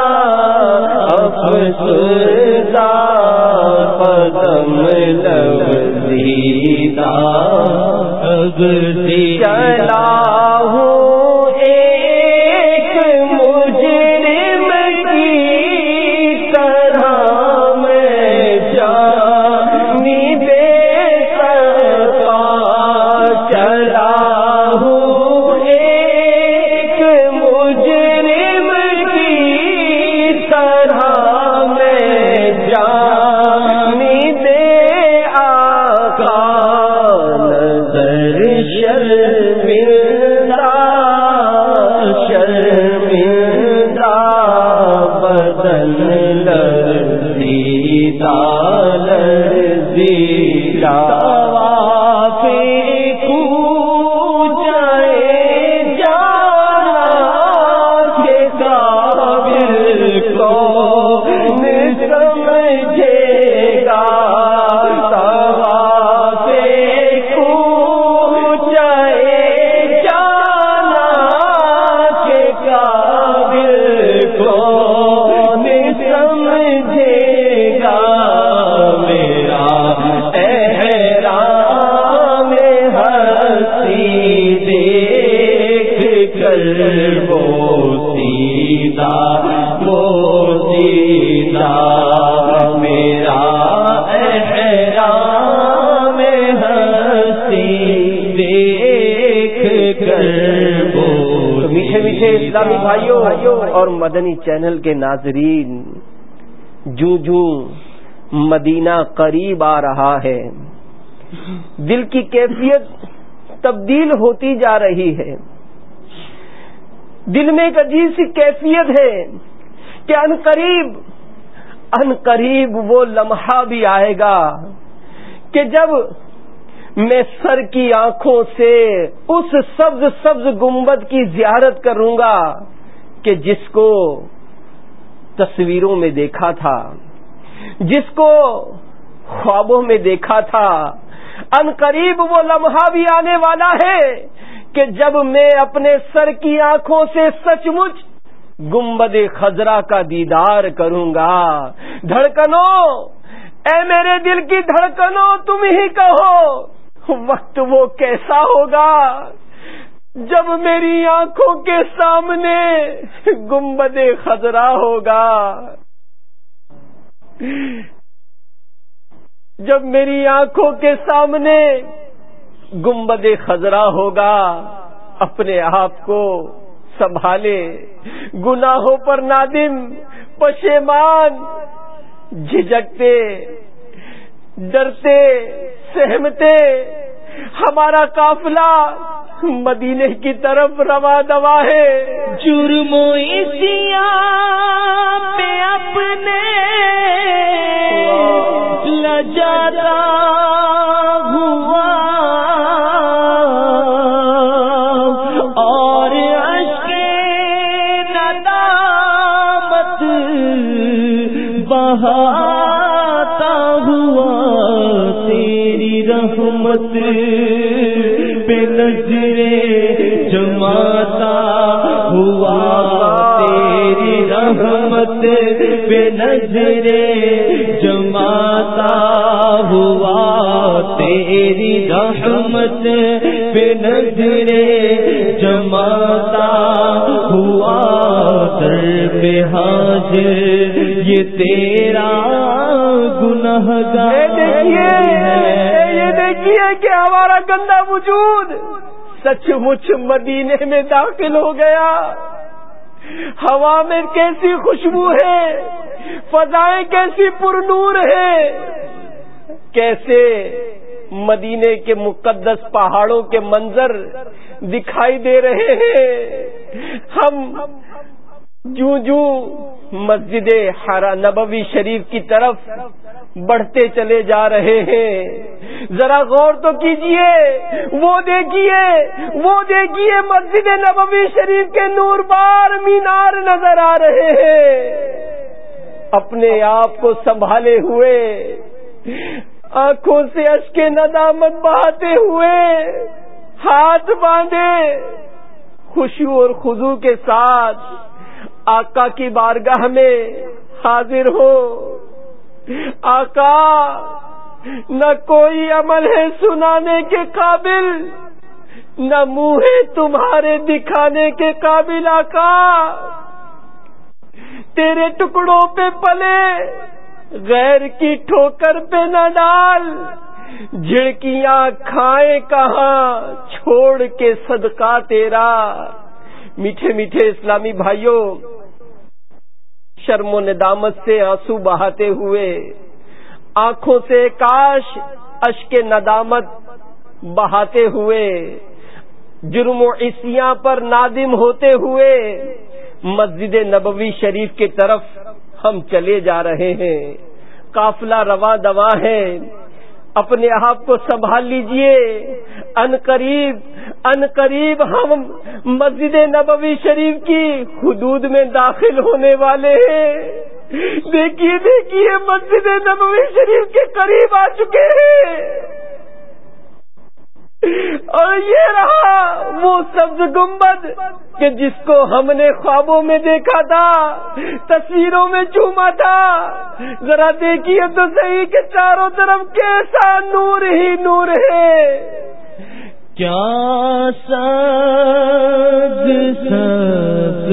افسردہ قدم لرزیدہ لرزیدہ، اسلامی بھائیوں اور مدنی چینل کے ناظرین، جوں جوں مدینہ قریب آ رہا ہے، دل کی کیفیت تبدیل ہوتی جا رہی ہے۔ دل میں ایک عجیب سی کیفیت ہے کہ ان قریب ان قریب وہ لمحہ بھی آئے گا کہ جب میں سر کی آنکھوں سے اس سبز سبز گنبد کی زیارت کروں گا کہ جس کو تصویروں میں دیکھا تھا، جس کو خوابوں میں دیکھا تھا۔ ان قریب وہ لمحہ بھی آنے والا ہے کہ جب میں اپنے سر کی آنکھوں سے سچ مچ گنبد خضرا کا دیدار کروں گا۔ دھڑکنوں، اے میرے دل کی دھڑکنوں، تم ہی کہو وقت وہ کیسا ہوگا جب میری آنکھوں کے سامنے گنبد خضرا ہوگا، جب میری آنکھوں کے سامنے گنبد خضرا ہوگا۔ اپنے آپ کو سنبھالے، گناہوں پر نادم، پشیمان، جھجکتے، ڈرتے، سہمتے، ہمارا قافلہ مدینے کی طرف رواں دوا ہے. جرم و عصیاں پہ اپنے لجاتا ہوا اور اشک ندامت بہاتا ہوا تیری رحمت پہ نظریں جماتا ہوا تیری رحمت پہ نظریں جماتا ہوا تیری رحمت پہ نظریں جماتا ہوا در پہ حاضر یہ تیرا گنہگار ہے. یہ دیکھیے کہ ہمارا گندا وجود سچ مچ مدینے میں داخل ہو گیا. ہوا میں کیسی خوشبو ہے، فضائیں کیسی پرنور ہے، کیسے مدینے کے مقدس پہاڑوں کے منظر دکھائی دے رہے ہیں. ہم جوں جوں مسجد حرم نبوی شریف کی طرف بڑھتے چلے جا رہے ہیں، ذرا غور تو کیجئے. وہ دیکھیے وہ دیکھیے مسجد نبوی شریف کے نور بار مینار نظر آ رہے ہیں. اپنے آپ کو سنبھالے ہوئے، آنکھوں سے اشک ندامت بہاتے ہوئے، ہاتھ باندھے، خشوع اور خضوع کے ساتھ آقا کی بارگاہ میں حاضر ہو. آقا، نہ کوئی عمل ہے سنانے کے قابل، نہ منہ ہے تمہارے دکھانے کے قابل. آقا، تیرے ٹکڑوں پہ پلے، غیر کی ٹھوکر پہ نہ ڈال. جھڑکیاں کھائیں کہاں چھوڑ کے صدقہ تیرا. میٹھے میٹھے اسلامی بھائیوں، شرم و ندامت سے آنسو بہاتے ہوئے، آنکھوں سے کاش اشک ندامت بہاتے ہوئے، جرم و عصیاں پر نادم ہوتے ہوئے مسجد نبوی شریف کی طرف ہم چلے جا رہے ہیں. قافلہ رواں دواں ہے. اپنے آپ کو سنبھال لیجئے. ان قریب ان قریب ہم مسجد نبوی شریف کی حدود میں داخل ہونے والے ہیں. دیکھیے دیکھیے مسجد نبوی شریف کے قریب آ چکے ہیں، اور یہ رہا وہ سبز گنبد کہ جس کو ہم نے خوابوں میں دیکھا تھا، تصویروں میں چوما تھا. ذرا دیکھیے تو صحیح کہ چاروں طرف کیسا نور ہی نور ہے. کیا سبز سبز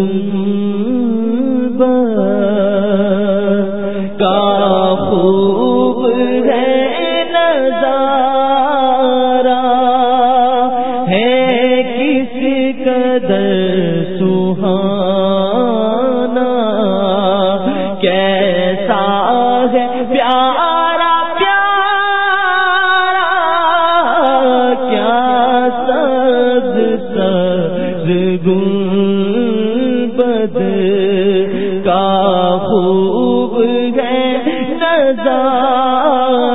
گنبد کا خوب ہے نظارہ ہے، کس قدر سہانا، کیسا ہے پیارا پیارا، کیا سبز سبز گنبد کا خوب ہے نظارہ.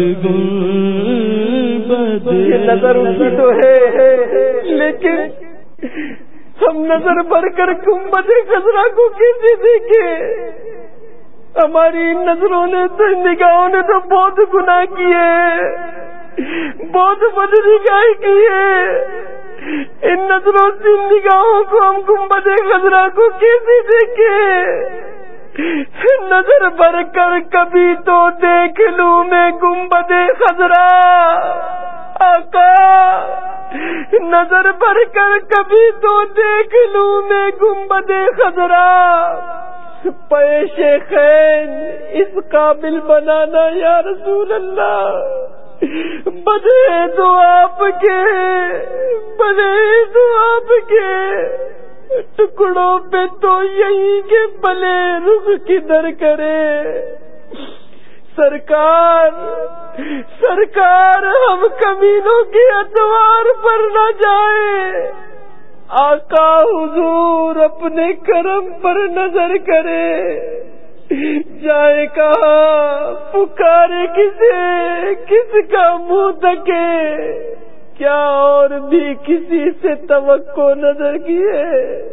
نظر اٹھی تو ہے، لیکن ہم نظر بھر کر گنبد خضرا کو کیسے دیکھے؟ ہماری ان نظروں نے تو نگاہوں نے تو بہت گناہ کیے، بہت بد نگاہی کی ہے۔ ان نظروں سے ان نگاہوں کو ہم گنبد خضرا کو کیسے دیکھے؟ نظر بھر کر کبھی تو دیکھ لوں میں گنبد خضرا، آقا نظر بھر کر کبھی تو دیکھ لوں میں گنبد خضرا، پیش خین اس قابل بنانا یا رسول اللہ، بدے تو آپ کے، بدے تو آپ کے، ٹکڑوں پہ تو یہی کے بلے رخ کدھر کرے۔ سرکار سرکار ہم کمینوں کے اتوار پر نہ جائیں، آقا حضور اپنے کرم پر نظر کرے، جائے کہاں پکارے کسے، کس کا منہ تکے، کیا اور بھی کسی سے توقع نظر کیے۔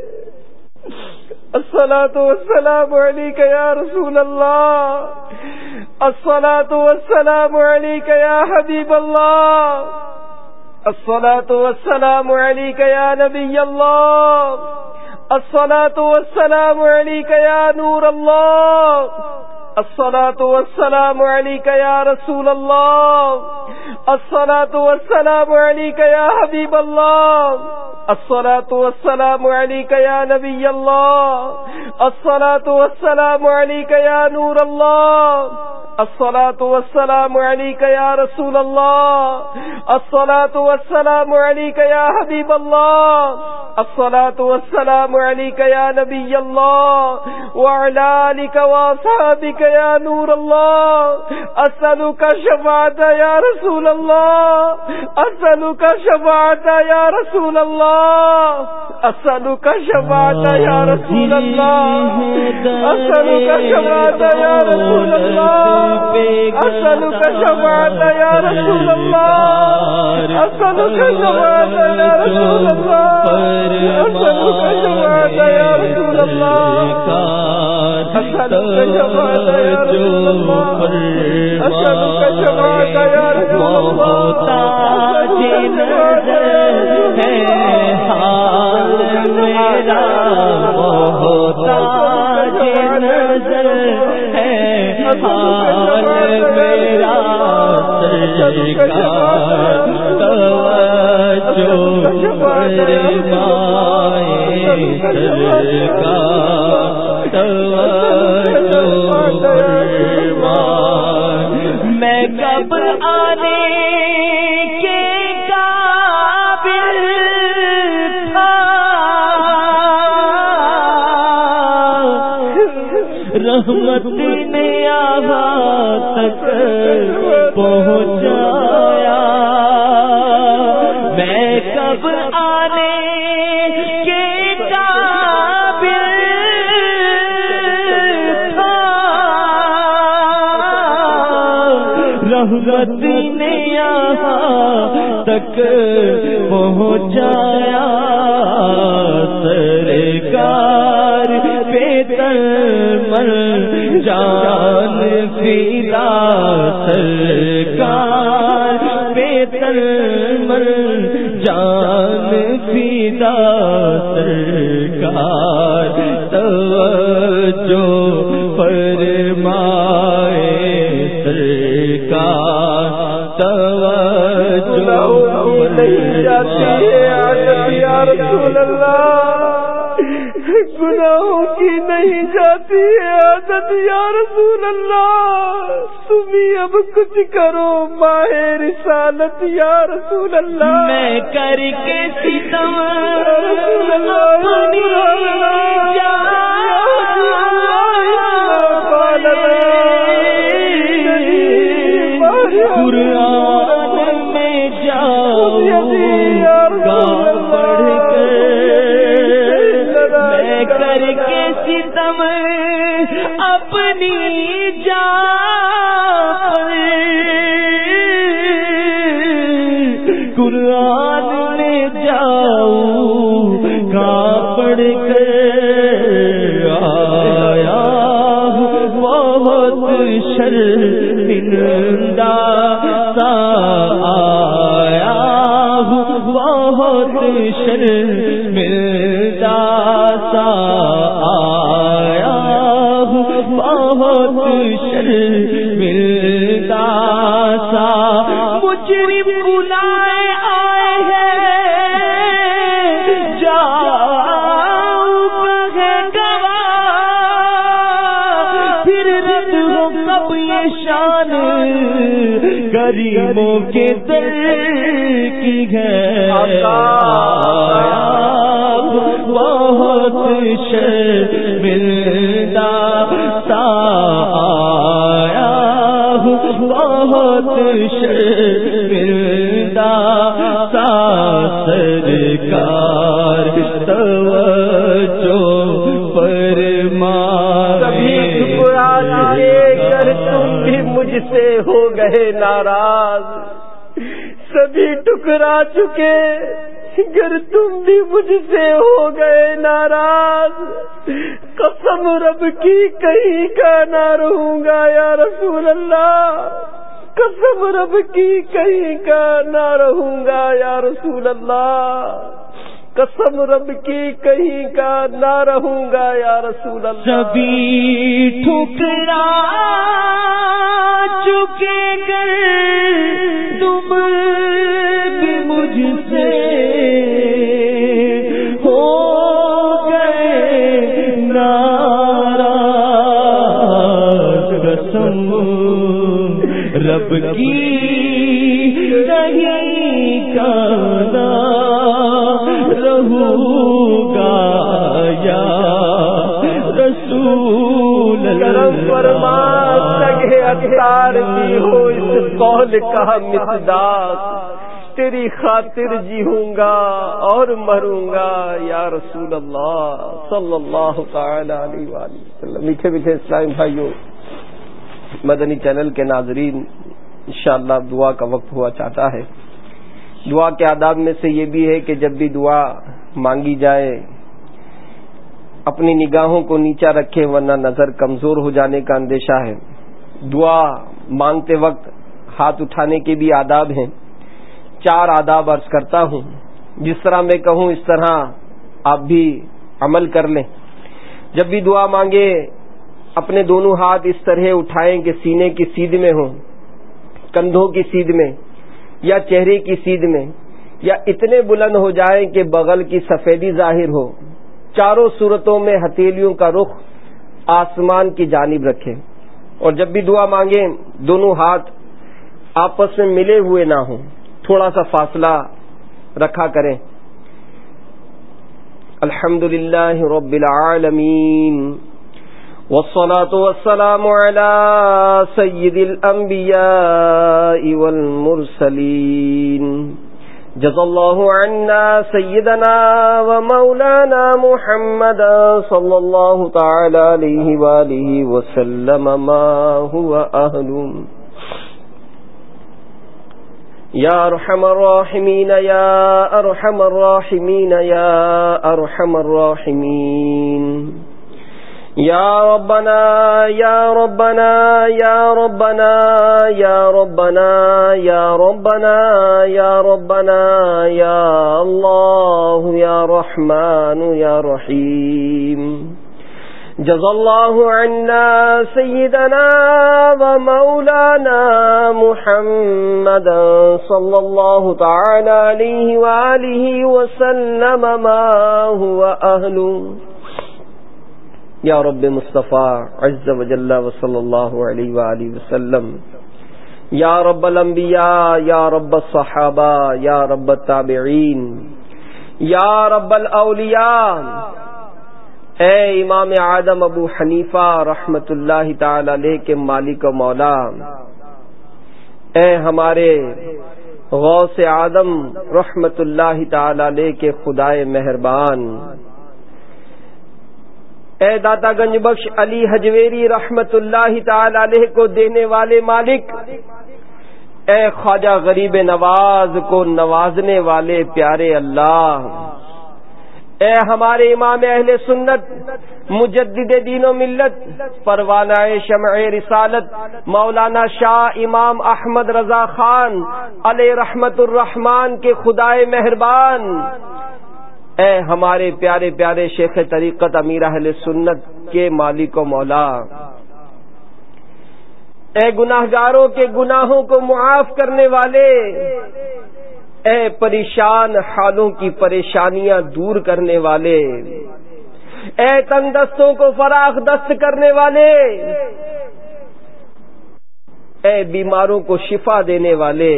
الصلاۃ والسلام علیک یا رسول اللہ، الصلاۃ والسلام علیک یا حبیب اللہ، الصلاۃ والسلام علیک یا نبی اللہ، الصلاۃ والسلام علیک یا نور اللہ، الصلاۃ والسلام علیک یا رسول اللہ، الصلاۃ والسلام علیک یا حبیب اللہ، الصلاۃ والسلام علیک یا نبی اللہ، الصلاۃ والسلام علیک یا نور اللہ، الصلاۃ والسلام علیک یا رسول اللہ، الصلاۃ والسلام علیک یا حبیب اللہ، الصلاۃ والسلام علیک یا نبی اللہ، وعلی آلک واصحابک یا نور اللہ، اسألک شفاعت یا رسول اللہ، اسألک شفاعت یا رسول اللہ، اسألک شفاعت یا رسول اللہ، اسألک شفاعت یا رسول اللہ، اسألک شفاعت یا رسول اللہ، اسألک شفاعت یا رسول اللہ، اسألک شفاعت یا رسول اللہ، اسألک شفاعت یا رسول اللہ، اسألک شفاعت یا رسول اللہ، میں کب آنے کے قابل تھا، رحمت نے یہاں تک پہنچایا، میں کب آنے کے قابل تھا، رحمت نے یہاں تک پہنچایا، سرکار پہ تن جان فدا، سرکار پہ تن جان فدا، سرکار توجہ فرمائے، سرکار توجہ فرمائے، یا رسول اللہ گناہوں کی نہیں جاتی ہے عادت، یا رسول اللہ تم ہی اب کچھ کرو ماہ رسالت، یا رسول اللہ میں کر کے ستم اپنی قرآن میں جاؤں گا پڑھ میں کر کے ستم اپنی جان قرآن میں جاؤں بہت شرمندہ سا آیا ہوں، بہت شرمندہ سا مجرم بلائے آئے ہیں، جاؤ بغیر گواہ، پھر رد ہو کب یہ شان غریبوں کے در کی ہے، بہت شرمندہ سا آیا ہوں، بہت شرمندہ سا سرکار توجہ فرمائے، کبھی ٹھکرا چکے کر تم بھی مجھ سے ہو گئے ناراض، سبھی ٹکرا چکے گر تم بھی مجھ سے ہو گئے ناراض، قسم رب کی کہیں کا نہ رہوں گا یا رسول اللہ، قسم رب کی کہیں کا نہ رہوں گا یا رسول اللہ، قسم رب کی کہیں کا نہ رہوں گا یا رسول اللہ۔ سبھی ٹھکرا چکے گر تم بھی مجھ سے ہو گئے ناراض، قسم رب کی نہیں کا نہ رہوں گا یا رسول کرم فرما سگے اختار بھی ہو اس قول کا مصداق، تیری خاطر جیوں گا اور مروں گا یا رسول اللہ صلی اللہ تعالی علیہ وآلہ وسلم۔ میٹھے میٹھے اسلامی بھائیوں، مدنی چینل کے ناظرین، انشاءاللہ دعا کا وقت ہوا چاہتا ہے۔ دعا کے آداب میں سے یہ بھی ہے کہ جب بھی دعا مانگی جائے اپنی نگاہوں کو نیچا رکھے، ورنہ نظر کمزور ہو جانے کا اندیشہ ہے۔ دعا مانگتے وقت ہاتھ اٹھانے کے بھی آداب ہیں، چار آداب عرض کرتا ہوں، جس طرح میں کہوں اس طرح آپ بھی عمل کر لیں۔ جب بھی دعا مانگے اپنے دونوں ہاتھ اس طرح اٹھائیں کہ سینے کی سیدھ میں ہوں، کندھوں کی سیدھ میں یا چہرے کی سیدھ میں، یا اتنے بلند ہو جائیں کہ بغل کی سفیدی ظاہر ہو۔ چاروں صورتوں میں ہتھیلیوں کا رخ آسمان کی جانب رکھیں، اور جب بھی دعا مانگیں دونوں ہاتھ آپس میں ملے ہوئے نہ ہوں، تھوڑا سا فاصلہ رکھا کریں۔ الحمدللہ رب العالمین والصلاة والسلام على سید الانبیاء والمرسلین، جزا اللہ عنا سیدنا ومولانا محمد صلی اللہ تعالی علیہ وآلہ وسلم ما هو اہل۔ یا ارحم الراحمین یا ارحم الراحمین یا ارحم الراحمین، یا ربنا یا ربنا یا ربنا یا ربنا یا ربنا یا ربنا یا اللہ یا رحمان یا رحیم، جزا اللہ عنا سیدنا ومولانا محمد صلی اللہ تعالی علیہ وآلہ وسلم ما هو اہل۔ یا رب مصطفیٰ عز وجل وصلی اللہ علیہ وآلہ وسلم، یا رب الانبیاء یا رب الصحابہ یا رب التابعین، یا رب الاولیاء، اے امام اعظم ابو حنیفہ رحمت اللہ تعالی علیہ کے مالک و مولا، اے ہمارے غوث اعظم رحمت اللہ تعالی علیہ کے خدائے مہربان، اے داتا گنج بخش علی حجویری رحمت اللہ تعالی علیہ کو دینے والے مالک، اے خواجہ غریب نواز کو نوازنے والے پیارے اللہ، اے ہمارے امام اہل سنت مجدد دین و ملت پروانہ شمع رسالت مولانا شاہ امام احمد رضا خان علیہ رحمت الرحمان کے خدائے مہربان، اے ہمارے پیارے پیارے شیخ طریقت امیر اہل سنت کے مالک و مولا، اے گناہگاروں کے گناہوں کو معاف کرنے والے، اے پریشان حالوں کی پریشانیاں دور کرنے والے، اے تنگ دستوں کو فراخ دست کرنے والے، اے بیماروں کو شفا دینے والے،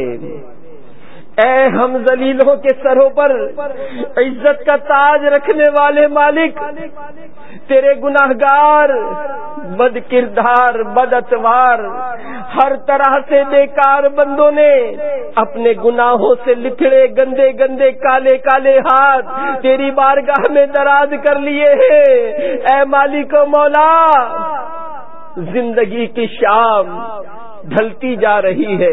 اے ہم ذلیلوں کے سروں پر عزت کا تاج رکھنے والے مالک، تیرے گناہگار بد کردار بد اتوار ہر طرح سے بیکار بندوں نے اپنے گناہوں سے لتھڑے گندے گندے کالے کالے ہاتھ تیری بارگاہ میں دراز کر لیے ہیں۔ اے مالک و مولا، زندگی کی شام ڈھلتی جا رہی ہے،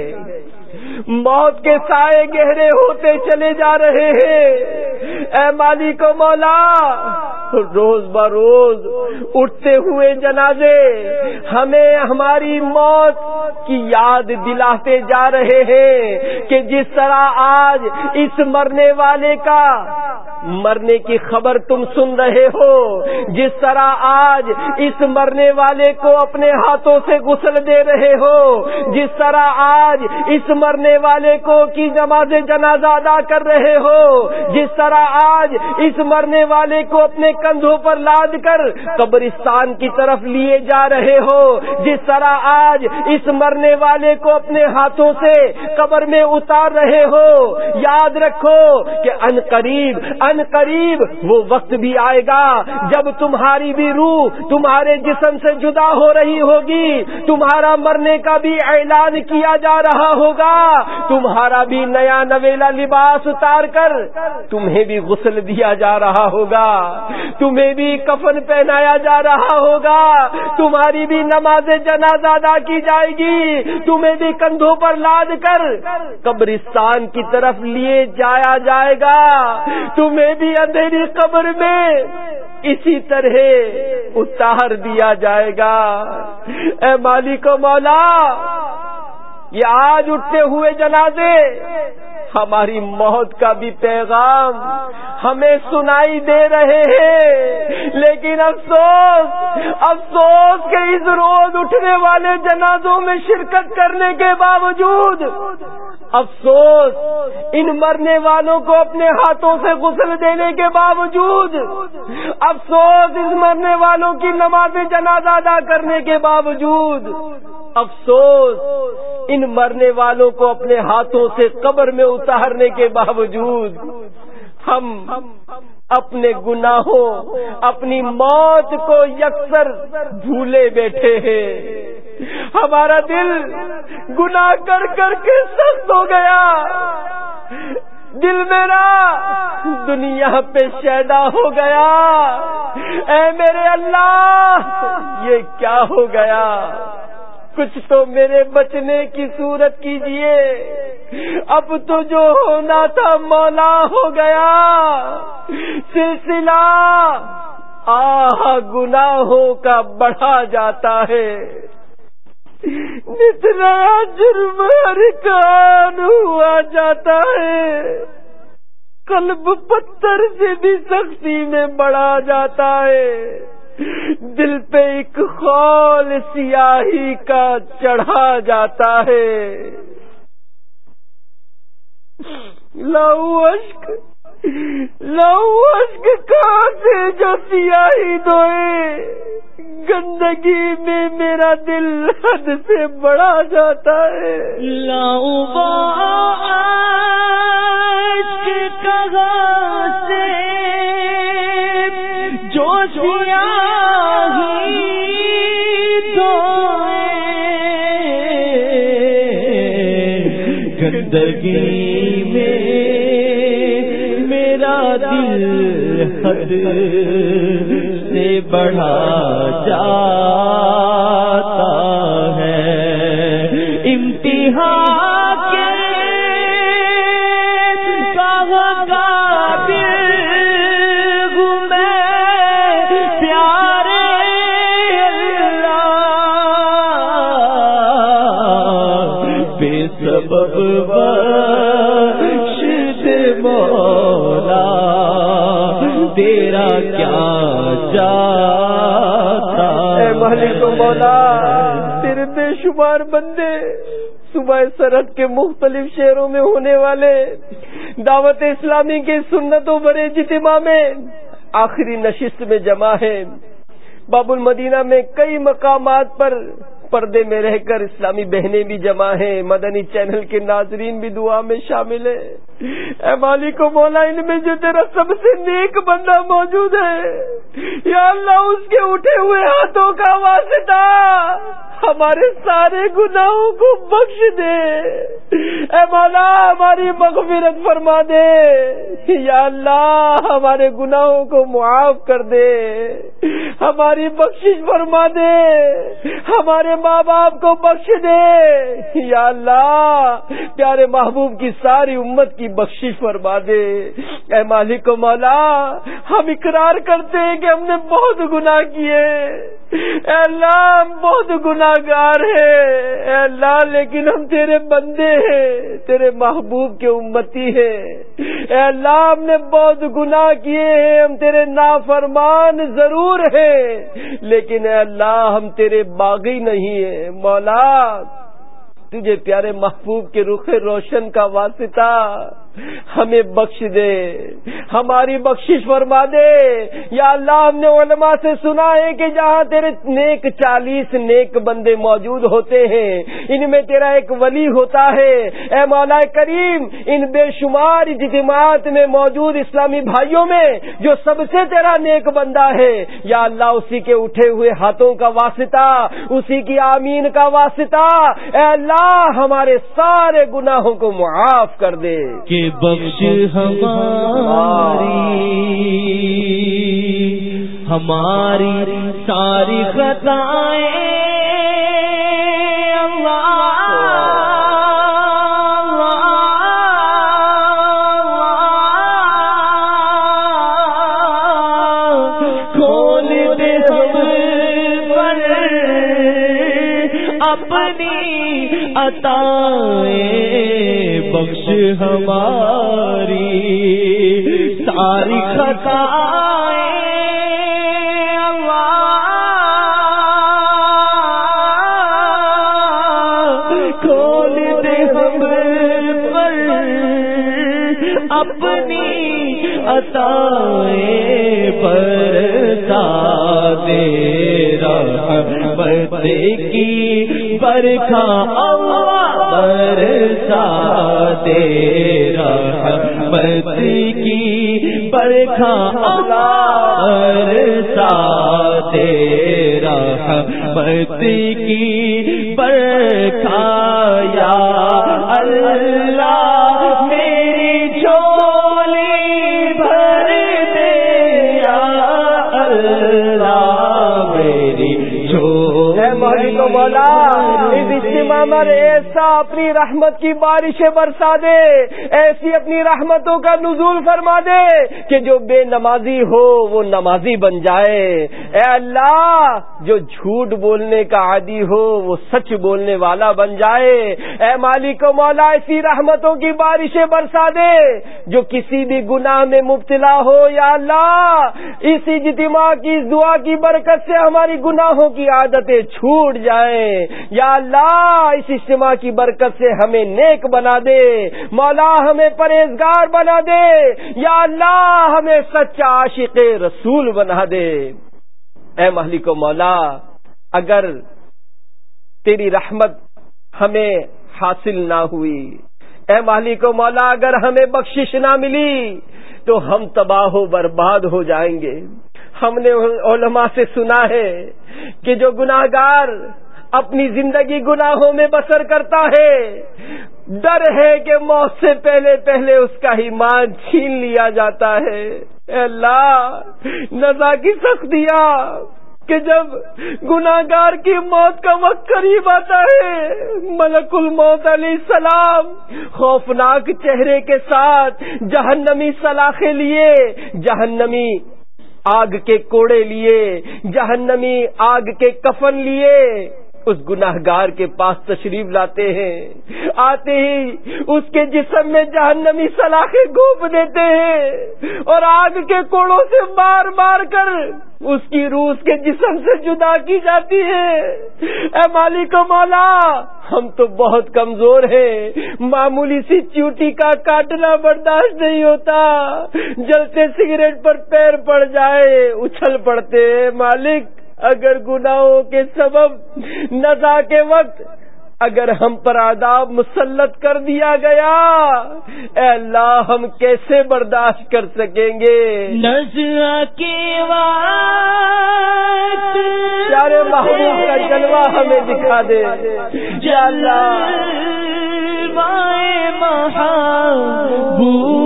موت کے سائے گہرے ہوتے چلے جا رہے ہیں۔ اے مالک و مولا، روز بروز اٹھتے ہوئے جنازے ہمیں ہماری موت کی یاد دلاتے جا رہے ہیں کہ جس طرح آج اس مرنے والے کا مرنے کی خبر تم سن رہے ہو، جس طرح آج اس مرنے والے کو اپنے ہاتھوں سے غسل دے رہے ہو، جس طرح آج اس مرنے والے کو کی نماز جنازہ ادا کر رہے ہو، جس طرح آج اس مرنے والے کو اپنے کندھوں پر لاد کر قبرستان کی طرف لیے جا رہے ہو، جس طرح آج اس مرنے والے کو اپنے ہاتھوں سے قبر میں اتار رہے ہو، یاد رکھو کہ ان قریب ان قریب وہ وقت بھی آئے گا جب تمہاری بھی روح تمہارے جسم سے جدا ہو رہی ہوگی، تمہارا مرنے کا بھی اعلان کیا جا رہا ہوگا، تمہارا بھی نیا نویلا لباس اتار کر تمہیں بھی غسل دیا جا رہا ہوگا، تمہیں بھی کفن پہنایا جا رہا ہوگا، تمہاری بھی نماز جنازہ ادا کی جائے گی، تمہیں بھی کندھوں پر لاد کر قبرستان کی طرف لیے جایا جائے گا، تمہیں بھی اندھیری قبر میں اسی طرح اتار دیا جائے گا۔ اے مالک و مولا، یہ آج اٹھتے ہوئے جنازے ہماری موت کا بھی پیغام ہمیں سنائی دے رہے ہیں، لیکن افسوس افسوس کہ اس روز اٹھنے والے جنازوں میں شرکت کرنے کے باوجود، افسوس ان مرنے والوں کو اپنے ہاتھوں سے غسل دینے کے باوجود، افسوس اس مرنے والوں کی نماز جنازہ ادا کرنے کے باوجود، افسوس ان مرنے والوں کو اپنے ہاتھوں سے قبر میں اتارنے کے باوجود ہم اپنے گناہوں اپنی موت کو یکسر بھولے بیٹھے ہیں۔ ہمارا دل گناہ کر کر کے سخت ہو گیا، دل میرا دنیا پہ شیدا ہو گیا۔ اے میرے اللہ، یہ کیا ہو گیا؟ کچھ تو میرے بچنے کی صورت کیجئے، اب تو جو ہونا تھا مولا ہو گیا۔ سلسلہ آہ گناہوں کا بڑھا جاتا ہے، جتنا جرم ہرکان ہوا جاتا ہے، قلب پتھر سے بھی سختی میں بڑھا جاتا ہے، دل پہ ایک خول سیاہی کا چڑھا جاتا ہے۔ لو اشک لو اشک کہاں سے جو سیاہی دھوئے، گندگی میں میرا دل حد سے بڑھا جاتا ہے۔ لو اشک کہاں سے جو سیاہی دھوئے، گندگی میں میرا دل حد سے بڑھا جاتا ہے۔ امتحان کے قابل تیرا کیا جاتا اے مالک و مولا، تیرے بے شمار بندے صبح سرحد کے مختلف شہروں میں ہونے والے دعوت اسلامی کے سنتوں بڑے اجتماع میں آخری نشست میں جمع ہے۔ باب المدینہ میں کئی مقامات پر پردے میں رہ کر اسلامی بہنیں بھی جمع ہیں، مدنی چینل کے ناظرین بھی دعا میں شامل ہیں۔ اے مالک و مولا، ان میں جو تیرا سب سے نیک بندہ موجود ہے، یا اللہ اس کے اٹھے ہوئے ہاتھوں کا واسطہ ہمارے سارے گناہوں کو بخش دے۔ اے مولا ہماری مغفرت فرما دے، یا اللہ ہمارے گناہوں کو معاف کر دے، ہماری بخشش فرما دے، ہمارے ماں باپ کو بخش دے، یا اللہ پیارے محبوب کی ساری امت کی بخشش فرما دے۔ اے مالک و مولا، ہم اقرار کرتے ہیں کہ ہم نے بہت گناہ کیے، اے اللہ ہم بہت گناہ گار ہیں، اے اللہ لیکن ہم تیرے بندے ہیں، تیرے محبوب کے امتی ہیں۔ اے اللہ ہم نے بہت گناہ کیے ہیں، ہم تیرے نافرمان ضرور ہیں، لیکن اے اللہ ہم تیرے باغی نہیں ہیں۔ مولا تجھے پیارے محبوب کے رخ روشن کا واسطہ ہمیں بخش دے، ہماری بخشش فرما دے۔ یا اللہ ہم نے علماء سے سنا ہے کہ جہاں تیرے نیک چالیس نیک بندے موجود ہوتے ہیں، ان میں تیرا ایک ولی ہوتا ہے۔ اے مولا کریم، ان بے شمار اجتماعات میں موجود اسلامی بھائیوں میں جو سب سے تیرا نیک بندہ ہے، یا اللہ اسی کے اٹھے ہوئے ہاتھوں کا واسطہ، اسی کی آمین کا واسطہ، اے اللہ ہمارے سارے گناہوں کو معاف کر دے کہ بخش ہماری ہماری ساری خطائیں کھول دے ہم پر اپنی عطائیں، بخش ہماری ساری خطائیں، کھول دے ہم پر اپنی عطائیں، برسا دے رحمت کی برکھا، برسا دے رحمت کی برکھا، برسا دے رحمت کی برکھا، یا اللہ میری جھولی بھر دے، یا اللہ میری جھولی۔ اے مالک و مولا اس اجتماع میں ایسا اپنی رحمت کی بارشیں برسا دے، ایسی اپنی رحمتوں کا نزول فرما دے کہ جو بے نمازی ہو وہ نمازی بن جائے، اے اللہ جو جھوٹ بولنے کا عادی ہو وہ سچ بولنے والا بن جائے، اے مالک و مولا ایسی رحمتوں کی بارشیں برسا دے جو کسی بھی گناہ میں مبتلا ہو، یا اللہ اس اجتماع کی اس دعا کی برکت سے ہماری گناہوں کی عادتیں چھوٹ جائیں، یا اللہ اس اجتماع کی برکت سے ہمیں نیک بنا دے، مولا ہمیں پرہیزگار بنا دے، یا اللہ ہمیں سچا عاشق رسول بنا دے۔ اے مالک و مولا اگر تیری رحمت ہمیں حاصل نہ ہوئی، اے مالک و مولا اگر ہمیں بخشش نہ ملی تو ہم تباہ و برباد ہو جائیں گے۔ ہم نے علماء سے سنا ہے کہ جو گناہگار اپنی زندگی گناہوں میں بسر کرتا ہے، ڈر ہے کہ موت سے پہلے پہلے اس کا ایمان چھین لیا جاتا ہے۔ اے اللہ نزا کی سختیاں کہ جب گناہگار کی موت کا وقت قریب آتا ہے، ملک الموت علیہ السلام خوفناک چہرے کے ساتھ جہنمی سلاخیں لیے، جہنمی آگ کے کوڑے لیے، جہنمی آگ کے کفن لیے اس گناہگار کے پاس تشریف لاتے ہیں، آتے ہی اس کے جسم میں جہنمی سلاخیں گھونپ دیتے ہیں اور آگ کے کوڑوں سے مار مار کر اس کی روح اس کے جسم سے جدا کی جاتی ہے۔ اے مالک و مولا، ہم تو بہت کمزور ہیں، معمولی سی چیوٹی کا کاٹنا برداشت نہیں ہوتا، جلتے سگریٹ پر پیر پڑ جائے اچھل پڑتے ہیں۔ مالک، اگر گناہوں کے سبب نزا کے وقت اگر ہم پر عذاب مسلط کر دیا گیا، اے اللہ ہم کیسے برداشت کر سکیں گے؟ نزا کے وقت پیارے محبوب کا جلوہ ہمیں دکھا دے یا اللہ، جلوائے محبوب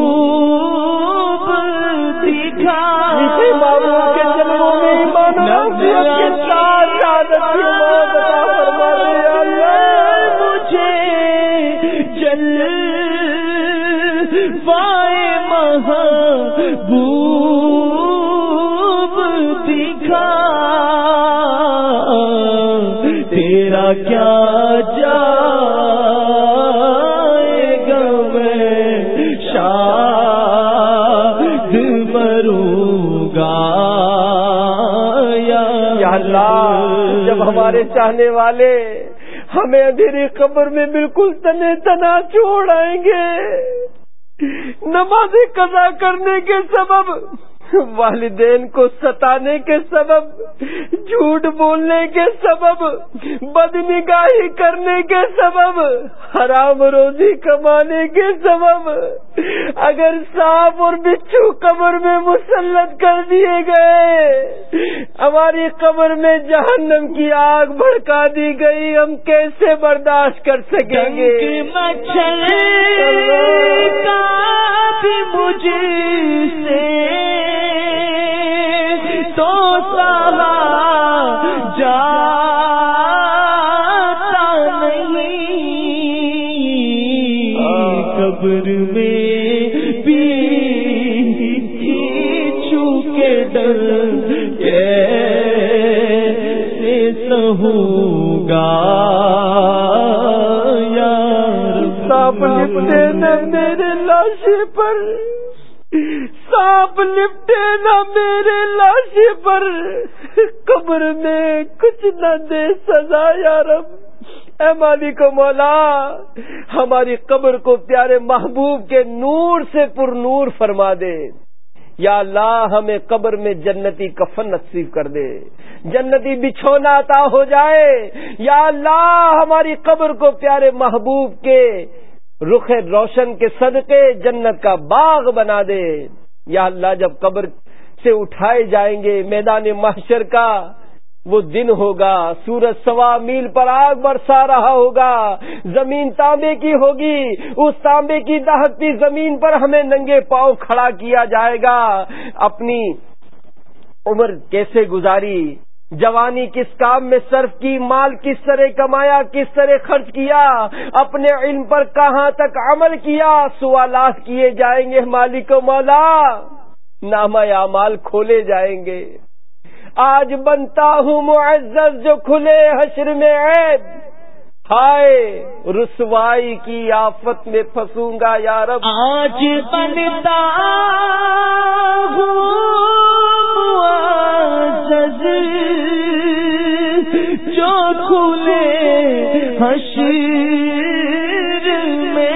دکھا، جسے محبوب کے جلووں میں ایمان و نصیحت کے ساتھ شہادت کی موت عطا فرما دے یا اللہ۔ جلوائے محبوب دکھا، تیرا کیا جائے گا میں شاد مروں گا یا اللہ۔ جب ہمارے چاہنے والے ہمیں اندھیری قبر میں بالکل تنے تنا چھوڑ آئیں گے، نماز قضا کرنے کے سبب، والدین کو ستانے کے سبب، جھوٹ بولنے کے سبب، بدنگاہی کرنے کے سبب، حرام روزی کمانے کے سبب اگر سانپ اور بچھو قبر میں مسلط کر دیے گئے، ہماری قبر میں جہنم کی آگ بھڑکا دی گئی، ہم کیسے برداشت کر سکیں گے؟ مچھر کا بھی مجھ سے تو سہا جاتا نہیں، قبر میں بھی چھو کے ڈر کیسے سہوں گا یار۔ سانپ لپٹے نہ میرے لاشے پر، سانپ لپٹے نہ میرے لاشے پر، قبر میں کچھ نہ دے سزا یا رب۔ اے مالک و مولا، ہماری قبر کو پیارے محبوب کے نور سے پر نور فرما دے یا اللہ۔ ہمیں قبر میں جنتی کفن نصیب کر دے، جنتی بچھونا عطا ہو جائے یا اللہ۔ ہماری قبر کو پیارے محبوب کے رخ روشن کے صدقے جنت کا باغ بنا دے یا اللہ۔ جب قبر سے اٹھائے جائیں گے، میدان محشر کا وہ دن ہوگا، سورج سوا میل پر آگ برسا رہا ہوگا، زمین تانبے کی ہوگی، اس تانبے کی دہکتی زمین پر ہمیں ننگے پاؤں کھڑا کیا جائے گا۔ اپنی عمر کیسے گزاری، جوانی کس کام میں صرف کی، مال کس طرح کمایا، کس طرح خرچ کیا، اپنے علم پر کہاں تک عمل کیا، سوالات کیے جائیں گے مالک و مولا۔ نامہ اعمال کھولے جائیں گے۔ آج بنتا ہوں معزز جو کھلے حشر میں عیب، ہائے رسوائی کی آفت میں پھنسوں گا یا رب۔ آج بنتا ہوں معزز جو کھلے حشر میں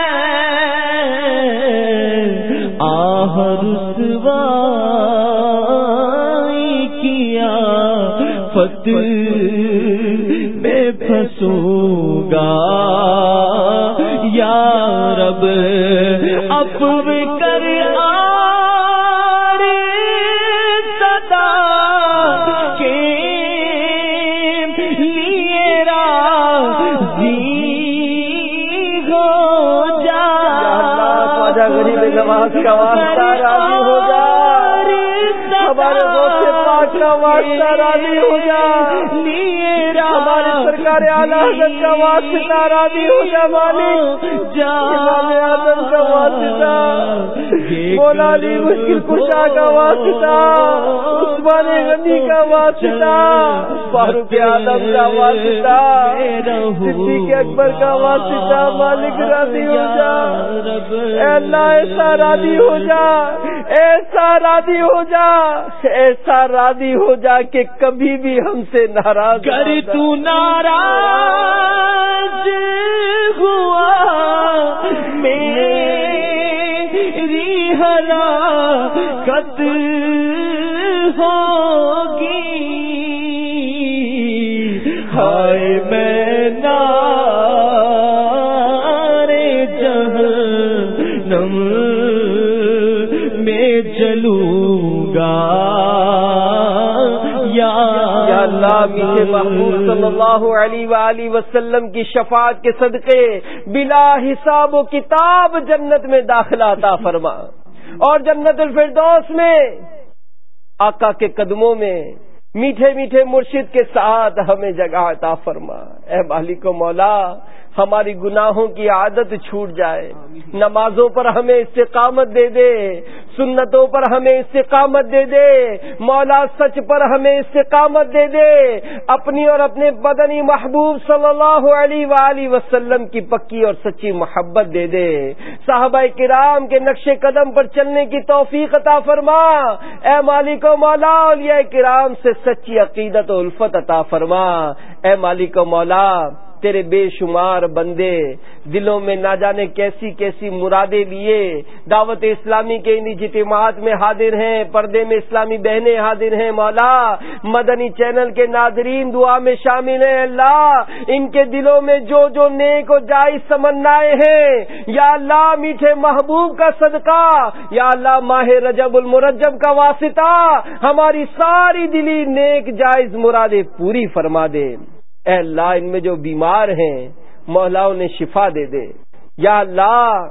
آہ رسوائی کیا فت میں پھنسوں گا یا رب۔ عفو کر آر صدا کے لیے راضی ہو جا، خواجہ غریب نواز کا واسطہ راضی ہو جا، ہمارے دوست پاک کا واسطہ راضی ہو جا، ہمارے سرکار اعلیٰ حضرت کا واسطہ راضی ہو جا مالک، امام اعظم کا واسطہ، مولا علی مشکل کشا کا واسطہ، عثمان غنی کا واسطہ، فاروق اعظم کا واسطہ، صدیق اکبر کا واسطہ، مالک راضی ہو جا، اے اللہ ایسا راضی ہو جا، ایسا راضی ہو جا، ایسا راضی ہو جا کہ کبھی بھی ہم سے ناراض گر تو ناراض ہوا میری ہلاکت ہوگی، ہائے میں نارے جہنم میں جلوں گا یا اللہ۔ میٹھے محبوب صلی اللہ علیہ وآلہ وسلم کی شفاعت کے صدقے بلا حساب و کتاب جنت میں داخلہ عطا فرما، اور جنت الفردوس میں آقا کے قدموں میں میٹھے میٹھے مرشد کے ساتھ ہمیں جگہ عطا فرما۔ اے مالک و مولا، ہماری گناہوں کی عادت چھوٹ جائے، نمازوں پر ہمیں استقامت دے دے، سنتوں پر ہمیں استقامت دے دے، مولا سچ پر ہمیں استقامت دے دے، اپنی اور اپنے بدنی محبوب صلی اللہ علیہ وآلہ وسلم کی پکی اور سچی محبت دے دے، صحابہ کرام کے نقش قدم پر چلنے کی توفیق عطا فرما۔ اے مالک و مولا، اولیاء کرام سے سچی عقیدت و الفت عطا فرما۔ اے مالک و مولا، تیرے بے شمار بندے دلوں میں نہ جانے کیسی کیسی مرادیں لیے دعوت اسلامی کے ان اجتماعات میں حاضر ہیں، پردے میں اسلامی بہنیں حاضر ہیں۔ مولا، مدنی چینل کے ناظرین دعا میں شامل ہیں۔ اللہ، ان کے دلوں میں جو جو نیک و جائز تمنائیں ہیں، یا اللہ میٹھے محبوب کا صدقہ، یا اللہ ماہ رجب المرجب کا واسطہ، ہماری ساری دلی نیک جائز مرادیں پوری فرما دے۔ اے اللہ، ان میں جو بیمار ہیں مولا انہیں شفا دے دے۔ یا اللہ،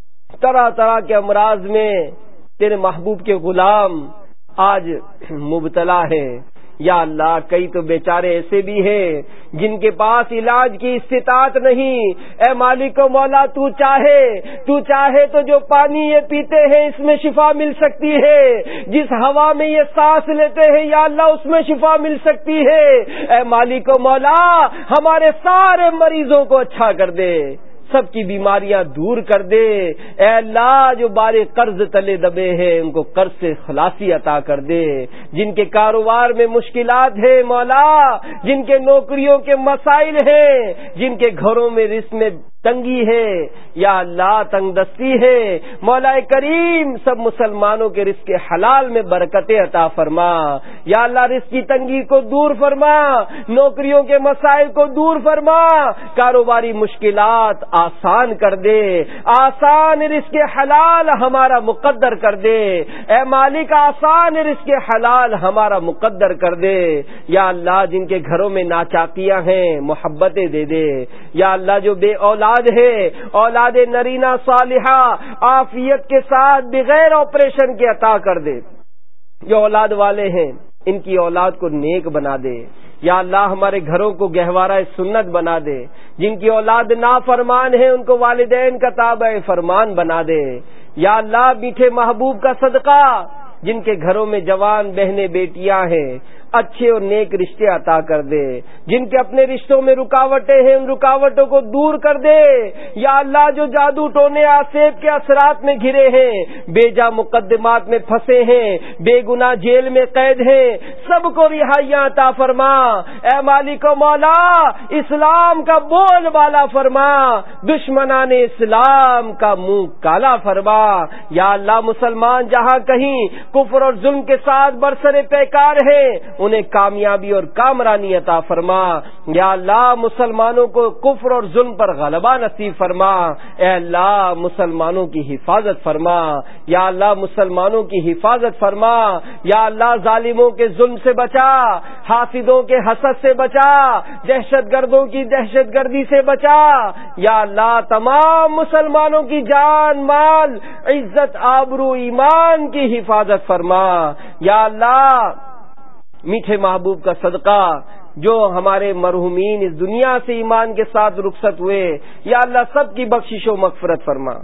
طرح طرح کے امراض میں تیرے محبوب کے غلام آج مبتلا ہیں۔ یا اللہ، کئی تو بیچارے ایسے بھی ہیں جن کے پاس علاج کی استطاعت نہیں۔ اے مالک و مولا، تو چاہے تو چاہے تو جو پانی یہ پیتے ہیں اس میں شفا مل سکتی ہے، جس ہوا میں یہ سانس لیتے ہیں یا اللہ اس میں شفا مل سکتی ہے۔ اے مالک و مولا، ہمارے سارے مریضوں کو اچھا کر دے، سب کی بیماریاں دور کر دے۔ اے اللہ، جو بارے قرض تلے دبے ہیں ان کو قرض سے خلاصی عطا کر دے، جن کے کاروبار میں مشکلات ہیں مولا، جن کے نوکریوں کے مسائل ہیں، جن کے گھروں میں رزق میں تنگی ہے، یا اللہ تنگ دستی ہے، مولا کریم سب مسلمانوں کے رزق حلال میں برکتیں عطا فرما۔ یا اللہ، رزق کی تنگی کو دور فرما، نوکریوں کے مسائل کو دور فرما، کاروباری مشکلات آسان کر دے، آسان رزق حلال ہمارا مقدر کر دے۔ اے مالک، آسان رزق حلال ہمارا مقدر کر دے۔ یا اللہ، جن کے گھروں میں ناچاکیاں ہیں محبتیں دے دے۔ یا اللہ، جو بے اولاد ہے اولاد نرینہ صالحہ عافیت کے ساتھ بغیر آپریشن کے عطا کر دے۔ جو اولاد والے ہیں ان کی اولاد کو نیک بنا دے۔ یا اللہ، ہمارے گھروں کو گہوارہ سنت بنا دے۔ جن کی اولاد نافرمان ہے ان کو والدین کا تابع فرمان بنا دے۔ یا اللہ، میٹھے محبوب کا صدقہ، جن کے گھروں میں جوان بہنیں بیٹیاں ہیں اچھے اور نیک رشتے عطا کر دے، جن کے اپنے رشتوں میں رکاوٹیں ہیں ان رکاوٹوں کو دور کر دے۔ یا اللہ، جو جادو ٹونے آسیب کے اثرات میں گھرے ہیں، بے جا مقدمات میں پھنسے ہیں، بے گناہ جیل میں قید ہیں، سب کو رہائیاں عطا فرما۔ اے مالک و مولا، اسلام کا بول بالا فرما، دشمنان اسلام کا منہ کالا فرما۔ یا اللہ، مسلمان جہاں کہیں کفر اور ظلم کے ساتھ برسر پیکار ہیں انہیں کامیابی اور کامرانی عطا فرما۔ یا اللہ، مسلمانوں کو کفر اور ظلم پر غلبہ نصیب فرما۔ اے اللہ، مسلمانوں کی حفاظت فرما۔ یا اللہ، مسلمانوں کی حفاظت فرما۔ یا اللہ، ظالموں کے ظلم سے بچا، حاسدوں کے حسد سے بچا، دہشت گردوں کی دہشت گردی سے بچا۔ یا اللہ، تمام مسلمانوں کی جان مال عزت آبرو ایمان کی حفاظت فرما۔ یا اللہ، میٹھے محبوب کا صدقہ، جو ہمارے مرحومین اس دنیا سے ایمان کے ساتھ رخصت ہوئے، یا اللہ سب کی بخشش و مغفرت فرما،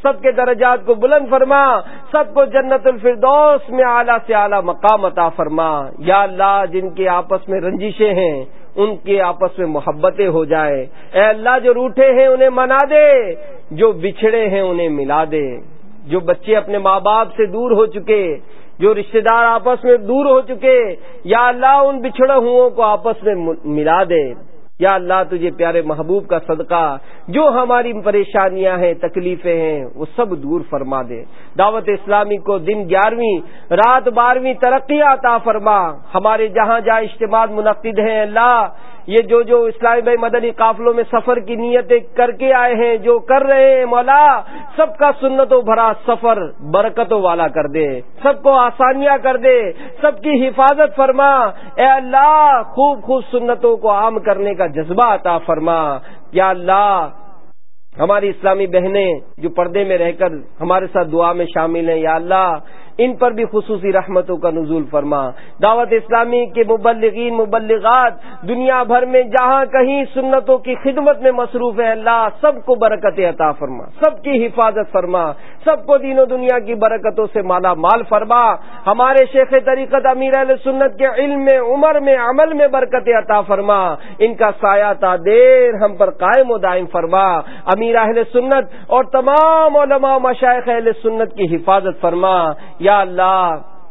سب کے درجات کو بلند فرما، سب کو جنت الفردوس میں اعلیٰ سے اعلیٰ مقام عطا فرما۔ یا اللہ جن کے آپس میں رنجشیں ہیں ان کے آپس میں محبتیں ہو جائے، اے اللہ جو روٹھے ہیں انہیں منا دے، جو بچھڑے ہیں انہیں ملا دے، جو بچے اپنے ماں باپ سے دور ہو چکے، جو رشتہ دار آپس میں دور ہو چکے، یا اللہ ان بچھڑے ہوں کو آپس میں ملا دے۔ یا اللہ تجھے پیارے محبوب کا صدقہ جو ہماری پریشانیاں ہیں تکلیفیں ہیں وہ سب دور فرما دے۔ دعوت اسلامی کو دن گیارہویں رات بارہویں ترقی عطا فرما۔ ہمارے جہاں جہاں اجتماعات منعقد ہیں اللہ، یہ جو جو اسلامی بھائی مدنی قافلوں میں سفر کی نیتیں کر کے آئے ہیں، جو کر رہے ہیں مولا، سب کا سنتوں بھرا سفر برکتوں والا کر دے، سب کو آسانیاں کر دے، سب کی حفاظت فرما۔ اے اللہ خوب خوب سنتوں کو عام کرنے کا جذبہ عطا فرما۔ یا اللہ ہماری اسلامی بہنیں جو پردے میں رہ کر ہمارے ساتھ دعا میں شامل ہیں، یا اللہ ان پر بھی خصوصی رحمتوں کا نزول فرما۔ دعوت اسلامی کے مبلغین مبلغات دنیا بھر میں جہاں کہیں سنتوں کی خدمت میں مصروف ہیں، اللہ سب کو برکت عطا فرما، سب کی حفاظت فرما، سب کو دین و دنیا کی برکتوں سے مالا مال فرما۔ ہمارے شیخ طریقت امیر اہل سنت کے علم میں، عمر میں، عمل میں برکت عطا فرما، ان کا سایہ تا دیر ہم پر قائم و دائم فرما۔ امیر اہل سنت اور تمام علماء و مشائخ اہل سنت کی حفاظت فرما۔ یا اللہ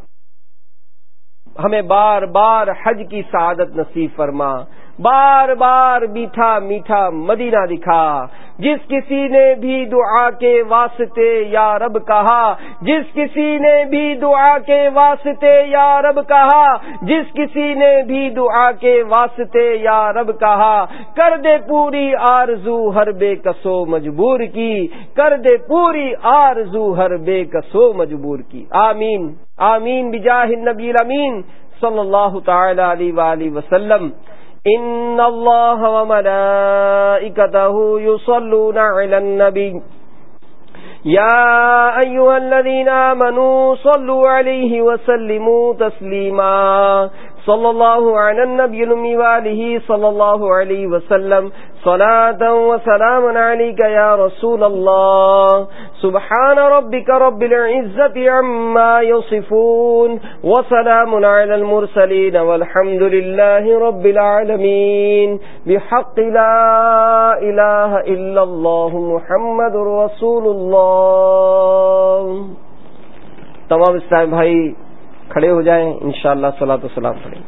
ہمیں بار بار حج کی سعادت نصیب فرما، بار بار میٹھا میٹھا مدینہ دکھا۔ جس کسی نے بھی دعا کے واسطے یا رب کہا، جس کسی نے بھی دعا کے واسطے یا رب کہا، جس کسی نے بھی دعا کے واسطے یا رب کہا، کر دے پوری آرزو ہر بے کسو مجبور کی، کر دے پوری آرزو ہر بے کسو مجبور کی۔ آمین آمین بجاہ النبی الامین صلی اللہ تعالی علیہ وآلہ وسلم۔ ان اللہ وملائکتہ یصلون علی النبی یا ایھا الذین آمنوا صلوا علیہ وسلموا تسلیما۔ صلی اللہ علی النبی الأمی وآلہ صلی اللہ علیہ وسلم۔ صلاة وسلام علیک یا رسول اللہ۔ سبحان ربک رب العزة عما یصفون وسلام علی المرسلین والحمد للہ رب العالمین۔ بحق لا الہ الا اللہ محمد رسول اللہ۔ تمام اسلام بھائی کھڑے ہو جائیں، انشاءاللہ صلاۃ و سلام پڑھیں۔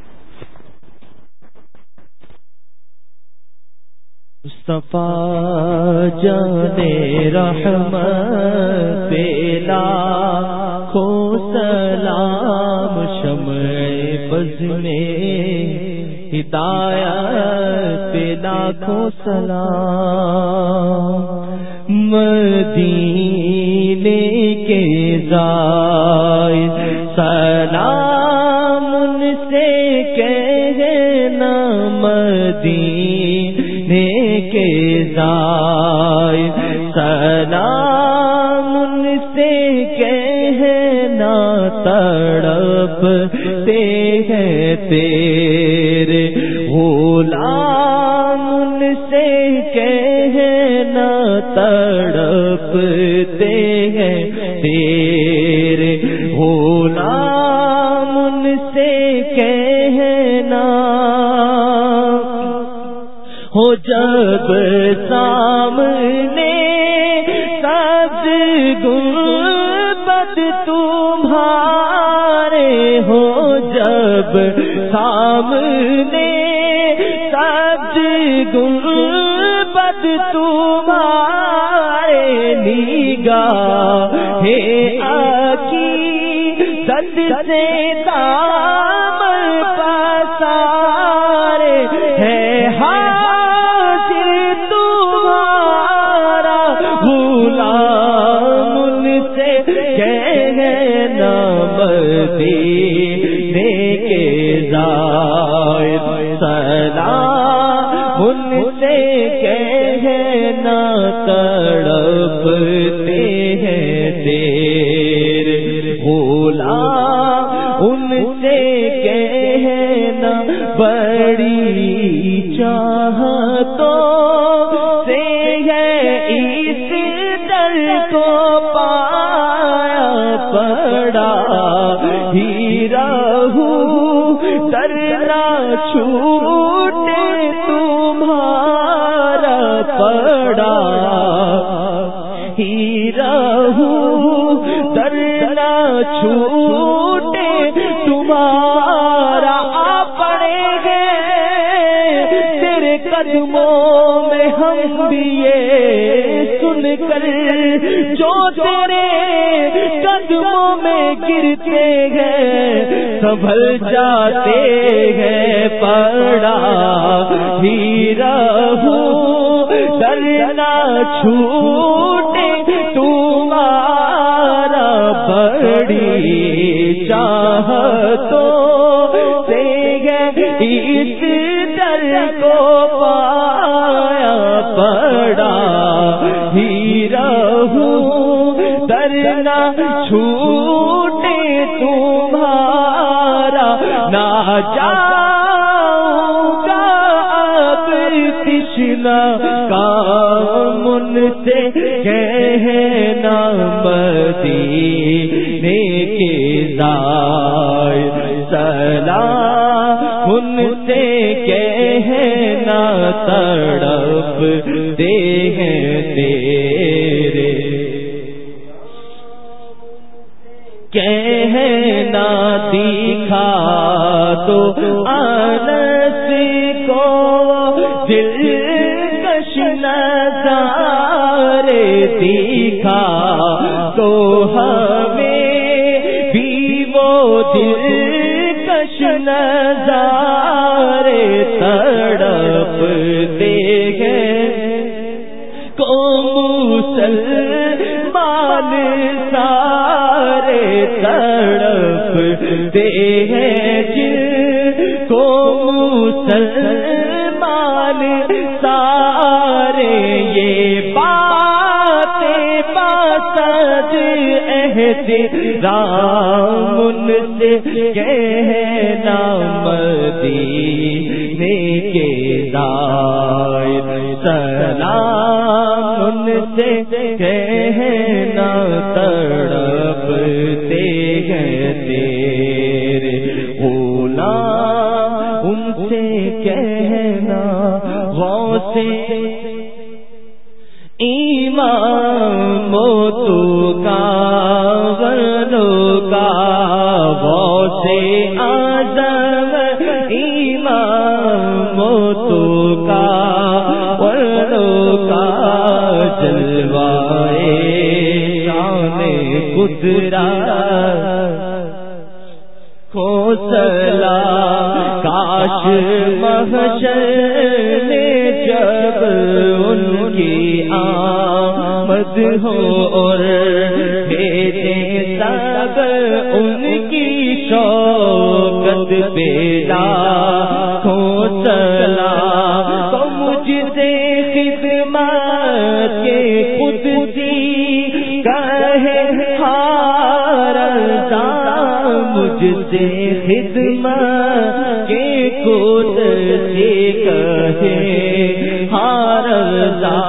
مصطفیٰ جانے رحمت پہ لاکھوں سلام، شمع بز میں ہدایت پہ لاکھوں سلام، مدینے کے زائر سلام ان سے کہنا، مدینے کے زائر سلام ان سے کہنا، تڑپتے ہیں تیرے غلام ان سے کہنا، تڑپتے ہیں تیرے غلام ان سے کہنا، ہو جب سامنے سبز گنبد تمہارے، ہو جب سامنے سبز گنبد تمہارے، نگاہ عقیدت سے دامن پسارے، ہے حاضر تمہارا غلام ان سے کہنا، مدینے کے زائر سلام ان سے کہنا، تڑپتے ہیں تیرے غلام ان سے کہنا، بڑی چاہتوں سے ہے اس در کو ہی رہوں درنا چھوٹے تمہارا پڑا ہی رہوں درنا چھوٹے تمہارا پڑے گے تیرے قدموں میں ہم بھی یہ سن کر جو تیرے قدموں میں گرتے ہیں سنبھل جاتے ہیں پڑا ہی رہوں درنا چھوٹے تمہارا بڑی چاہتوں سے اس در کو پایا پڑا ہی رہوں درنا چھوٹے تمہارا نہ جاؤں گا اب تشنا کام ان سے کہنا مدینے کے زائر سلام ان سے کہنا تڑپ دے ہیں تیرے کہنا دکھا تو انس کو دل کش نظارے دکھا تو ہمیں بھی وہ دل کش نظارے تڑپ دے گئے کو مسلمان سارے تڑپ دے ہیں جن کو مسلمان سارے یہ باتیں باسد احترام ان سے کہنا مدینے کے زائر سلام ان سے کہنا تڑپتے ہیں تیرے غلام ان سے کہنا غوث ایمان موتو کا ورنو کا غوث اعظم ایمان موتو کا ورنو کا جلوائے شان قدرت کو سلا کاش محشر میں جب ان کی آمد ہو اور بھیجے سب ان کی شوقت بیدا کو سلا تو مجھ سے خدمت کے قدسی کہے ہارا مجھ سے خدمت کے قدسی کہے ہارا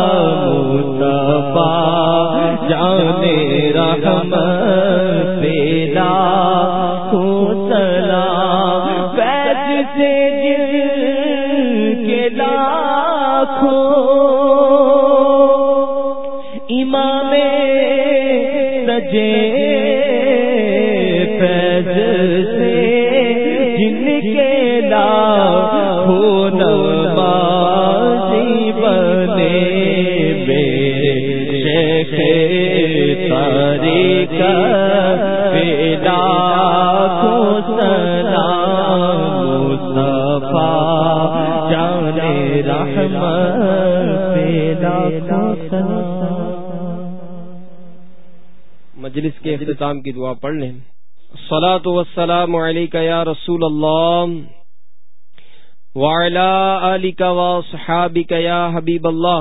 مصطفیٰ جانے رحمت پیدا کو سلام فیض سے جن کے لاکھوں امام سجے فیض سے جن کے لاکھوں نمازی بنے میرے شیخ طریق پیدا کو سلام مصطفیٰ جانے رحمت پیدا کو سلام۔ مجلس کے اختتام کی دعا پڑھ لیں۔ الصلاۃ والسلام علیک یا رسول اللہ وعلی آلک واصحابک یا حبیب اللہ۔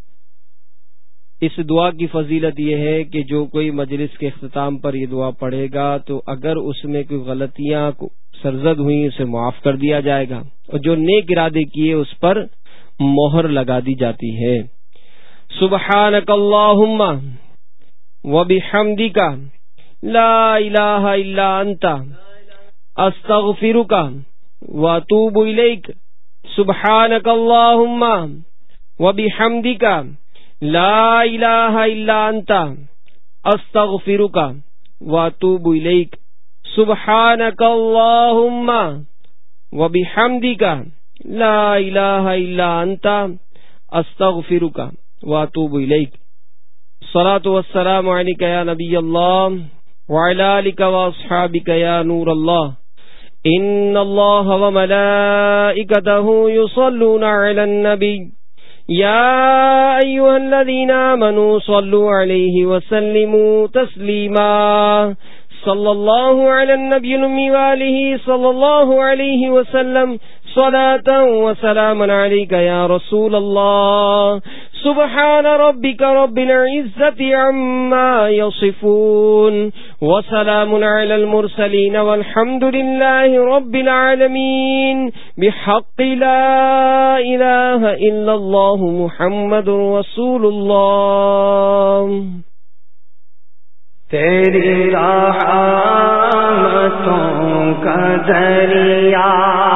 اس دعا کی فضیلت یہ ہے کہ جو کوئی مجلس کے اختتام پر یہ دعا پڑھے گا تو اگر اس میں کوئی غلطیاں سرزد ہوئی اسے معاف کر دیا جائے گا، اور جو نیک ارادے کیے اس پر مہر لگا دی جاتی ہے۔ سبحانک اللہم وبحمدک لا الہ الا انت استغفرک واتوب الیک سبحانک اللہم وبحمدک لا الہ الا انت استغفرک واتوب الیک سبحانک اللہم وبحمدک لا الہ الا انت استغفرک واتوب الیک الصلاۃ والسلام علیک یا نبی اللہ وعلی آلک واصحابک یا نور اللہ ان اللہ وملائکتہ یصلون علی النبی یا ایھا الذین آمنوا صلوا علیہ وسلموا تسلیما صلی اللہ علی النبی الامی وآلہ صلی اللہ علیہ وسلم صلاۃ وسلام علیک یا رسول اللہ سبحان ربک رب العزة عما یصفون وسلام علی المرسلین والحمد للہ رب العالمین بحق لا الہ الا اللہ محمد رسول اللہ. تیری رحمتوں کا ذریعہ